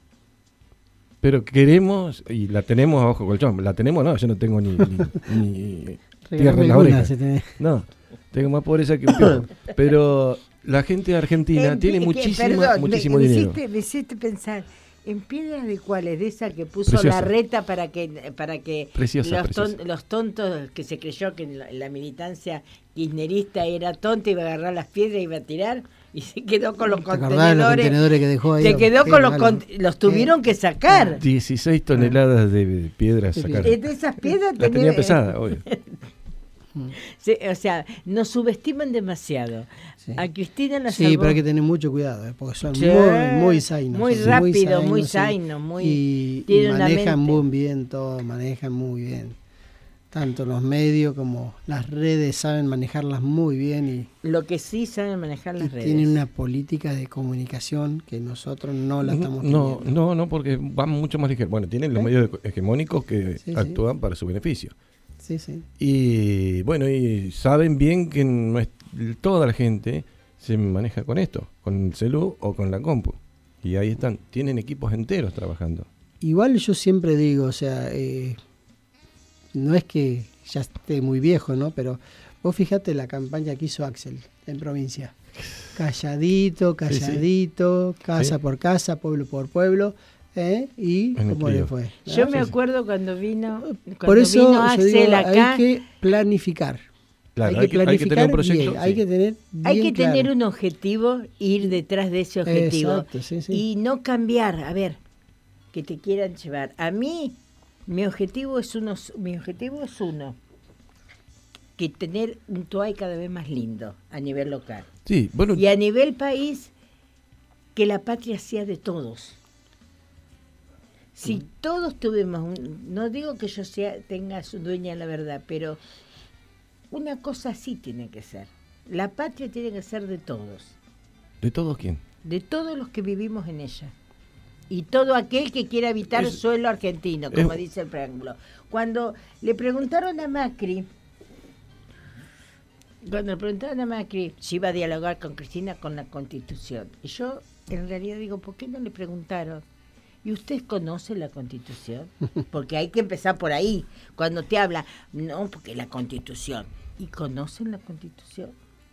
E: Pero queremos, y la tenemos abajo del colchón, la tenemos, no, yo no tengo ni, ni, ni tierra en la oreja. No, tengo más pobreza que un perro. Pero la gente de Argentina
F: En
E: tiene
F: pi- que-
E: muchísimo,
F: perdón,
E: muchísimo
F: me, me
E: dinero.
F: Hiciste, me hiciste pensar, ¿en piedras de cuáles? De esa que puso
E: Preciosa.
F: la reta para que para que
E: Preciosa,
F: los, ton-
E: preciosa.
F: los tontos que se creyó que la, la militancia kirchnerista era tonta, iba a agarrar las piedras y iba a tirar, y se quedó con los
D: ¿Te acordás de los
F: contenedores.
D: contenedores que dejó ahí?
F: Se quedó
D: Qué
F: con los
D: malo.
F: con- los tuvieron que sacar.
E: dieciséis toneladas de piedras sacaron.
F: Eh, de esas piedras
E: La tenía
F: tenía-
E: pesada, obvio.
F: Se- o sea, nos subestiman demasiado. A Cristina la
D: Sí,
F: salvó.
D: pero hay que tener mucho cuidado, ¿eh? Porque son
F: Sí,
D: muy, muy zainos.
F: muy
D: son
F: rápido, muy
D: sí.
F: zainos, muy-
D: Y, y
F: tienen una
D: manejan
F: mente.
D: muy bien todo, manejan muy bien. Tanto los medios como las redes saben manejarlas muy bien y,
F: Lo que sí saben manejar
D: y
F: las redes.
D: tienen una política de comunicación que nosotros no la estamos
E: No,
D: teniendo.
E: no, no, porque van mucho más ligeros. Bueno, tienen los
D: ¿Eh?
E: medios hegemónicos que
D: Sí, sí.
E: actúan para su beneficio.
D: Sí, sí.
E: Y bueno, y saben bien que no es, toda la gente se maneja con esto, con el celu o con la compu. Y ahí están, tienen equipos enteros trabajando.
D: Igual yo siempre digo, o sea, eh, no es que ya esté muy viejo, ¿no? Pero vos fijate la campaña que hizo Axel en provincia. Calladito,
E: Sí, sí.
D: calladito, casa
E: Sí.
D: por casa, pueblo por pueblo, ¿eh? Y
E: En el
D: cómo le
E: trío.
D: fue.
F: Yo
D: ¿no?
F: me
D: Sí, sí.
F: acuerdo cuando vino, cuando
D: Por eso
F: vino
D: yo
F: Axel
D: digo,
F: acá,
D: hay que planificar.
E: Claro,
D: hay, que
E: hay que- hay que tener un
D: planificar
E: proyecto,
D: bien, hay
E: sí.
D: que tener
F: hay
D: bien
F: que tener
D: claro.
F: un objetivo, ir detrás de ese objetivo
D: Exacto, sí, sí.
F: y no cambiar, a ver, que te quieran llevar. A mí mi objetivo es uno, mi objetivo es uno, que tener un Toay cada vez más lindo a nivel local.
E: Sí, bueno,
F: Y a nivel país, que la patria sea de todos. Si todos tuvimos, un- no digo que yo sea tenga su dueña de la verdad, pero una cosa así tiene que ser. La patria tiene que ser de todos,
E: ¿de todos quién?
F: de todos los que vivimos en ella. Y todo aquel que quiera habitar
E: Es-
F: suelo argentino, como
E: es-
F: dice el preámbulo. Cuando le preguntaron a Macri, cuando le preguntaron a Macri si iba a dialogar con Cristina con la Constitución, y yo en realidad digo, ¿por qué no le preguntaron? ¿Y usted conoce la Constitución? Porque hay que empezar por ahí. Cuando te habla, no, porque la Constitución. ¿Y conocen la Constitución?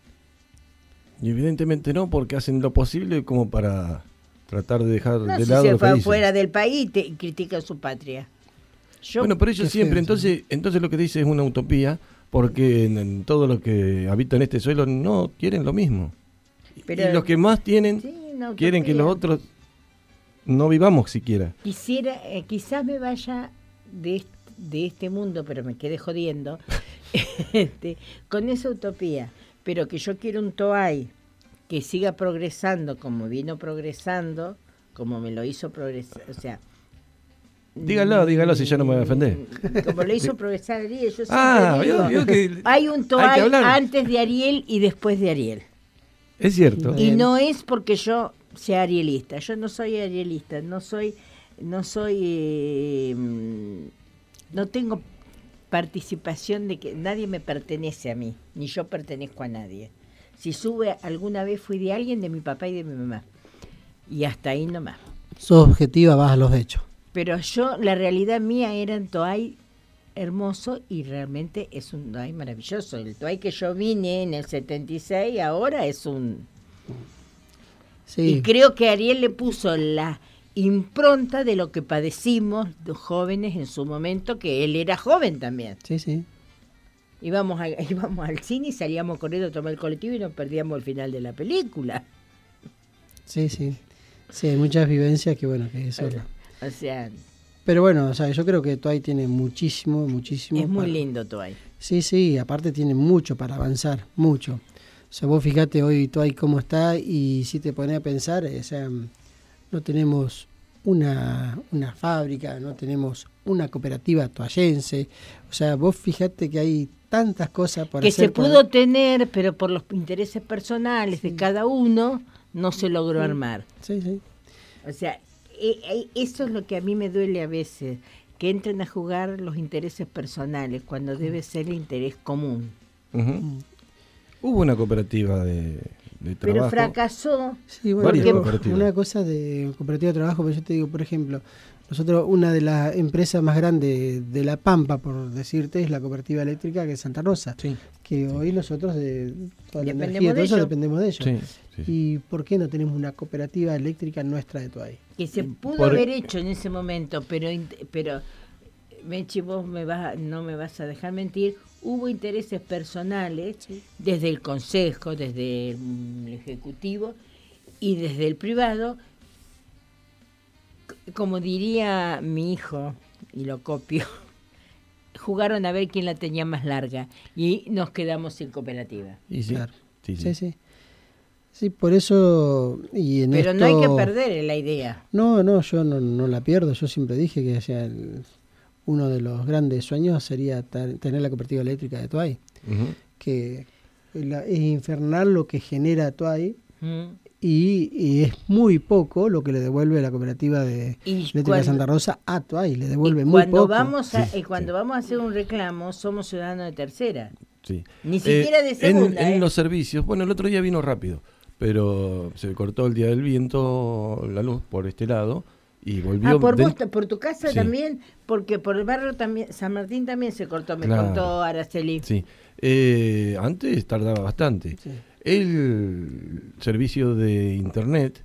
E: Y evidentemente no, porque hacen lo posible como para tratar de dejar
F: No,
E: de
F: si
E: lado
F: se
E: lo que
F: fue
E: dicen.
F: fuera del país te, y critican su patria. Yo-
E: Bueno, pero ellos
D: Qué
E: siempre,
D: feo,
E: entonces, entonces lo que dice es una utopía, porque en, en todo lo que habitan este suelo no quieren lo mismo.
F: Pero-
E: y los que más tienen
F: Sí, una
E: quieren que
F: utopía.
E: los otros no vivamos siquiera.
F: Quisiera, eh, quizás me vaya de este, de este mundo, pero me quedé jodiendo, este, con esa utopía. Pero que yo quiero un Toay que siga progresando como vino progresando, como me lo hizo progresar, o sea...
E: Dígalo, dígalo si ya no me voy a ofender.
F: Como lo hizo progresar Ariel, yo siempre
E: Ah,
F: digo,
E: vio- vio que
F: hay un
E: hay que
F: Toay
E: hablar.
F: antes de Ariel y después de Ariel.
E: Es cierto.
F: Y no es porque yo sea arielista, yo no soy arielista, no soy, no soy, eh, mm, no tengo participación de que nadie me pertenece a mí, ni yo pertenezco a nadie. Si sube alguna vez fui de alguien, de mi papá y de mi mamá, y hasta ahí nomás.
D: Sos objetiva, vas a los hechos.
F: Pero yo, la realidad mía era un Toay hermoso y realmente es un Toay maravilloso. El Toay que yo vine en el setenta y seis ahora es un...
D: Sí.
F: Y creo que Ariel le puso la impronta de lo que padecimos los jóvenes en su momento, que él era joven también.
D: Sí, sí.
F: Íbamos, a- íbamos al cine y salíamos corriendo a tomar el colectivo y nos perdíamos el final de la película.
D: Sí, sí. Sí, hay muchas vivencias que, bueno, que eso...
F: O sea,
D: Pero bueno, o sea, yo creo que Toay tiene muchísimo, muchísimo...
F: es muy
D: para-
F: lindo Toay.
D: Sí, sí, aparte tiene mucho para avanzar, mucho. O sea, vos fíjate hoy Toay cómo está y si te pones a pensar, o sea, no tenemos una, una fábrica, no tenemos una cooperativa toallense. O sea, vos fíjate que hay tantas cosas por
F: que
D: hacer.
F: se pudo por... tener, pero por los intereses personales sí. de cada uno, no se logró sí. armar.
D: Sí, sí.
F: O sea, eh, eh, eso es lo que a mí me duele a veces, que entren a jugar los intereses personales cuando debe ser el interés común.
E: Uh-huh. Hubo una cooperativa de, de trabajo.
F: Pero fracasó.
D: Sí, bueno, porque una cosa de cooperativa de trabajo, pero yo te digo, por ejemplo, nosotros una de las empresas más grandes de La Pampa, por decirte, es la cooperativa eléctrica que es Santa Rosa, sí. que hoy nosotros de toda la energía, de todo eso dependemos de ellos. Sí, sí. ¿Y por qué no tenemos una cooperativa eléctrica nuestra de Toay?
F: Que se pudo por... haber hecho en ese momento, pero pero Mechi, vos me vas, no me vas a dejar mentir, hubo intereses personales sí. desde el Consejo, desde el Ejecutivo y desde el privado. Como diría mi hijo, y lo copio, jugaron a ver quién la tenía más larga y nos quedamos sin cooperativa.
D: Y sí, claro. sí, sí. sí, sí. Sí, por eso... Y en
F: Pero
D: esto,
F: no hay que perder la idea.
D: No, no, yo no, no la pierdo. Yo siempre dije que o sea, el, uno de los grandes sueños sería tar, tener la cooperativa eléctrica de Toay. Uh-huh. Que la, es infernal lo que genera Toay. Uh-huh. Y, y es muy poco lo que le devuelve la cooperativa de Eléctrica Santa Rosa a Toay, le devuelve muy
F: cuando
D: poco.
F: Vamos a, sí, eh, cuando sí. vamos a hacer un reclamo, somos ciudadanos de tercera. Sí. Ni siquiera eh, de segunda.
E: En,
F: eh.
E: en los servicios, bueno, el otro día vino rápido, pero se cortó el día del viento la luz por este lado y volvió.
F: Ah, por,
E: del...
F: vos, por tu casa sí. también, porque por el barrio también, San Martín también se cortó, me
E: claro.
F: contó Araceli.
E: Sí, eh, antes tardaba bastante. Sí. El servicio de internet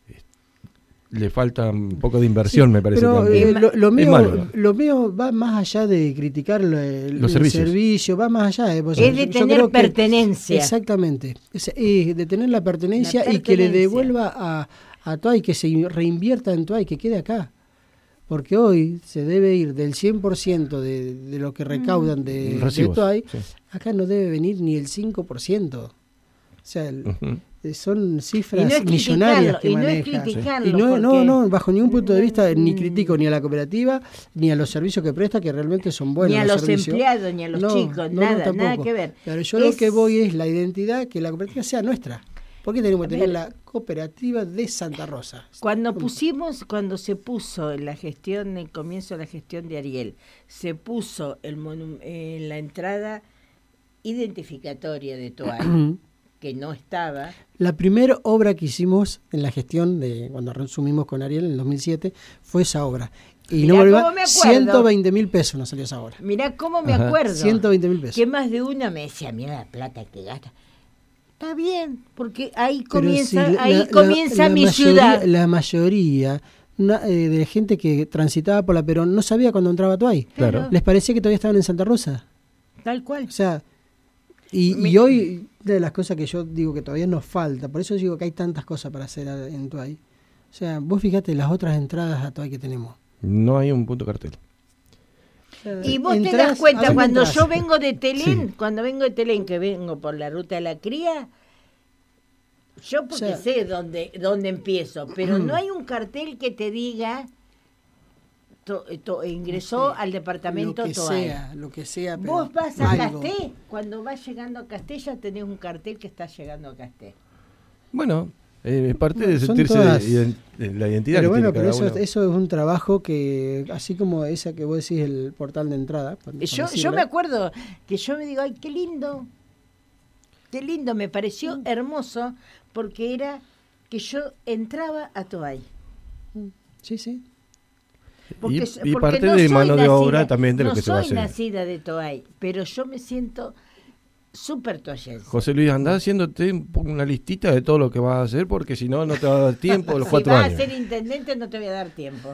E: le falta un poco de inversión, sí, me parece.
D: Pero
E: también.
D: Eh, lo, lo, mío, malo, lo mío va más allá de criticar el, el servicio, va más allá. Eh,
F: es yo, de tener yo pertenencia.
D: Que, exactamente, es, es de tener la pertenencia, la pertenencia y que le devuelva a, a Toay, que se reinvierta en Toay, que quede acá. Porque hoy se debe ir del cien por ciento de, de lo que recaudan de, de Toay, sí. acá no debe venir ni el cinco por ciento. O sea, el, uh-huh. son cifras no millonarias que
F: y
D: maneja.
F: No es
D: y no, no, no, bajo ningún punto de vista ni critico ni a la cooperativa, ni a los servicios que presta, que realmente son buenos.
F: Ni a los,
D: los
F: empleados, ni a los no, chicos, no, nada, no, nada que ver.
D: Pero yo es... lo que voy es la identidad, que la cooperativa sea nuestra. ¿Por qué tenemos que tener la cooperativa de Santa Rosa?
F: Cuando pusimos, cuando se puso en la gestión, en el comienzo de la gestión de Ariel, se puso el monu- eh, la entrada identificatoria de Toay, que no estaba.
D: La primera obra que hicimos en la gestión, de cuando resumimos con Ariel en el dos mil siete, fue esa obra. Y
F: Mirá
D: no volvió, ciento veinte mil pesos nos salió esa obra.
F: Mirá cómo me Ajá. acuerdo.
D: ciento veinte mil pesos.
F: Que más de una me decía, mira la plata que gasta. Está bien, porque ahí comienza, si la, ahí la, comienza la, la mi
D: mayoría,
F: ciudad.
D: La mayoría una, eh, de gente que transitaba por la Perón no sabía cuando entraba a Toay.
F: Claro.
D: Les parecía que todavía estaban en Santa Rosa.
F: Tal cual.
D: O sea, y, Mi... y hoy, de las cosas que yo digo que todavía nos falta, por eso digo que hay tantas cosas para hacer en Toay. O sea, vos fíjate las otras entradas a Toay que tenemos.
E: No hay un punto cartel.
F: Y vos entras, te das cuenta, cuando entras. Yo vengo de Telén, sí. cuando vengo de Telén, que vengo por la ruta de la cría, yo porque o sea, sé dónde, dónde empiezo, pero no hay un cartel que te diga to, to, ingresó sí, al departamento
D: lo que
F: Toay.
D: sea, lo que sea. Pero
F: vos vas a
D: algo.
F: Casté, cuando vas llegando a Casté ya tenés un cartel que está llegando a Casté.
E: Bueno, es eh, parte de sentirse todas, ident- la identidad.
D: Pero
E: que
D: bueno,
E: tiene
D: pero
E: cada
D: eso,
E: uno.
D: eso es un trabajo que, así como esa que vos decís, el portal de entrada. Por, por
F: yo, yo me acuerdo que yo me digo, ay, qué lindo, qué lindo, me pareció hermoso, porque era que yo entraba a Toay.
D: Sí, sí.
E: Porque, y, y porque parte no de mano nacida, de obra también de lo
F: no
E: que se va a hacer.
F: No soy nacida de Toay, pero yo me siento súper toallense.
E: José Luis, andá haciéndote una listita de todo lo que vas a hacer, porque si no, no te va a dar tiempo los si cuatro años.
F: Si vas a ser intendente, no te voy a dar tiempo.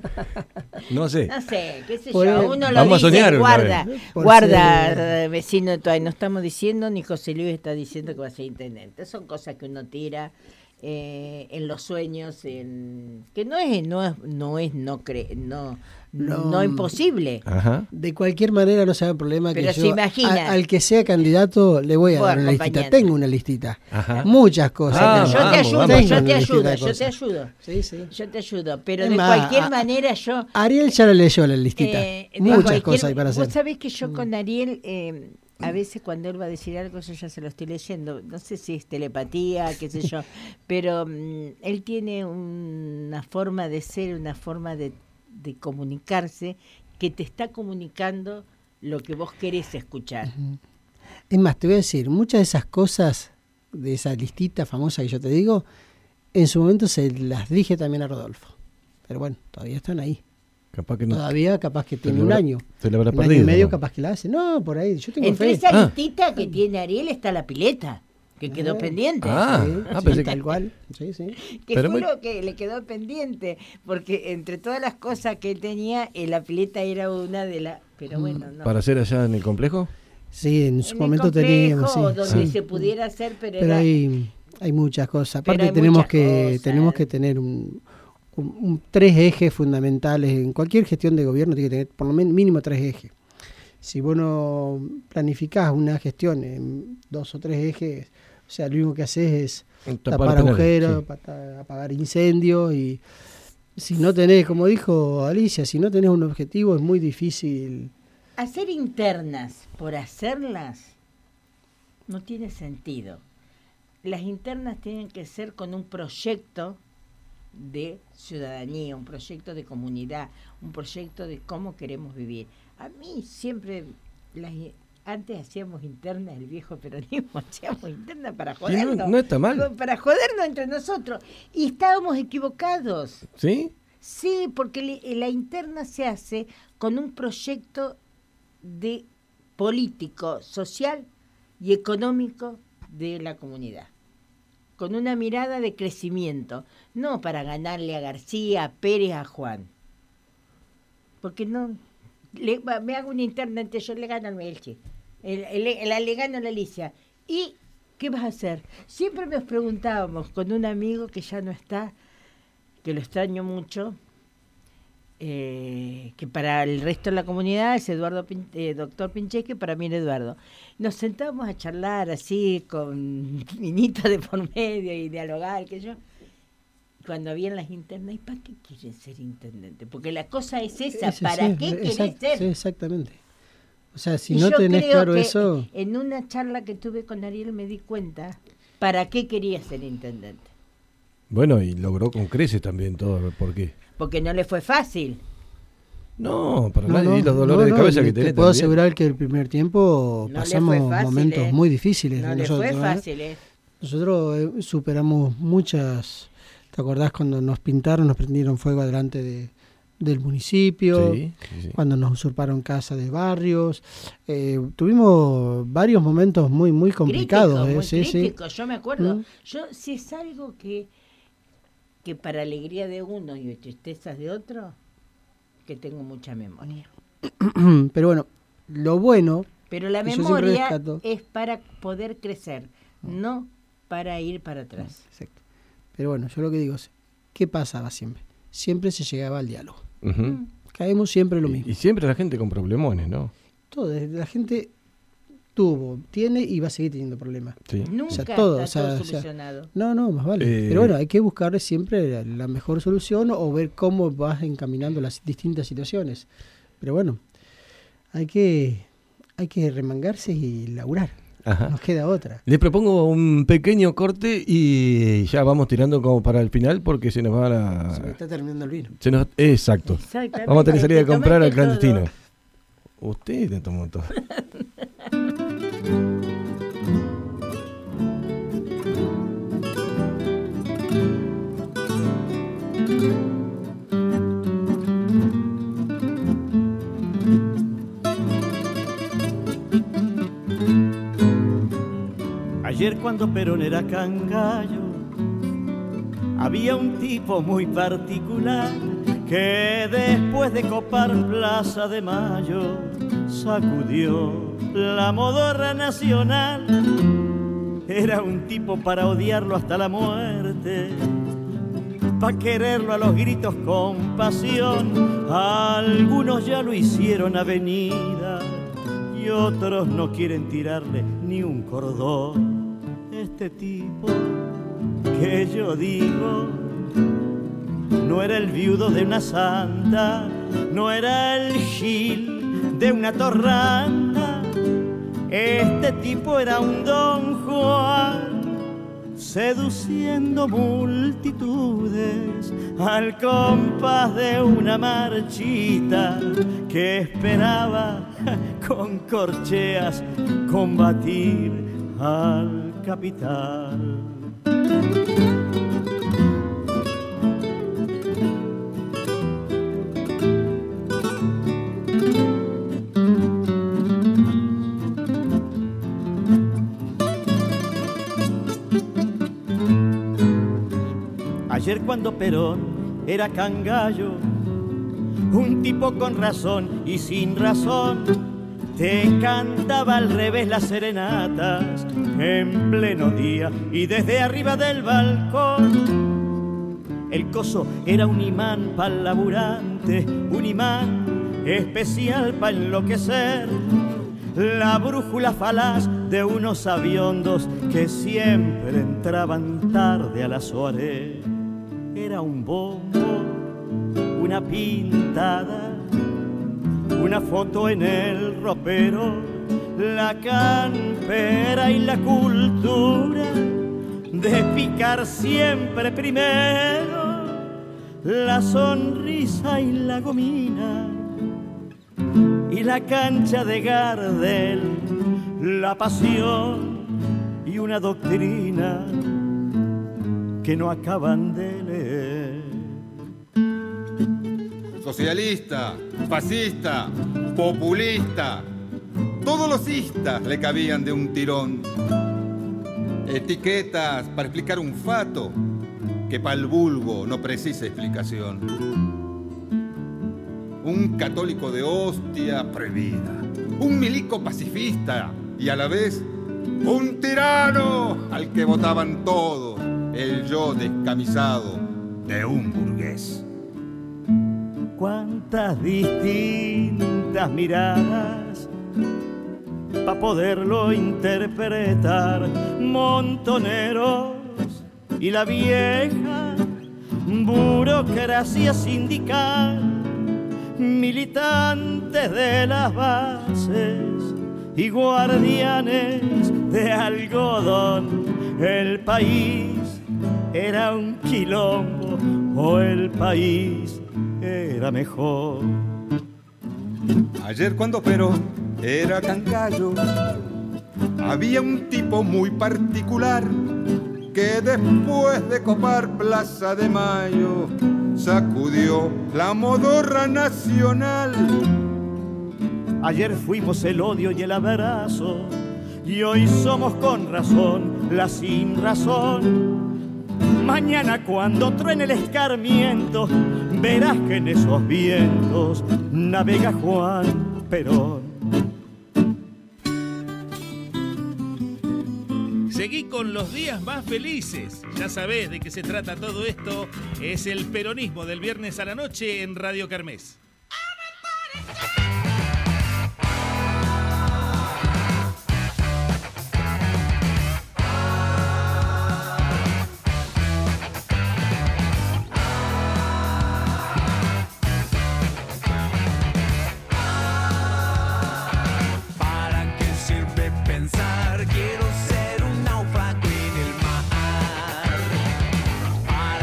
E: No sé.
F: No sé, qué sé
D: por
F: yo.
D: El,
F: Uno lo
E: vamos
F: dice,
E: a soñar
F: guarda, guarda, ser... vecino de Toay. No estamos diciendo, ni José Luis está diciendo que va a ser intendente. Son cosas que uno tira eh, en los sueños, en que no es no es no es no cre, no, no no imposible.
E: Ajá.
D: De cualquier manera no se haga problema que
F: Pero
D: yo
F: se imagina.
D: a- al que sea candidato le voy a
F: Voy
D: dar una listita.
F: acompañando.
D: Tengo una listita.
E: Ajá.
D: Muchas cosas.
E: Ah,
F: yo te
E: vamos,
F: ayudo,
E: vamos.
F: yo
D: Tengo
F: te
D: una listita
F: ayudo,
D: de
F: yo te
D: cosas.
F: ayudo.
D: Sí, sí.
F: Yo te ayudo, pero
D: Es
F: de
D: más,
F: cualquier
D: a-
F: manera yo
D: Ariel ya la leyó la listita.
F: Eh, de
D: Muchas
F: cualquier-
D: cosas hay para hacer.
F: Vos sabés que yo con Ariel, eh, a veces cuando él va a decir algo, yo ya se lo estoy leyendo. No sé si es telepatía, qué sé yo, pero mm, él tiene una forma de ser, una forma de, de comunicarse, que te está comunicando lo que vos querés escuchar.
D: Es más, te voy a decir, muchas de esas cosas, de esa listita famosa que yo te digo, en su momento se las dije también a Rodolfo. Pero bueno, todavía están ahí.
E: Capaz que no.
D: Todavía capaz que
E: Se
D: tiene
E: le
D: un
E: habrá-
D: año.
E: se le habrá
D: un
E: perdido,
D: año y medio
E: ¿no?
D: capaz que la hace. No, por ahí, yo tengo
F: Entre
D: fe.
F: esa
E: Ah.
F: listita que tiene Ariel está la pileta, que quedó
D: Ah.
F: pendiente.
E: Ah,
D: Sí,
E: ah,
D: sí,
E: pensé que-
D: tal cual. Sí, sí.
F: Que
E: Pero
F: fue
E: me-
F: lo que le quedó pendiente, porque entre todas las cosas que él tenía, eh, la pileta era una de las... Pero bueno, no.
E: ¿Para hacer allá en el complejo?
D: Sí, en su
F: En el
D: momento
F: complejo,
D: teníamos, sí.
F: donde
D: sí.
F: se pudiera hacer, pero,
D: Pero
F: era...
D: hay, hay muchas cosas.
F: Pero
D: Aparte
F: hay
D: tenemos
F: muchas
D: que
F: cosas.
D: tenemos que tener un, un- un- tres ejes fundamentales. En cualquier gestión de gobierno tiene que tener por lo menos mínimo tres ejes. Si vos no planificás una gestión en dos o tres ejes, o sea, lo único que haces es
E: Tapar
D: tapar
E: penales,
D: agujeros,
E: sí.
D: pata- apagar incendios y si no tenés, como dijo Alicia, si no tenés un objetivo es muy difícil.
F: Hacer internas por hacerlas no tiene sentido. Las internas tienen que ser con un proyecto de ciudadanía, un proyecto de comunidad, un proyecto de cómo queremos vivir. A mí siempre, las, antes hacíamos internas, el viejo peronismo, hacíamos internas para
E: Y no-
F: jodernos.
E: no está mal.
F: Para jodernos entre nosotros. Y estábamos equivocados.
E: ¿Sí?
F: Sí, porque le- la interna se hace con un proyecto de político, social y económico de la comunidad, con una mirada de crecimiento, no para ganarle a García, a Pérez, a Juan, porque no, le, va- me hago una interna entre yo le gano al Melchi, el, el, el- le gano a la Alicia, y ¿qué vas a hacer? Siempre nos preguntábamos con un amigo que ya no está, que lo extraño mucho, eh, que para el resto de la comunidad es Eduardo Pin- eh, doctor Pincheque, para mí era Eduardo. Nos sentábamos a charlar así con minita de por medio y dialogar, que yo, cuando habían las internas, ¿y para qué quieren ser intendente? Porque la cosa es esa,
D: Ese
F: ¿para
D: sí,
F: qué
D: exact-
F: querés ser?
D: sí, exactamente. O sea, si
F: Y
D: no
F: yo
D: tenés
F: creo
D: claro
F: que
D: eso,
F: en una charla que tuve con Ariel me di cuenta para qué quería ser intendente.
E: Bueno, y logró con creces también todo. ¿Por qué?
F: Porque no le fue fácil.
E: No, para
D: no,
E: nadie.
D: no,
E: y los dolores
D: no,
E: de
D: no,
E: cabeza
D: te
E: que tenés
D: puedo
E: también.
D: asegurar que el primer tiempo
F: No le
D: pasamos
F: fue fácil,
D: momentos
F: eh.
D: muy difíciles.
F: No
D: de
F: le
D: nosotros,
F: fue
D: ¿eh?
F: fácil, ¿eh?
D: Nosotros eh, superamos muchas. ¿Te acordás cuando nos pintaron, nos prendieron fuego adelante de, del municipio?
E: Sí, sí, sí.
D: Cuando nos usurparon casa de barrios. Eh, tuvimos varios momentos muy muy complicados.
F: Crítico,
D: eh,
F: muy
D: sí, sí.
F: crítico, yo me acuerdo.
D: Mm.
F: Yo, si es algo que, que para alegría de uno y tristezas de otro, que tengo mucha memoria.
D: Pero bueno, lo bueno.
F: Pero la
D: que yo siempre
F: memoria
D: rescato-
F: es para poder crecer, no para ir para atrás.
D: Exacto. Pero bueno, yo lo que digo es, ¿qué pasaba siempre? Siempre se llegaba al diálogo.
E: Ujú.
D: Caemos siempre en lo
E: Y,
D: mismo.
E: y siempre la gente con problemones, ¿no?
D: Todo, la gente tuvo, tiene y va a seguir teniendo problemas.
E: Sí.
F: Nunca
D: O sea,
F: está
D: todo,
F: todo
D: o sea, o sea,
F: solucionado.
D: no, no, más vale.
E: Eh,
D: Pero bueno, hay que buscarle siempre la, la mejor solución o ver cómo vas encaminando las distintas situaciones. Pero bueno, hay que, hay que remangarse y laburar.
E: Ajá.
D: Nos queda otra.
E: Les propongo un pequeño corte y ya vamos tirando como para el final porque se nos va la...
D: Se me está terminando el vino.
E: Se nos... Exacto.
F: Exactamente.
E: Vamos a tener que salir a
F: Te
E: comprar al
F: tomaste todo.
E: clandestino. Usted te tomó todo.
C: Ayer cuando Perón era cangallo, había un tipo muy particular que después de copar Plaza de Mayo sacudió la modorra nacional era un tipo para odiarlo hasta la muerte, pa' quererlo a los gritos con pasión. Algunos ya lo hicieron avenida y otros no quieren tirarle ni un cordón. Este tipo que yo digo no era el viudo de una santa, no era el gil de una torranta. Este tipo era un Don Juan, seduciendo multitudes al compás de una marchita que esperaba con corcheas combatir al capital. Ayer cuando Perón era cangallo, un tipo con razón y sin razón, te cantaba al revés las serenatas en pleno día y desde arriba del balcón. El coso era un imán pa'l laburante, un imán especial pa' enloquecer, la brújula falaz de unos aviondos que siempre entraban tarde a la soirée. Era un bombo, una pintada, una foto en el ropero, la campera y la cultura de picar siempre primero, la sonrisa y la gomina y la cancha de Gardel, la pasión y una doctrina que no acaban de leer.
B: Socialista, fascista, populista, todos los istas le cabían de un tirón. Etiquetas para explicar un fato que pa'l vulgo no precisa explicación. Un católico de hostia prohibida, un milico pacifista y a la vez un tirano al que votaban todos, el yo descamisado de un burgués.
C: Cuántas distintas miradas pa' poderlo interpretar, montoneros y la vieja burocracia sindical, militantes de las bases y guardianes de algodón. El país era un quilombo o el país era mejor.
B: Ayer cuando Perón era cangallo, había un tipo muy particular que después de copar Plaza de Mayo sacudió la modorra nacional.
C: Ayer fuimos el odio y el abrazo y hoy somos con razón la sin razón. Mañana cuando truene el escarmiento verás que en esos vientos navega Juan Perón.
A: Seguí con los días más felices. Ya sabés de qué se trata todo esto. Es el peronismo del viernes a la noche en Radio Kermés.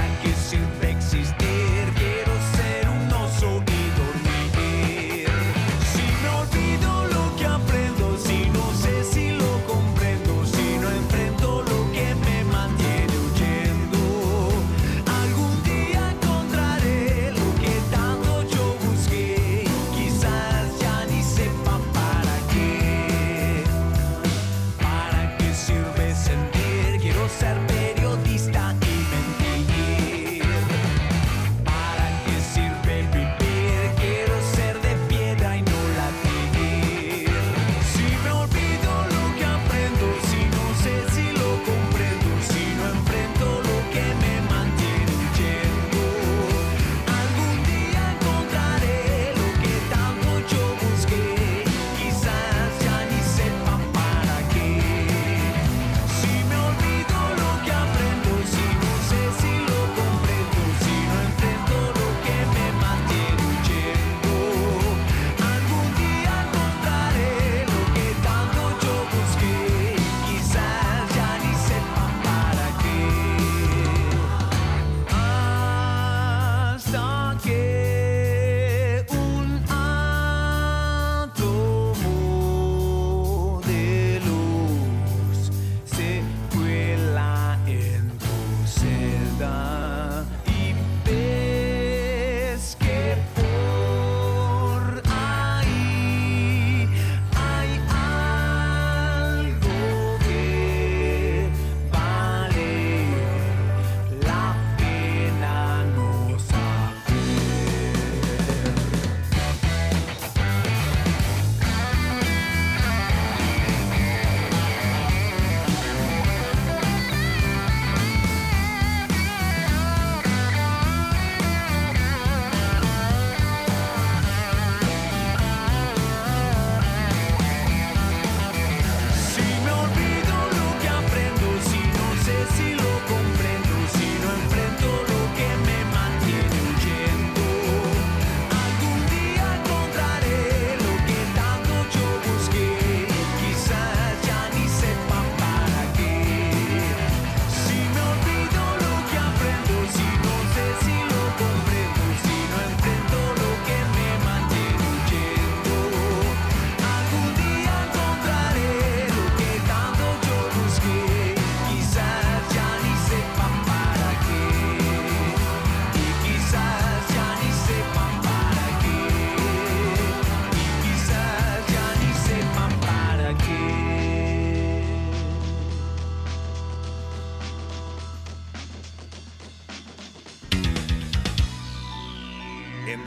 G: Existir, quiero ser un oso y dormir.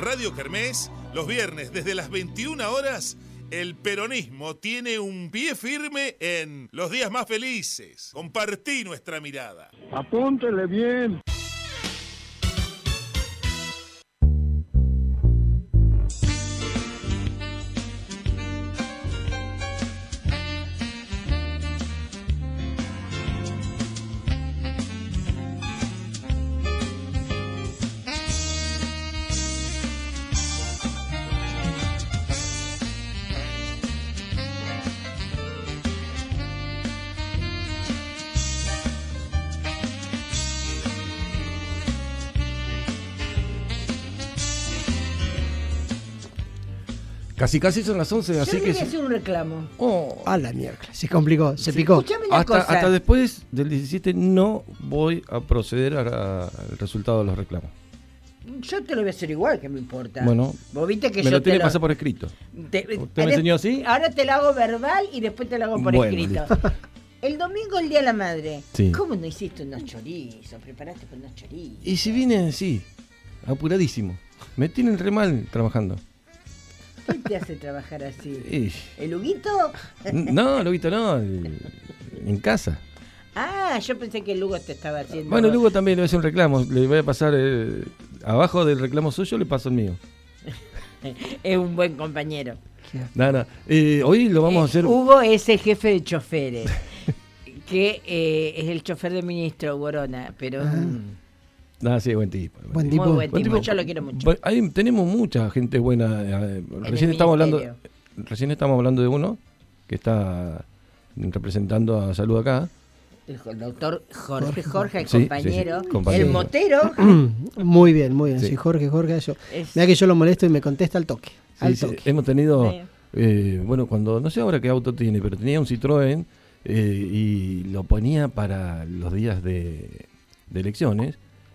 A: Radio Kermés, los viernes desde las veintiuna horas, el peronismo tiene un pie firme en Los Días Más Felices. Compartí nuestra mirada.
G: Apúntele bien.
E: Casi casi son las once,
F: Yo
E: así
F: le
E: que...
F: voy a hacer un reclamo.
E: Oh.
D: A la miércoles, se complicó, se picó.
F: Escuchame una
E: Hasta,
F: cosa.
E: hasta después del diecisiete no voy a proceder a- al resultado de los reclamos.
F: Yo te lo voy a hacer igual, que me importa.
E: Bueno,
F: Vos viste que
E: me
F: yo
E: lo tiene
F: te
E: que pasar por escrito.
F: Te-
E: ¿Usted me enseñó así?
F: Ahora te lo hago verbal y después te lo hago por
E: Bueno,
F: escrito.
E: listo.
F: El domingo, el Día de la Madre.
E: Sí.
F: ¿Cómo no hiciste unos chorizos? Preparaste con unos chorizos.
E: Y si vine, sí, apuradísimo. Me tienen re mal trabajando.
F: ¿Qué te hace trabajar así?
E: Y-
F: ¿El Huguito?
E: No, Luguito, no, el- en casa.
F: Ah, yo pensé que el Hugo te estaba haciendo...
E: Bueno, Lugo también le voy a hacer un reclamo. Le voy a pasar, eh, abajo del reclamo suyo le paso el mío.
F: Es un buen compañero.
E: Nada, eh, hoy lo vamos a hacer...
F: Hugo es el jefe de choferes, que eh, es el chofer del ministro Borona, pero... mm,
E: Ah, sí, buen tipo.
D: Buen
F: Muy buen tipo, yo lo quiero mucho.
E: Bu- Ahí tenemos mucha gente buena. eh, Recién
F: el
E: estamos hablando,
F: ministerio.
E: recién estamos hablando de uno que está representando a Salud acá.
F: El doctor Jorge Jorge, el
E: Sí,
F: compañero,
E: sí, sí, compañero.
F: el motero.
D: Muy bien, muy bien.
E: Sí.
D: Sí, Jorge, Jorge. Yo,
F: Es-
D: Mira que yo lo molesto y me contesta al toque.
E: Sí,
D: al
E: sí,
D: toque.
E: hemos tenido,
F: Sí.
E: eh, bueno, cuando, no sé ahora qué auto tiene, pero tenía un Citroën eh, y lo ponía para los días de, de elecciones.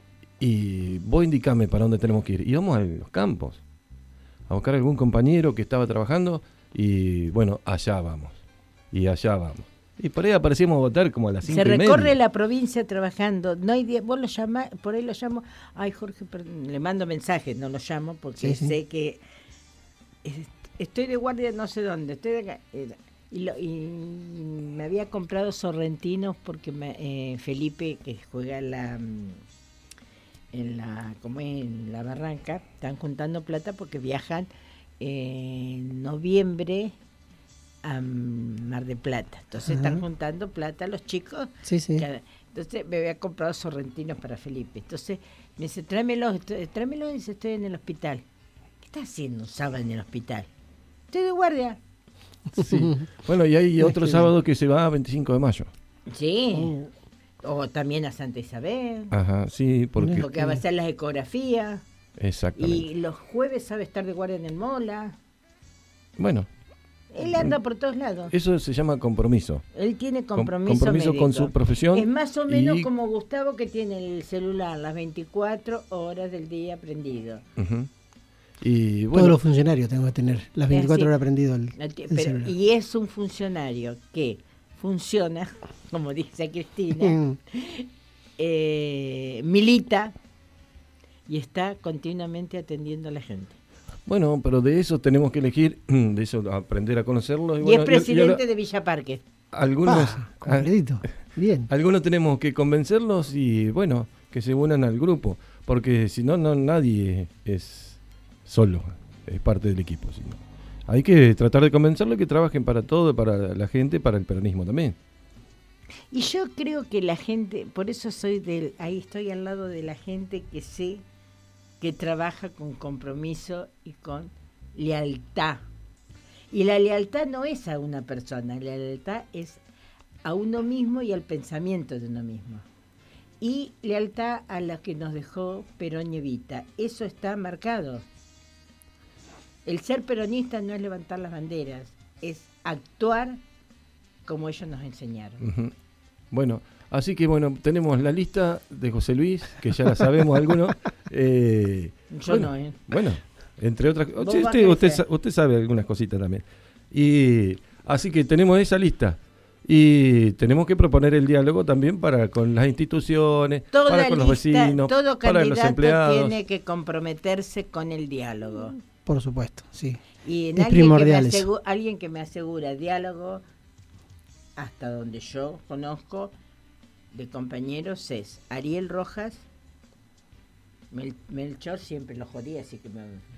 E: Y vos indicame para dónde tenemos que ir. Y vamos a los campos, a buscar algún compañero que estaba trabajando y bueno, allá vamos. Y allá vamos. Y por ahí aparecíamos a votar como a las cinco
F: Se
E: y media.
F: recorre la provincia trabajando. No hay día, vos lo llamás, por ahí lo llamo. Ay, Jorge, perdón, le mando mensajes, no lo llamo porque
D: Sí, sí.
F: sé que es- estoy de guardia no sé dónde. Estoy de acá, eh, y, lo- y me había comprado sorrentinos porque me- eh, Felipe, que juega en la mm, en la como es, en la Barranca, están juntando plata porque viajan en noviembre a Mar de Plata. Entonces
D: Ajá.
F: están juntando plata los chicos.
D: Sí, sí.
F: Cada- entonces me había comprado sorrentinos para Felipe. Entonces me dice, tráemelos, estoy- tráemelos, dice, estoy en el hospital. ¿Qué estás haciendo un sábado en el hospital? Estoy de guardia.
E: Sí. Bueno, y hay
D: Es
E: otro
D: que-
E: sábado que se va a veinticinco de mayo.
F: Sí. O también a Santa Isabel.
E: Ajá, sí, porque...
F: Porque va a hacer las ecografías.
E: Exactamente.
F: Y los jueves sabe estar de guardia en el Mola.
E: Bueno,
F: Él anda por todos lados.
E: eso se llama compromiso.
F: Él tiene
E: Com-
F: compromiso,
E: compromiso
F: médico.
E: con su profesión
F: Es más o menos
E: y-
F: como Gustavo, que tiene el celular las veinticuatro horas del día prendido.
E: Ujú. Y
D: Todos
E: bueno,
D: los funcionarios tengo que tener las veinticuatro
F: así.
D: horas prendido el,
F: No ti-
D: el
F: pero-
D: celular.
F: y es un funcionario que funciona, como dice Cristina,
D: Mm.
F: eh, milita y está continuamente atendiendo a la gente.
E: bueno, pero de eso tenemos que elegir, de eso aprender a conocerlo. Y,
F: Y,
E: bueno,
F: es presidente
E: ahora
F: de Villa Parque.
E: algunos,
D: Ah, completito. Bien.
E: algunos tenemos que convencerlos y bueno, que se unan al grupo, porque si no, no nadie es solo, es parte del equipo. Sino. Hay que tratar de convencerlos que trabajen para todo, para la gente, para el peronismo también.
F: Y yo creo que la gente, por eso soy del, ahí estoy al lado de la gente que sé que trabaja con compromiso y con lealtad. Y la lealtad no es a una persona, la lealtad es a uno mismo y al pensamiento de uno mismo. Y lealtad a lo que nos dejó Perón y Evita. Eso está marcado. El ser peronista no es levantar las banderas, es actuar como ellos nos enseñaron.
E: Ujú. Bueno, así que bueno, tenemos la lista de José Luis, que ya la sabemos algunos. Eh,
F: Yo
E: bueno,
F: no, ¿eh?
E: Bueno, entre otras
F: Vos
E: cosas.
F: vas
E: Usted,
F: a
E: usted,
F: crecer.
E: sa- usted sabe algunas cositas también. Y así que tenemos esa lista. Y tenemos que proponer el diálogo también para con las instituciones,
F: Toda
E: para con
F: lista,
E: los vecinos,
F: todo
E: para los
F: candidato
E: empleados.
F: tiene que comprometerse con el diálogo.
D: Por supuesto, sí.
F: Y en
D: es
F: alguien,
D: primordial
F: que me
D: eso.
F: asegura, alguien que me asegura diálogo, hasta donde yo conozco, de compañeros es Ariel Rojas. Mel, Melchor siempre lo jodía, así que me,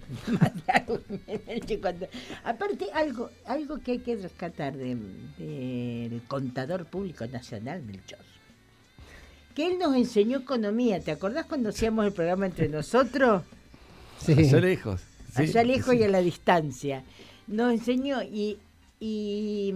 F: me cuando, aparte algo algo que hay que rescatar del de, de contador público nacional, Melchor, que él nos enseñó economía. ¿Te acordás cuando hacíamos el programa entre nosotros?
E: Sí. Allá lejos. Sí.
F: Allá lejos sí. Y a la distancia. Nos enseñó y, y,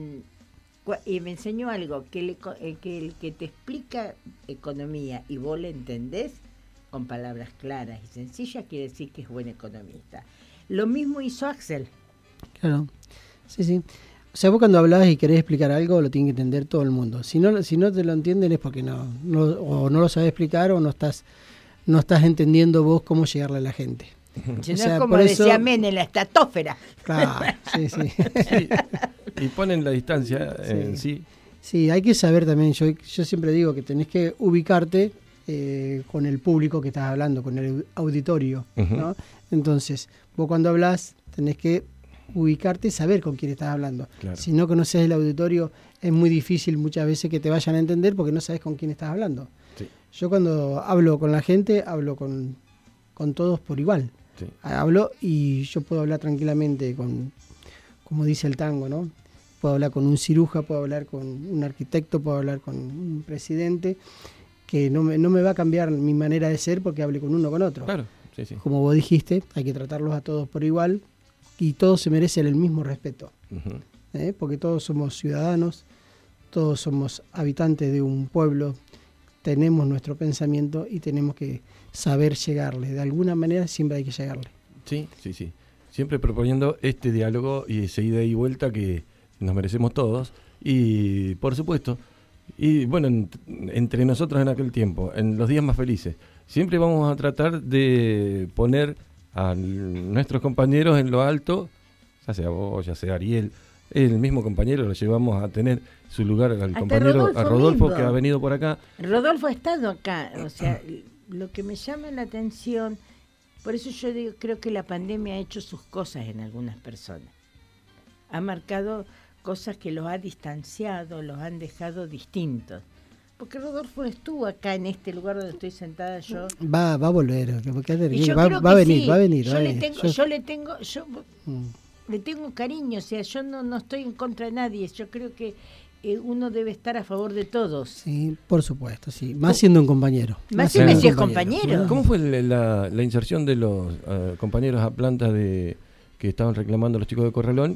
F: y me enseñó algo, que, le, que el que te explica economía y vos le entendés, con palabras claras y sencillas, quiere decir que es buen economista. Lo mismo hizo Axel.
D: Claro, sí, sí. O sea, vos cuando hablas y querés explicar algo, lo tiene que entender todo el mundo. Si no, si no te lo entienden es porque no, no o no lo sabes explicar o no estás, no estás entendiendo vos cómo llegarle a la gente.
F: Si
D: o
F: no
D: sea,
F: es como
D: por
F: decía
D: eso...
F: Men, la estratosfera.
D: Claro, sí, sí.
E: Sí. Y ponen la distancia en sí.
D: sí. Sí, hay que saber también, yo, yo siempre digo que tenés que ubicarte Eh, con el público que estás hablando, con el auditorio, uh-huh. ¿no? Entonces, vos cuando hablas tenés que ubicarte y saber con quién estás hablando. Claro. Si no conoces el auditorio, es muy difícil muchas veces que te vayan a entender porque no sabes con quién estás hablando. Sí. Yo cuando hablo con la gente, hablo con, con todos por igual. Sí. Hablo y yo puedo hablar tranquilamente con, como dice el tango, ¿no? Puedo hablar con un cirujano, puedo hablar con un arquitecto, puedo hablar con un presidente, que no me, no me va a cambiar mi manera de ser porque hable con uno o con otro.
E: Claro, sí, sí.
D: Como vos dijiste, hay que tratarlos a todos por igual y todos se merecen el mismo respeto. Uh-huh. ¿eh? Porque todos somos ciudadanos, todos somos habitantes de un pueblo, tenemos nuestro pensamiento y tenemos que saber llegarle. De alguna manera siempre hay que llegarle.
E: Sí, sí, sí. Siempre proponiendo este diálogo y esa ida y vuelta que nos merecemos todos. Y, por supuesto, y bueno, en, entre nosotros en aquel tiempo, en los días más felices, siempre vamos a tratar de poner a nuestros compañeros en lo alto, ya sea vos, ya sea Ariel, el mismo compañero, lo llevamos a tener su lugar al
F: Hasta
E: compañero,
F: Rodolfo
E: a Rodolfo,
F: mismo.
E: Que ha venido por acá.
F: Rodolfo ha estado acá, o sea, lo que me llama la atención, por eso yo digo, creo que la pandemia ha hecho sus cosas en algunas personas. Ha marcado cosas que los ha distanciado, los han dejado distintos. Porque Rodolfo estuvo acá en este lugar donde estoy sentada yo.
D: Va, va a volver,
F: Y yo
D: va,
F: creo
D: va a
F: que
D: venir,
F: sí.
D: va a venir.
F: Yo
D: va a
F: le
D: venir.
F: tengo,
D: Yo-
F: yo le tengo, yo
D: Mm.
F: le tengo cariño, o sea, yo no, no estoy en contra de nadie. Yo creo que eh, uno debe estar a favor de todos.
D: Sí, por supuesto, sí. Más siendo un compañero.
F: Más
D: siendo
F: si
D: un
F: es compañero.
E: ¿Cómo fue la, la- la inserción de los eh, compañeros a planta de que estaban reclamando los chicos de Corralón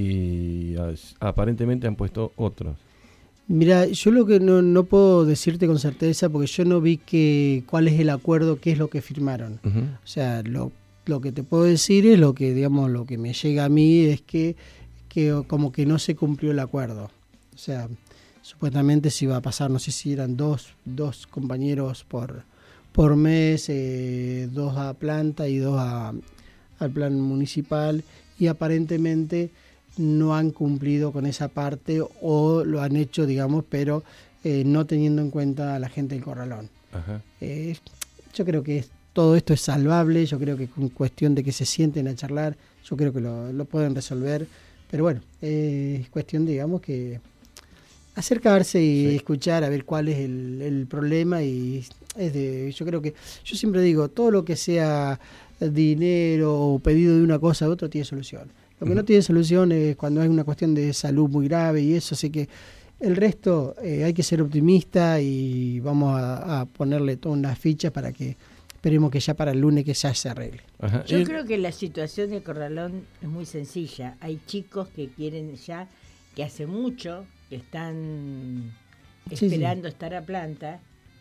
E: y as- aparentemente han puesto otros?
D: Mira, yo lo que no, no puedo decirte con certeza porque yo no vi que cuál es el acuerdo, qué es lo que firmaron.
E: Ujú.
D: O sea, lo, lo que te puedo decir es lo que, digamos, lo que me llega a mí es que, que como que no se cumplió el acuerdo. O sea, supuestamente se iba a pasar, no sé si eran dos, dos compañeros por, por mes, eh, dos a planta y dos a, al plan municipal, y aparentemente no han cumplido con esa parte o lo han hecho, digamos, pero eh, no teniendo en cuenta a la gente del Corralón.
E: Ajá.
D: Eh, yo creo que es- todo esto es salvable, yo creo que con cuestión de que se sienten a charlar, yo creo que lo, lo pueden resolver, pero bueno, eh, es cuestión, digamos, que acercarse y
E: Sí.
D: escuchar a ver cuál es el, el problema y es de, yo creo que, yo siempre digo, todo lo que sea dinero o pedido de una cosa a otra tiene solución. Lo que no tiene solución es cuando hay una cuestión de salud muy grave y eso, así que el resto eh, hay que ser optimista y vamos a, a ponerle todas unas fichas para que esperemos que ya para el lunes que ya se arregle.
E: Ajá.
F: Yo
E: Y-
F: creo que la situación de Corralón es muy sencilla. Hay chicos que quieren ya, que hace mucho que están
D: Sí, sí.
F: esperando estar a planta,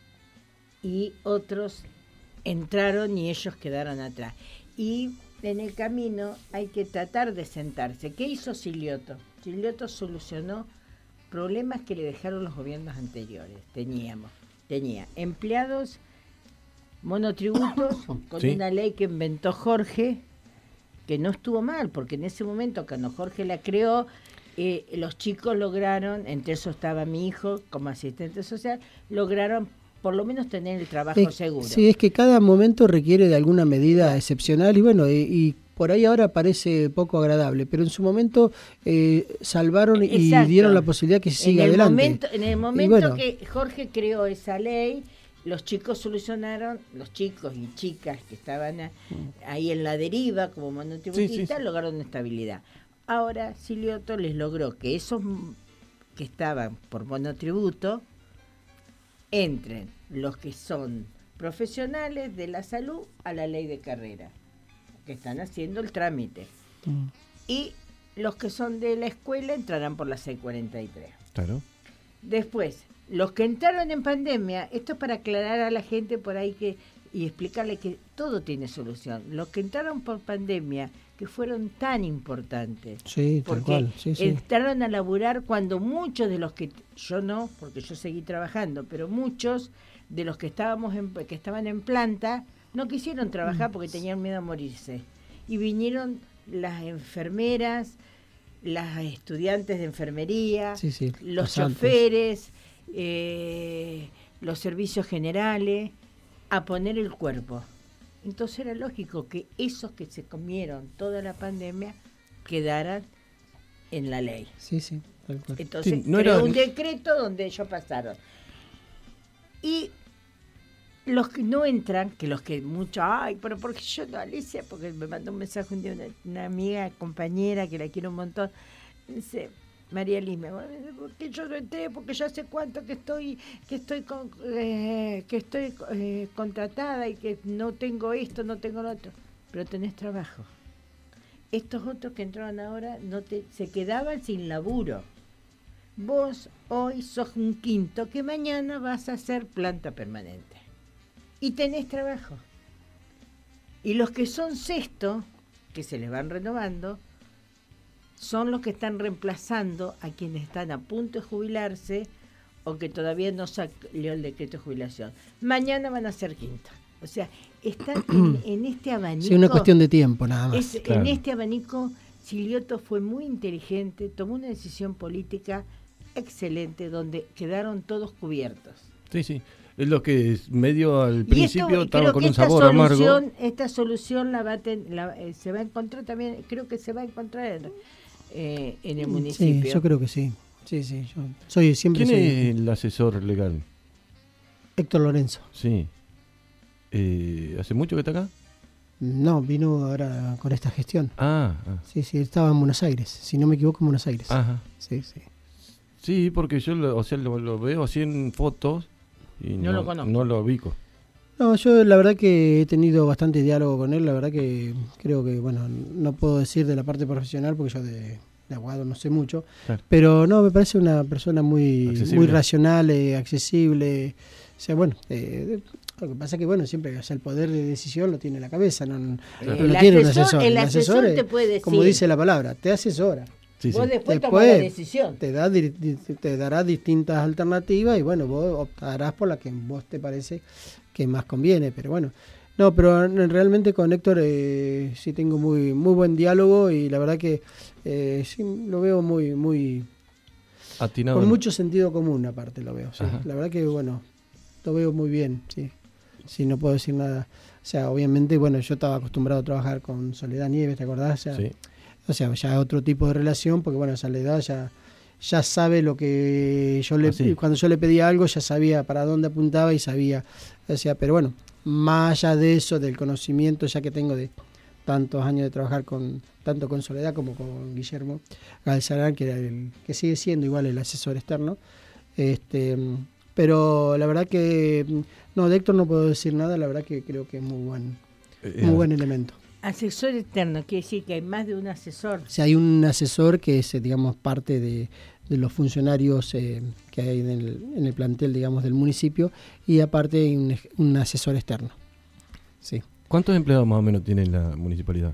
F: y otros entraron y ellos quedaron atrás. Y en el camino hay que tratar de sentarse. ¿Qué hizo Silioto? Silioto solucionó problemas que le dejaron los gobiernos anteriores. Teníamos, tenía empleados monotributos con
E: Sí.
F: una ley que inventó Jorge, que no estuvo mal, porque en ese momento cuando Jorge la creó, eh, los chicos lograron, entre eso estaba mi hijo como asistente social, lograron por lo menos tener el trabajo
D: es,
F: seguro.
D: Sí, es que cada momento requiere de alguna medida excepcional y bueno, y, y por ahí ahora parece poco agradable, pero en su momento eh, salvaron y
F: Exacto.
D: dieron la posibilidad que se siga
F: en el
D: adelante.
F: Momento, en el momento
D: bueno,
F: que Jorge creó esa ley, los chicos solucionaron, los chicos y chicas que estaban a, ahí en la deriva como monotributistas, sí, sí, sí. lograron estabilidad. Ahora Silioto les logró que esos que estaban por monotributo entren los que son profesionales de la salud a la ley de carrera, que están haciendo el trámite. Mm. Y los que son de la escuela entrarán por la seiscientos cuarenta y tres.
E: Claro.
F: Después, los que entraron en pandemia, esto es para aclarar a la gente por ahí que y explicarle que todo tiene solución. Los que entraron por pandemia, que fueron tan importantes,
D: sí,
F: porque
D: tal cual. Sí, sí.
F: entraron a laburar cuando muchos de los que, yo no, porque yo seguí trabajando, pero muchos de los que estábamos en, que estaban en planta no quisieron trabajar porque tenían miedo a morirse. Y vinieron las enfermeras, las estudiantes de enfermería,
D: sí, sí,
F: los choferes, eh, los servicios generales, a poner el cuerpo. Entonces era lógico que esos que se comieron toda la pandemia quedaran en la ley.
D: Sí, sí, tal cual.
F: Entonces
E: sí, no
F: creó
E: era...
F: un decreto donde ellos pasaron. Y los que no entran, que los que mucho, ay, pero porque yo no, Alicia, porque me mandó un mensaje un día una, una amiga, compañera, que la quiero un montón, dice, María Liz, porque yo no entré, porque ya hace cuánto que estoy, que estoy con, eh, que estoy eh, contratada y que no tengo esto, no tengo lo otro, pero tenés trabajo. Estos otros que entraron ahora no te, se quedaban sin laburo. Vos hoy sos un quinto que mañana vas a ser planta permanente. Y tenés trabajo. Y los que son sexto, que se les van renovando, son los que están reemplazando a quienes están a punto de jubilarse o que todavía no salió el decreto de jubilación. Mañana van a ser quinto. O sea, están en, en este abanico.
D: Sí, una cuestión de tiempo nada más.
F: Es,
D: claro.
F: En este abanico, Silioto fue muy inteligente, tomó una decisión política excelente donde quedaron todos cubiertos.
E: Sí, sí. Es lo que medio al principio estaba con un sabor
F: solución,
E: amargo.
F: Esta solución la va a ten, la, eh, se va a encontrar también, creo que se va a encontrar en, eh, en el municipio.
D: Sí, yo creo que sí. Sí, sí. Yo soy siempre.
E: ¿Quién
D: soy,
E: es el asesor legal?
D: Héctor Lorenzo.
E: Sí. Eh, ¿Hace mucho que está acá?
D: No, vino ahora con esta gestión.
E: Ah, ah.
D: Sí, sí, estaba en Buenos Aires, si no me equivoco, en Buenos Aires.
E: Ajá.
D: Sí, sí.
E: Sí, porque yo lo, o sea, lo, lo veo así en fotos y no,
F: no lo conozco.
E: No lo ubico.
D: No, yo la verdad que he tenido bastante diálogo con él, la verdad que creo que, bueno, no puedo decir de la parte profesional porque yo de, de abogado no sé mucho, claro. Pero no, me parece una persona muy, muy racional, eh, accesible, o sea, bueno, eh, lo que pasa es que, bueno, siempre o sea, el poder de decisión lo tiene en la cabeza, no, no,
F: no
D: lo tiene un
F: asesor,
D: asesor.
F: El asesor,
D: asesor
F: te puede decir,
D: como dice la palabra, te asesora.
F: Sí, vos
D: sí.
F: después,
D: después
F: tomás la decisión.
D: Te, da, te dará distintas alternativas y bueno, vos optarás por la que vos te parece que más conviene, pero bueno. No, pero realmente con Héctor eh, sí tengo muy muy buen diálogo y la verdad que eh, sí lo veo muy muy
E: atinado.
D: Con mucho sentido común aparte lo veo. Sí. La verdad que bueno, lo veo muy bien, sí. Sí, no puedo decir nada. O sea, obviamente, bueno, yo estaba acostumbrado a trabajar con Soledad Nieves, ¿te acordás? O sea,
E: sí.
D: O sea, ya otro tipo de relación, porque bueno, Soledad ya, ya sabe lo que yo le ah, sí. cuando yo le pedía algo, ya sabía para dónde apuntaba y sabía, o sea, pero bueno, más allá de eso, del conocimiento ya que tengo de tantos años de trabajar con tanto con Soledad como con Guillermo Galzarán, que, era el, que sigue siendo igual el asesor externo, este, pero la verdad que, no, de Héctor no puedo decir nada, la verdad que creo que es muy buen, eh, muy buen elemento.
F: Asesor externo, quiere decir que hay más de un asesor.
D: O sea, hay un asesor que es, digamos, parte de, de los funcionarios eh, que hay en el, en el plantel, digamos, del municipio, y aparte hay un, un asesor externo. Sí.
E: ¿Cuántos empleados más o menos tiene la municipalidad?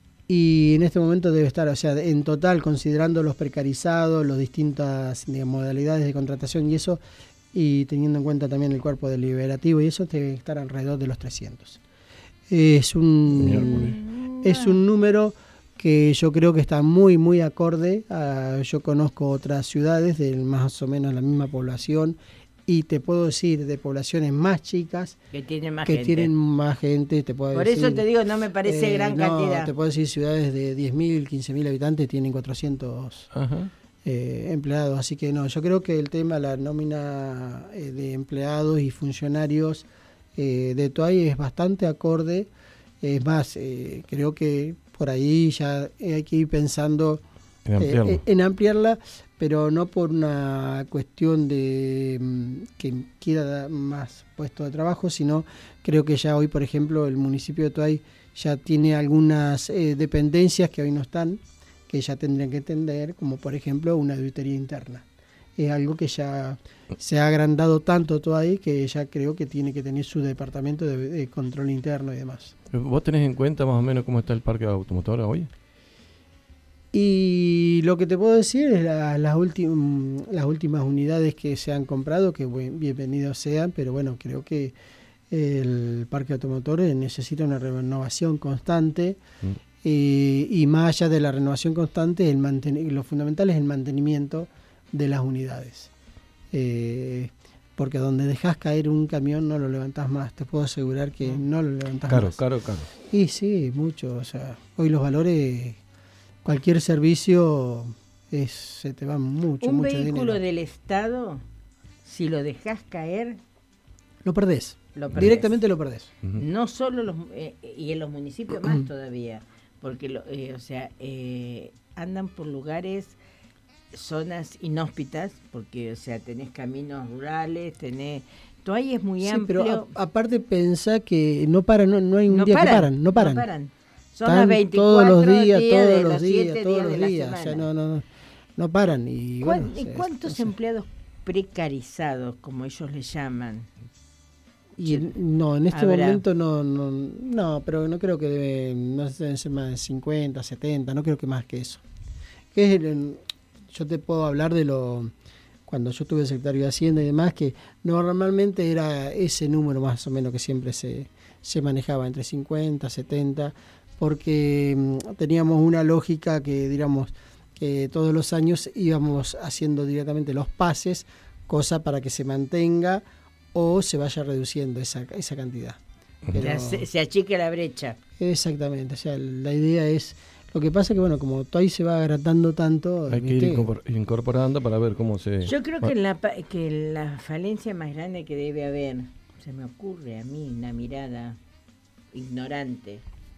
D: Y en este momento debe estar, o sea, en total, considerando los precarizados, las distintas digamos, modalidades de contratación y eso, y teniendo en cuenta también el cuerpo deliberativo y eso, debe estar alrededor de los trescientos. Es un, es un número que yo creo que está muy, muy acorde. A, yo conozco otras ciudades de más o menos la misma población y te puedo decir de poblaciones más chicas
F: que tienen más
D: que
F: gente.
D: tienen más gente. Te puedo
F: Por
D: decir,
F: eso te digo, no me parece
D: eh,
F: gran
D: no,
F: cantidad.
D: Te puedo decir ciudades de diez mil, quince mil habitantes tienen cuatrocientos eh, empleados. Así que no, yo creo que el tema, la nómina eh, de empleados y funcionarios eh, de Toay es bastante acorde. Es más, eh, creo que por ahí ya hay que ir pensando
E: en ampliarla,
D: eh, en ampliarla pero no por una cuestión de mm, que quiera dar más puestos de trabajo, sino creo que ya hoy, por ejemplo, el municipio de Toay ya tiene algunas eh, dependencias que hoy no están, que ya tendrían que atender, como por ejemplo una auditoría interna. Es algo que ya se ha agrandado tanto Toay que ya creo que tiene que tener su departamento de, de control interno y demás.
E: ¿Vos tenés en cuenta más o menos cómo está el parque automotor hoy?
D: Y lo que te puedo decir es la, las, últim, las últimas unidades que se han comprado, que buen, bienvenidos sean, pero bueno, creo que el parque automotor necesita una renovación constante mm. eh, y más allá de la renovación constante, el manten- lo fundamental es el mantenimiento de las unidades. Eh, porque donde dejas caer un camión no lo levantás más, te puedo asegurar que no lo levantás
E: caro,
D: más.
E: Caro, caro, caro.
D: Y sí, mucho, o sea, hoy los valores... Cualquier servicio es, se te va mucho,
F: un
D: mucho dinero.
F: Un vehículo del Estado, si lo dejas caer...
D: Lo perdés.
F: Lo perdés.
D: Directamente lo perdés.
F: Uh-huh. No solo los... Eh, y en los municipios más todavía. Porque, lo, eh, o sea, eh, andan por lugares, zonas inhóspitas, porque, o sea, tenés caminos rurales, tenés... Toay es muy
D: sí,
F: amplio.
D: Pero a, aparte pensá que no paran, no, no hay un
F: no
D: día
F: paran,
D: que paran, no paran.
F: No paran. Son
D: Están
F: las veinticuatro
D: todos los días,
F: días
D: todos
F: de
D: los
F: los
D: días, todos
F: días
D: los
F: de la
D: días,
F: semana.
D: o sea, no, no, no, no paran. ¿Y, bueno,
F: ¿Y
D: o sea,
F: cuántos
D: o sea, empleados
F: precarizados, como ellos le llaman?
D: Y el, no, en este
F: Habrá.
D: momento no, no, no, pero no creo que debe, no deben ser más de cincuenta, setenta, no creo que más que eso. Que es el, yo te puedo hablar de lo, cuando yo estuve secretario de Hacienda y demás, que normalmente era ese número más o menos que siempre se, se manejaba, entre cincuenta, setenta, porque mmm, teníamos una lógica que, digamos, que todos los años íbamos haciendo directamente los pases, cosa para que se mantenga o se vaya reduciendo esa, esa cantidad.
F: Pero, se, se achique la brecha.
D: Exactamente, o sea, la idea es... Lo que pasa es que, bueno, como Toay se va agratando tanto...
E: Hay que ir incorporando para ver cómo se...
F: Yo creo que la, que la falencia más grande que debe haber, se me ocurre a mí, una mirada ignorante,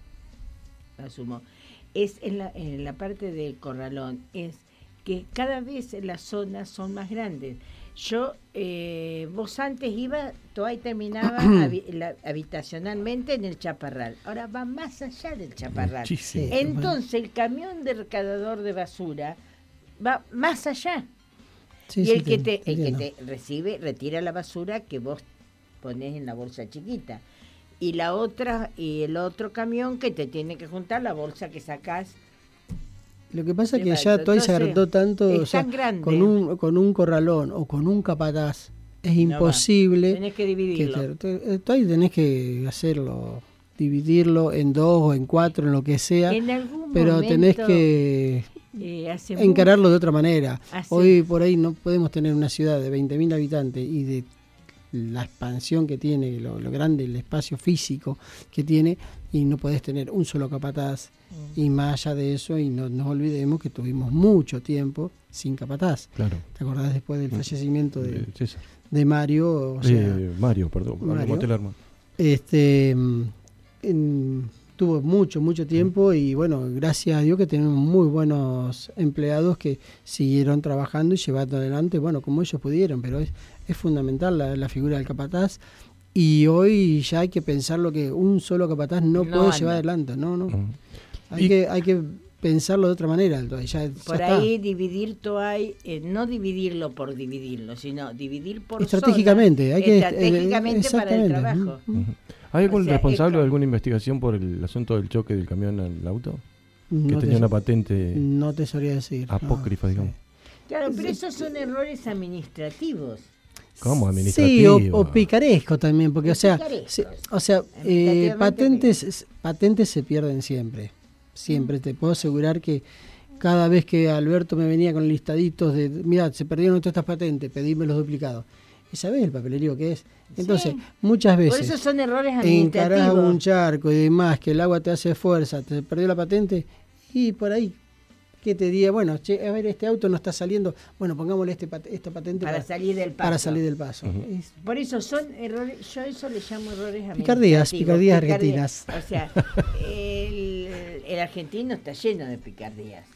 F: asumo, es en la, en la parte del corralón, es que cada vez las zonas son más grandes. Yo, eh, vos antes iba, Toay terminaba habi, la, habitacionalmente en el Chaparral, ahora va más allá del Chaparral.
E: Muchísimo.
F: Entonces el camión de recaudador de basura va más allá.
D: Sí,
F: y
D: sí,
F: el, que
D: te,
F: te, el que te recibe, retira la basura que vos ponés en la bolsa chiquita. Y la otra, y el otro camión que te tiene que juntar la bolsa que sacás.
D: Lo que pasa es que ya Toay se agradó tanto, o sea, con un con un corralón o con un capataz es no imposible.
F: Va. Tenés que dividirlo.
D: Que, Toay tenés que hacerlo, dividirlo en dos o en cuatro, en lo que sea,
F: en algún
D: pero
F: momento,
D: tenés que eh, encararlo de otra manera. Hace... Hoy por ahí no podemos tener una ciudad de veinte mil habitantes y de la expansión que tiene, lo, lo grande, el espacio físico que tiene, y no podés tener un solo capataz. Mm. Y más allá de eso, y no nos olvidemos que tuvimos mucho tiempo sin capataz.
E: Claro.
D: ¿Te acordás después del fallecimiento de,
E: de, César.
D: de Mario? O sea,
E: eh, Mario, perdón,
D: Mario,
E: Mario
D: este, en, tuvo mucho, mucho tiempo y bueno, gracias a Dios que tenemos muy buenos empleados que siguieron trabajando y llevando adelante, bueno, como ellos pudieron, pero es, es fundamental la, la figura del capataz. Y hoy ya hay que pensar lo que un solo capataz no, no puede anda. llevar adelante, no, no. Uh-huh. Hay que hay que pensarlo de otra manera. Ya,
F: por
D: ya
F: ahí
D: está.
F: dividir Toay, eh, no dividirlo por dividirlo, sino dividir por
D: estratégicamente,
F: zona,
D: hay que
F: estratégicamente eh, para el trabajo.
E: Uh-huh. ¿Hay algún o sea, responsable de alguna investigación por el asunto del choque del camión al auto?
D: No
E: que tenía
D: te,
E: una patente
D: no te sabría decir.
E: Apócrifa,
D: no,
E: digamos.
D: Sí.
F: Claro, pero esos son errores administrativos.
E: ¿Cómo administrativo?
D: Sí, o, o picaresco también, porque o sea, se, o sea, eh, patentes patentes se pierden siempre. siempre. Te puedo asegurar que cada vez que Alberto me venía con listaditos de, mira, se perdieron todas estas patentes, pedime los duplicados. Y sabés el papelerío que es. Entonces,
F: Sí.
D: muchas veces
F: Por eso son errores
D: encarás
F: administrativos.
D: un charco y demás, que el agua te hace fuerza, te perdió la patente, y por ahí, que te diga, bueno, che, a ver, este auto no está saliendo, bueno, pongámosle este pat- esta patente
F: Para salir del paso.
D: Para salir del paso.
E: Ujú.
D: Es-
F: Por eso son errores, yo eso le llamo errores
D: Picardías,
F: administrativos.
D: picardías
F: Picardías.
D: argentinas.
F: O sea, el, el argentino está lleno de picardías.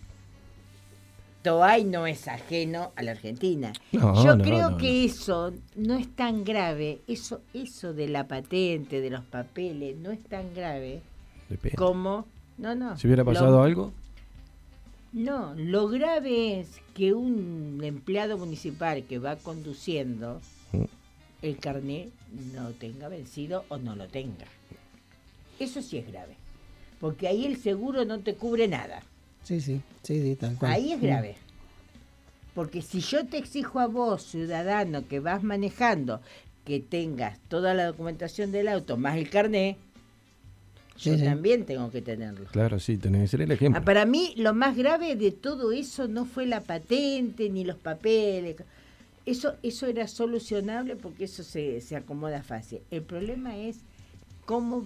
F: Toay no es ajeno a la Argentina.
E: No,
F: yo
E: no,
F: creo
E: no,
F: que eso no es tan grave, eso, eso de la patente, de los papeles, no es tan grave
E: Depende.
F: como... No, no.
E: Si hubiera
F: lo-
E: pasado algo,
F: No, lo grave es que un empleado municipal que va conduciendo
E: Mm.
F: el carnet no tenga vencido o no lo tenga. Eso sí es grave. Porque ahí el seguro no te cubre nada.
D: Sí, sí, sí, sí, tal cual.
F: Ahí es grave. Porque si yo te exijo a vos, ciudadano, que vas manejando, que tengas toda la documentación del auto más el carnet, yo
D: Sí, sí.
F: también tengo que tenerlo.
E: claro, sí, tenés que ser el ejemplo.
F: Ah, para mí lo más grave de todo eso no fue la patente ni los papeles. Eso, eso era solucionable porque eso se, se acomoda fácil. El problema es cómo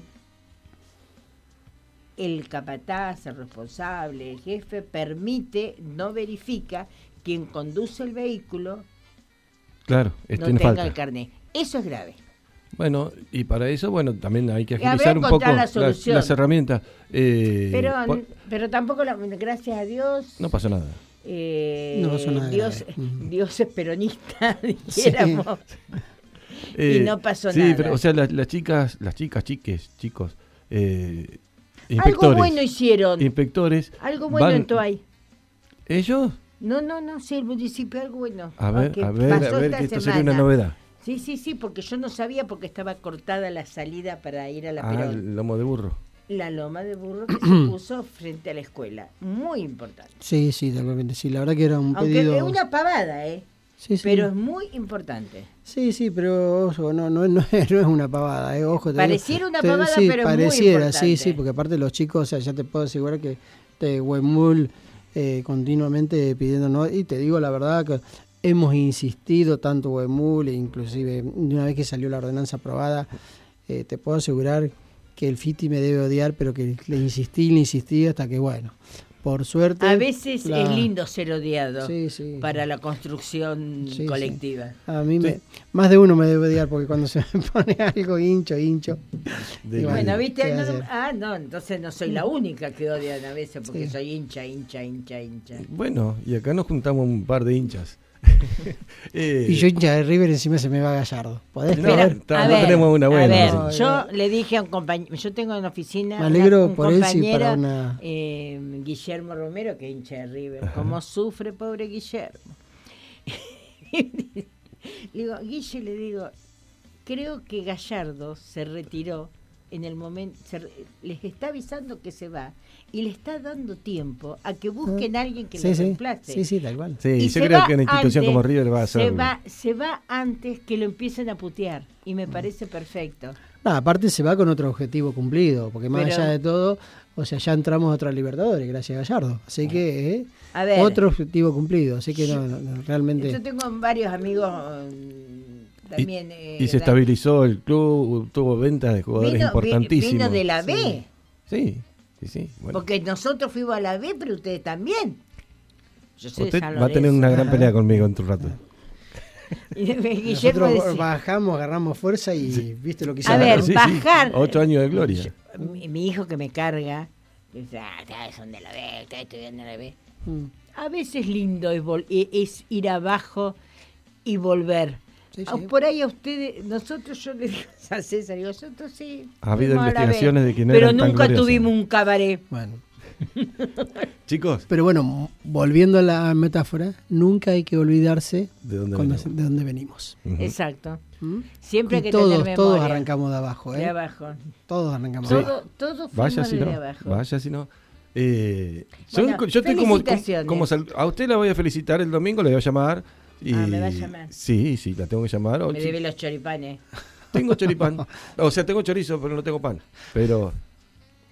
F: el capataz, el responsable, el jefe, permite, no verifica quien conduce el vehículo
E: Claro, es,
F: no
E: tiene
F: tenga
E: falta.
F: el carnet. Eso es grave.
E: Bueno, y para eso, bueno, también hay que
F: Y habrá
E: agilizar un poco
F: encontrar la
E: las,
F: solución.
E: las herramientas. Eh,
F: Pero,
E: por-
F: pero tampoco, la- gracias a Dios,
E: no pasó nada.
F: eh,
D: No pasó nada
F: Dios,
D: grave. Ujú.
F: Dios es peronista, dijéramos.
E: Eh,
F: Y no pasó
E: sí,
F: nada.
E: pero, o sea, las, las chicas, las chicas, chiques, chicos, eh,
F: Algo
E: inspectores.
F: bueno hicieron.
E: Inspectores.
F: Algo bueno
E: van-
F: en Toay.
E: ¿Ellos?
F: No, no, no, sí, el municipio, algo bueno.
E: A ver,
F: que
E: a ver,
F: pasó
E: a ver,
F: esta
E: que esto
F: semana.
E: sería una novedad.
F: Sí, sí, sí, porque yo no sabía porque estaba cortada la salida para ir a la
E: Ah,
F: Perón.
E: el lomo de burro.
F: La loma de burro que se puso frente a la escuela. Muy importante.
D: Sí, sí, totalmente. Sí, la verdad que era un
F: Aunque
D: pedido.
F: es una pavada, ¿eh?
D: Sí, sí.
F: Pero es muy importante.
D: Sí, sí, pero ojo, no, no, no, es, no es una pavada, eh, ojo. te
F: Pareciera
D: digo,
F: una
D: te-
F: pavada,
D: sí,
F: pero es muy
D: pareciera,
F: importante.
D: sí, sí, porque aparte los chicos, o sea, ya te puedo asegurar que te Huemul eh, continuamente pidiéndonos, y te digo la verdad que hemos insistido tanto Huemul, e inclusive una vez que salió la ordenanza aprobada, eh, te puedo asegurar que el Fiti me debe odiar, pero que le insistí, le insistí hasta que, bueno, por suerte...
F: A veces
D: la-
F: es lindo ser odiado
D: Sí, sí.
F: para la construcción
D: Sí,
F: colectiva.
D: A mí me, más de uno me debe odiar porque cuando se me pone algo hincho, hincho.
E: De-
D: y
F: Bueno, ¿viste?
D: ¿qué
F: No,
D: hacer?
F: ah, no, entonces no soy la única que odian a veces porque
D: Sí.
F: soy hincha, hincha, hincha, hincha.
E: Bueno, y acá nos juntamos un par de hinchas. Eh,
D: Y yo hincha de River encima se me va Gallardo. ¿Podés
E: No,
D: creer?
E: está- no tenemos una buena,
F: A ver,
E: sí.
F: yo le dije a un compañero, yo tengo en la oficina
D: Me alegro
F: una- un
D: por él, sí,
F: compañero,
D: para una-
F: eh, Guillermo Romero, que es hincha de River. ¿Cómo sufre, pobre Guillermo? Le digo, Guille, le digo, creo que Gallardo se retiró en el momento, se re- les está avisando que se va y le está dando tiempo a que busquen a alguien que
D: Sí,
F: lo
D: sí.
F: reemplace.
D: Sí, sí, tal cual.
E: Sí,
F: Y
E: yo
F: se
E: creo
F: va
E: que una institución
F: antes,
E: como River va a
F: se
E: hacerlo.
F: va, se va antes que lo empiecen a putear y me parece perfecto.
D: No, aparte se va con otro objetivo cumplido, porque más
F: Pero-
D: allá de todo, o sea, ya entramos a otra Libertadores, gracias a Gallardo. Así que, eh,
F: A ver.
D: otro objetivo cumplido. Así que no, no, no, realmente...
F: Yo tengo varios amigos mm, también. eh,
E: Y se
F: Dan-
E: estabilizó el club, tuvo ventas de jugadores
F: Vino- vi-
E: importantísimos.
F: vino de la B.
E: Sí, sí, sí. Bueno.
F: Porque nosotros fuimos a la B, pero ustedes también. Yo soy de
E: Usted
F: San
E: va a tener
F: Lorenzo.
E: una gran pelea conmigo en tu rato.
F: Y Guillermo
D: Nosotros
F: decía,
D: bajamos, agarramos fuerza y viste lo que
F: A ver,
E: Sí, sí,
F: bajar.
E: Ocho años de gloria.
F: mi, mi hijo que me carga, dice, ah, ustedes son de la B, ustedes estudiando en la B.
D: Mm.
F: A veces lindo es, vol- e- es ir abajo y volver.
D: Sí,
F: Ah,
D: sí.
F: Por ahí a ustedes, nosotros, yo le digo a César, digo, nosotros sí.
E: Ha habido
F: fuimos a la B,
E: investigaciones de que no
F: pero
E: eran tan
F: nunca
E: gloriosas.
F: tuvimos un cabaret.
D: Bueno.
E: Chicos,
D: Pero bueno, volviendo a la metáfora, nunca hay que olvidarse
E: ¿de dónde
D: cuando-
E: venimos?
D: de dónde venimos.
E: Ujú.
F: Exacto.
D: ¿Mm?
F: Siempre
D: Y
F: hay que
D: todos,
F: tener memoria.
D: todos arrancamos de abajo, ¿eh?
F: De abajo.
D: Todos arrancamos
E: Sí.
D: de abajo.
F: Todo, todo
E: Vaya
F: fuimos
E: si
F: de
E: no,
F: abajo.
E: vaya si no. Eh, yo-
F: Bueno,
E: yo estoy como, como,
F: felicitaciones.
E: como sal- a usted la voy a felicitar el domingo, le voy a llamar. Y,
F: Ah, ¿me va a llamar?
E: Sí, sí, la tengo que llamar. O
F: Me
E: sí,
F: debe los choripanes.
E: tengo choripán. O sea, tengo chorizo, pero no tengo pan. Pero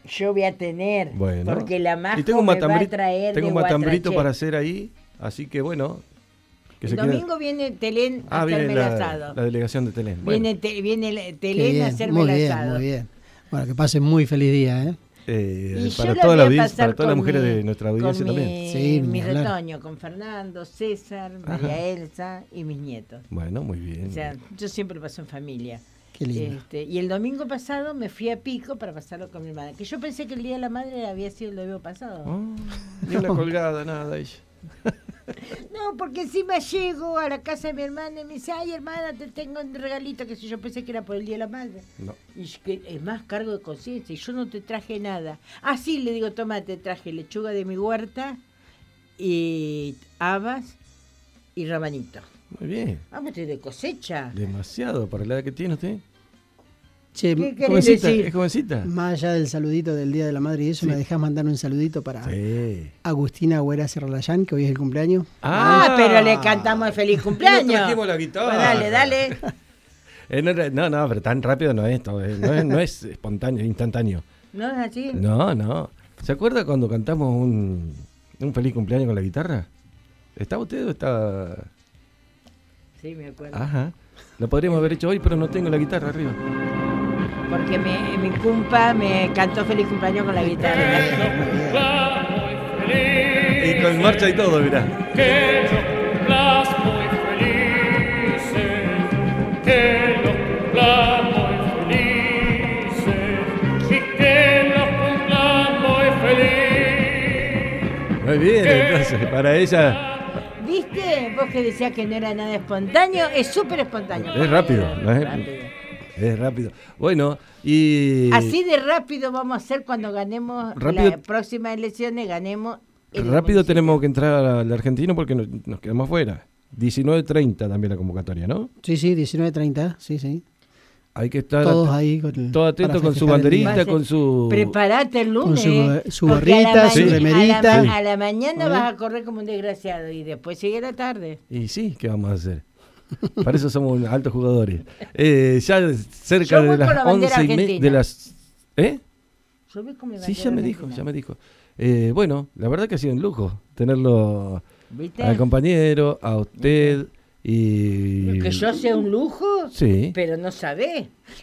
F: Yo voy a tener,
E: Bueno.
F: porque la Masco
E: Y tengo un
F: me va a
E: matambrito,
F: traer
E: tengo
F: de
E: un matambrito
F: Guatraché.
E: para hacer ahí, así que bueno. Que
F: El
E: se
F: domingo
E: quede...
F: viene Telén a
E: Ah, viene
F: hacerme el
E: la,
F: asado.
E: la delegación de Telén. Bueno.
F: Viene, te, viene el-
D: Qué
F: Telén
D: bien,
F: a hacerme
D: muy
F: el
D: bien,
F: asado.
D: muy bien. Bueno, que pasen muy feliz día, ¿eh?
E: Eh,
F: Y
E: para
F: yo la
E: toda
F: voy
E: la
F: a
E: audiencia,
F: pasar
E: para todas las
F: con
E: mujeres
F: mi-
E: de nuestra audiencia
F: con
E: también.
F: Mi,
D: Sí,
F: mi
D: ni hablar.
F: retoño, con Fernando, César, María Elsa y mis nietos.
E: Bueno, muy bien.
F: O sea, yo siempre paso en familia.
D: Qué lindo.
F: Este, y el domingo pasado me fui a Pico para pasarlo con mi hermana. Que yo pensé que el Día de la Madre había sido el domingo pasado.
E: Oh, ni una colgada, nada. Ella.
F: No, porque encima llego a la casa de mi hermana y me dice, ay hermana, te tengo un regalito, que si yo pensé que era por el Día de la Madre.
E: No.
F: Y yo, que es más cargo de conciencia, y yo no te traje nada. Ah, sí, le digo, toma, te traje lechuga de mi huerta, y habas y rabanito.
E: Muy bien.
F: Vamos, estoy de cosecha.
E: Demasiado para la edad que tiene usted.
D: Che,
F: ¿Qué querés
E: jovencita,
F: decir?
E: ¿Es jovencita?
D: Más allá del saludito del Día de la Madre y eso,
E: Sí.
D: ¿me dejás mandar un saludito para
E: Sí.
D: Agustina Güera Serralayán, que hoy es el cumpleaños?
F: Ah, pero le cantamos el feliz cumpleaños.
E: Le trajimos la guitarra.
F: Pues dale, dale.
E: Eh, no, no, no, pero tan rápido no es esto. eh, No es, no es espontáneo, instantáneo.
F: ¿No es así?
E: No, no. ¿Se acuerda cuando cantamos un, un feliz cumpleaños con la guitarra? ¿Está usted o está...?
F: Sí, me acuerdo.
E: Ajá. Lo podríamos haber hecho hoy, pero no tengo la guitarra arriba.
F: Porque me, mi cumpa me cantó feliz cumpleaños con la guitarra.
E: Y con marcha y todo, mirá.
H: Que los cumplas muy felices, que los cumplas muy felices, y que los cumplas muy felices.
E: Muy bien, entonces, para ella
F: ¿Viste? Vos que decías que no era nada espontáneo, es súper espontáneo.
E: es rápido, ¿no es?
F: Rápido.
E: Es rápido. Bueno, y...
F: Así de rápido vamos a hacer cuando ganemos
E: Rápido.
F: las próximas elecciones, ganemos. el
E: Rápido
F: municipio.
E: tenemos que entrar al argentino porque nos, nos quedamos fuera. diecinueve treinta también la convocatoria, ¿no?
D: Sí, sí, diecinueve treinta, sí, sí.
E: Hay que estar
D: Todos
E: at-
D: ahí con-
E: todo atento
D: para
E: con su
D: festejar el día.
E: banderita, con su...
F: Prepárate el lunes.
D: Con su- su
F: porque a la
D: gorrita, su
F: maña-
D: remerita.
F: A la,
E: Sí.
F: a la mañana
D: ¿Eh?
F: vas a correr como un desgraciado y después sigue la tarde.
E: Y sí, ¿qué vamos a hacer? Para eso somos altos jugadores. Eh, ya cerca
F: Yo voy
E: de
F: con
E: las
F: la bandera
E: once y media...
F: argentina.
E: De las... ¿Eh?
F: Yo voy con mi
E: Sí,
F: bandera
E: ya me dijo,
F: argentina.
E: ya me dijo. Eh, bueno, la verdad que ha sido un lujo tenerlo
F: ¿Viste?
E: al compañero, a usted y...
F: Que yo sea un lujo,
E: Sí.
F: pero no sabés.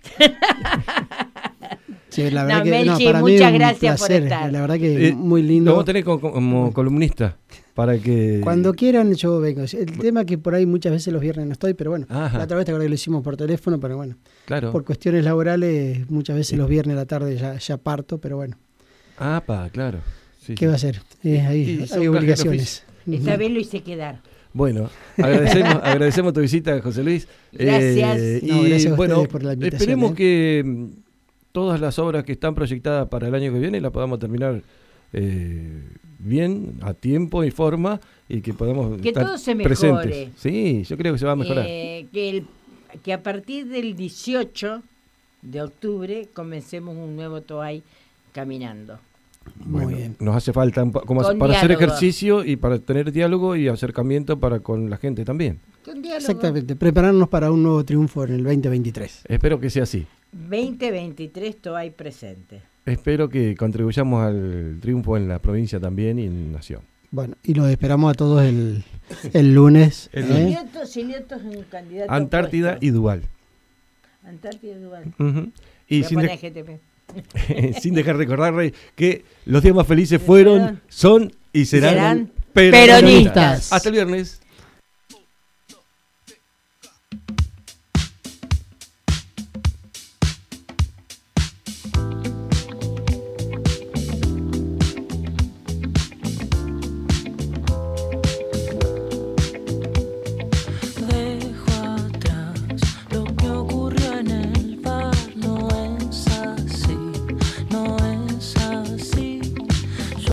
D: Sí, la verdad
F: No,
D: que,
F: Melchi,
D: para mí
F: muchas
D: un
F: gracias por
D: placer,
F: estar.
D: La verdad que
E: Eh,
D: muy
E: Lo
D: lindo.
E: vamos a tener como, como columnista para que...
D: Cuando quieran yo vengo. El tema que por ahí muchas veces los viernes no estoy, pero bueno,
E: Ajá.
D: la otra vez te acuerdas que lo hicimos por teléfono, pero bueno,
E: Claro.
D: por cuestiones laborales muchas veces los viernes a la tarde ya, ya parto, pero bueno,
E: Ah, pa, claro. Sí,
D: ¿qué
E: sí.
D: va a hacer? Eh, ahí
E: Y son
D: hay
E: gajes de
D: obligaciones.
F: Esta
D: Ujú.
F: vez lo hice quedar.
E: Bueno, agradecemos, agradecemos tu visita, José Luis.
F: Gracias.
E: Eh,
D: No,
E: y
D: gracias a
E: bueno,
D: ustedes por la invitación,
E: esperemos
D: ¿eh?
E: que mm, todas las obras que están proyectadas para el año que viene las podamos terminar eh, bien, a tiempo y forma, y que podamos
F: Que
E: estar
F: todo se
E: presentes.
F: mejore.
E: Sí, yo creo que se va a mejorar.
F: Eh, que, el- que a partir del dieciocho de octubre comencemos un nuevo Toay caminando.
D: Muy
E: Bueno,
D: bien.
E: nos hace falta un po- como
F: Con
E: para hacer
F: diálogo.
E: ejercicio y para tener diálogo y acercamiento para con la gente también.
F: Con diálogo.
D: Exactamente, prepararnos para un nuevo triunfo en el veinte veintitrés.
E: Espero que sea así.
F: veinte veintitrés Toay presente.
E: Espero que contribuyamos al triunfo en la provincia también y en Nación.
D: Bueno, y los esperamos a todos el, el lunes.
E: El
D: ¿eh?
E: lunes.
F: Silioto, Silioto es un candidato
E: Antártida
F: opuesto.
E: y Dual.
F: Antártida y Duval.
E: Ujú. Y
F: Voy a
E: sin,
F: poner
E: de-
F: G T P.
E: sin dejar de recordar, Rey, que los días más felices fueron, son y serán,
F: Serán
E: peronistas.
F: peronistas.
E: Hasta el viernes.